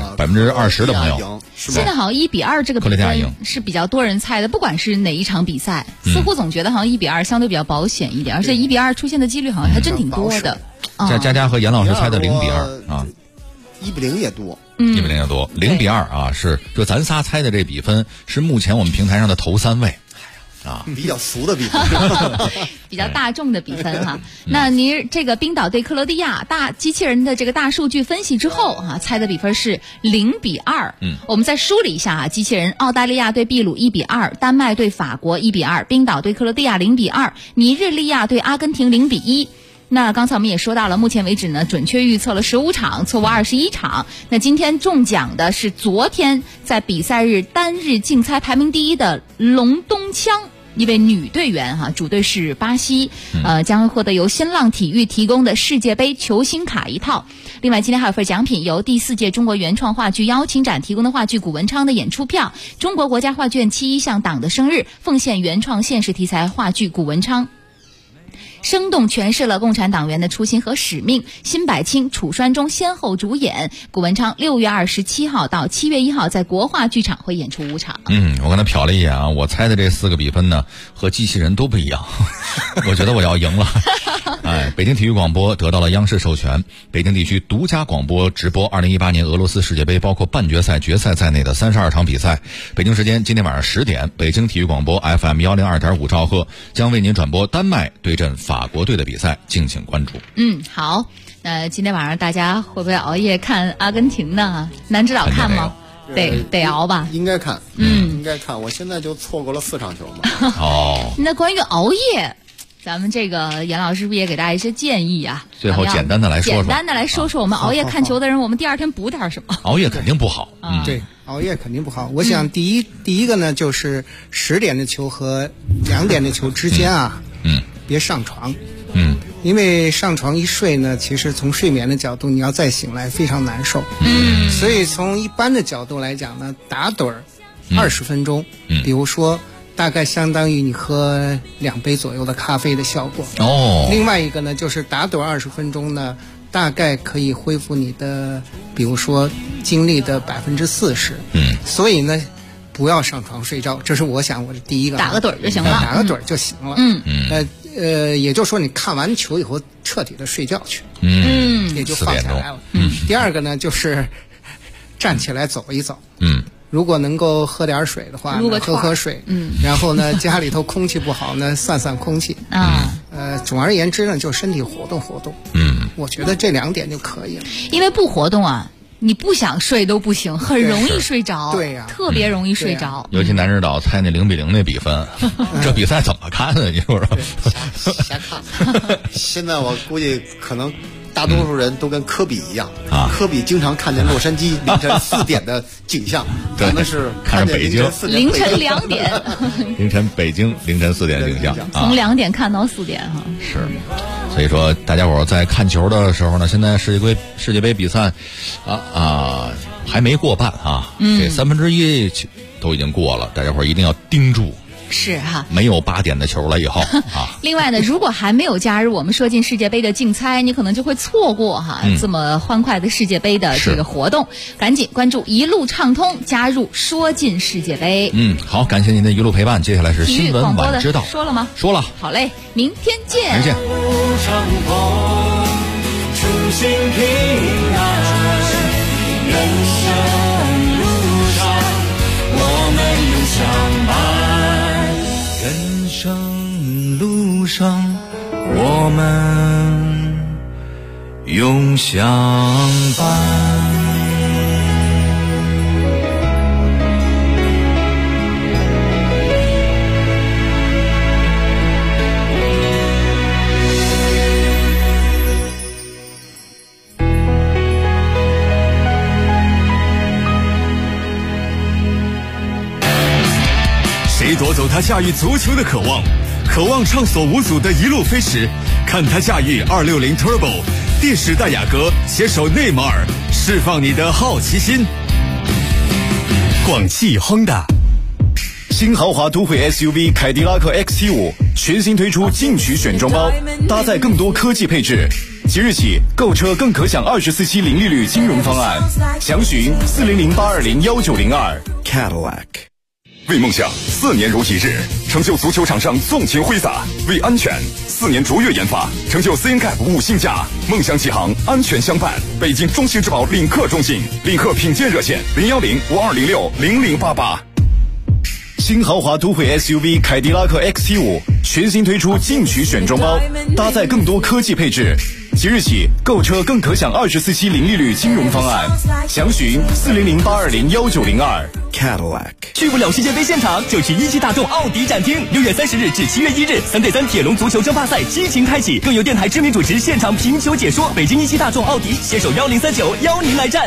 2，20%的朋友。 现在好像1比2这个比分是比较多人猜的，不管是哪一场比赛，似乎总觉得好像1比2相对比较保险一点，而且1比2出现的几率好像还真挺多的。 佳和严老师猜的0比2啊 ，1比0也多 ，1比0也多，0比2是就咱仨猜的这比分是目前我们平台上的头3位。 比较俗的比分， 比较大众的比分哈。那您这个冰岛对克罗地亚机器人的这个大数据分析之后猜的比分是0比2。我们再梳理一下机器人澳大利亚对秘鲁1比2，丹麦对法国1比2，冰岛对克罗地亚0比2，尼日利亚对阿根廷0比1。那刚才我们也说到了，目前为止呢，准确预测了15场，错误21场。那今天中奖的是昨天在比赛日单日竞猜排名第1的龙东枪。一位女队员主队是巴西，将会获得由新浪体育提供的世界杯球星卡1套。另外今天还有份奖品，由第4届中国原创话剧邀请展提供的话剧古文昌的演出票，中国国家话剧院71向党的生日奉献原创现实题材话剧古文昌，生动诠释了共产党员的初心和使命。辛柏青、楚川中先后主演。古文昌6月27号到7月1号在国话剧场会演出5场。 我刚才瞟了一眼我猜的这4个比分呢和机器人都不一样，我觉得我要赢了。北京体育广播得到了央视授权，北京地区独家广播直播2018年俄罗斯世界杯包括半决赛、决赛在内的32场比赛。北京时间今天晚上10点，北京体育广播 FM 102.5兆赫将为您转播丹麦对阵法国队的比赛，敬请关注。 好，那今天晚上大家会不会熬夜看阿根廷呢？南指导看吗？得熬吧， 应该看，应该看。我现在就错过了4场球嘛。 那关于熬夜，咱们这个严老师是不是也给大家一些建议啊？ 最后简单的来说说，我们熬夜看球的人，我们第2天补点什么？ 熬夜肯定不好， 对，熬夜肯定不好。我想第一个呢，就是10点的球和2点的球之间别上床。因为上床一睡呢，其实从睡眠的角度，你要再醒来非常难受。所以从一般的角度来讲呢，打盹儿20分钟，比如说大概相当于你喝2杯左右的咖啡的效果。另外一个呢，就是打盹20分钟呢，大概可以恢复你的，比如说精力的40%。所以呢，不要上床睡觉，这是我想我的第一个。 打个盹就行了， 打个盹就行了。也就是说你看完球以后彻底的睡觉去，也就放下来了。第二个呢，就是站起来走一走。如果能够喝点水的话，喝水。然后呢，家里头空气不好呢，散空气。总而言之呢，就身体活动活动。我觉得这2点就可以了。 因为不活动你不想睡都不行，很容易睡着。 对呀， 特别容易睡着。 尤其南指导猜那0比0那比分，这比赛怎么看呢？你说说？瞎看。现在我估计可能大多数人都跟科比一样科比经常看见洛杉矶凌晨4点的景象，咱们是看着北京凌晨2点， 凌晨北京凌晨4点的景象， 从2点看到4点是。所以说大家伙在看球的时候呢，现在世界杯比赛还没过半这1/3都已经过了，大家伙一定要盯住是哈， 没有8点的球了以后啊。 另外呢，如果还没有加入我们说进世界杯的竞猜，你可能就会错过这么欢快的世界杯的这个活动。赶紧关注一路畅通，加入说进世界杯。 好，感谢您的一路陪伴。接下来是新闻晚知道， 说了吗？ 说了。 好嘞，明天见。 明天见。 初心平安，人生路上我们永相伴。人生路上我们永相伴。 谁夺走他驾驭足球的渴望？渴望畅所无阻的一路飞驰，看他驾驭260 Turbo， 第10代雅阁携手内马尔，释放你的好奇心。广汽 Honda 新豪华都会 SUV 凯迪拉克 XT5 全新推出进取选装包，搭载更多科技配置。即日起购车更可享24期零利率金融方案，详询400-820-1902 Cadillac。为梦想4年如一日，成就足球场上纵情挥洒；为安全4年卓越研发，成就 CNCAP 5星架。梦想启航，安全相伴。北京中兴之宝领克中心，领克品鉴热线010-5206-0088。新豪华都会 SUV 凯迪拉克 XT5 全新推出进取选装包，搭载更多科技配置。即日起购车更可享24期零利率金融方案，详询400-820-1902 Cadillac。 去不了世界杯现场，就去一汽大众奥迪展厅。6月30日至7月1日，3对3铁笼足球争霸赛激情开启，更有电台知名主持现场评球解说。北京一汽大众奥迪携手1039邀您来战。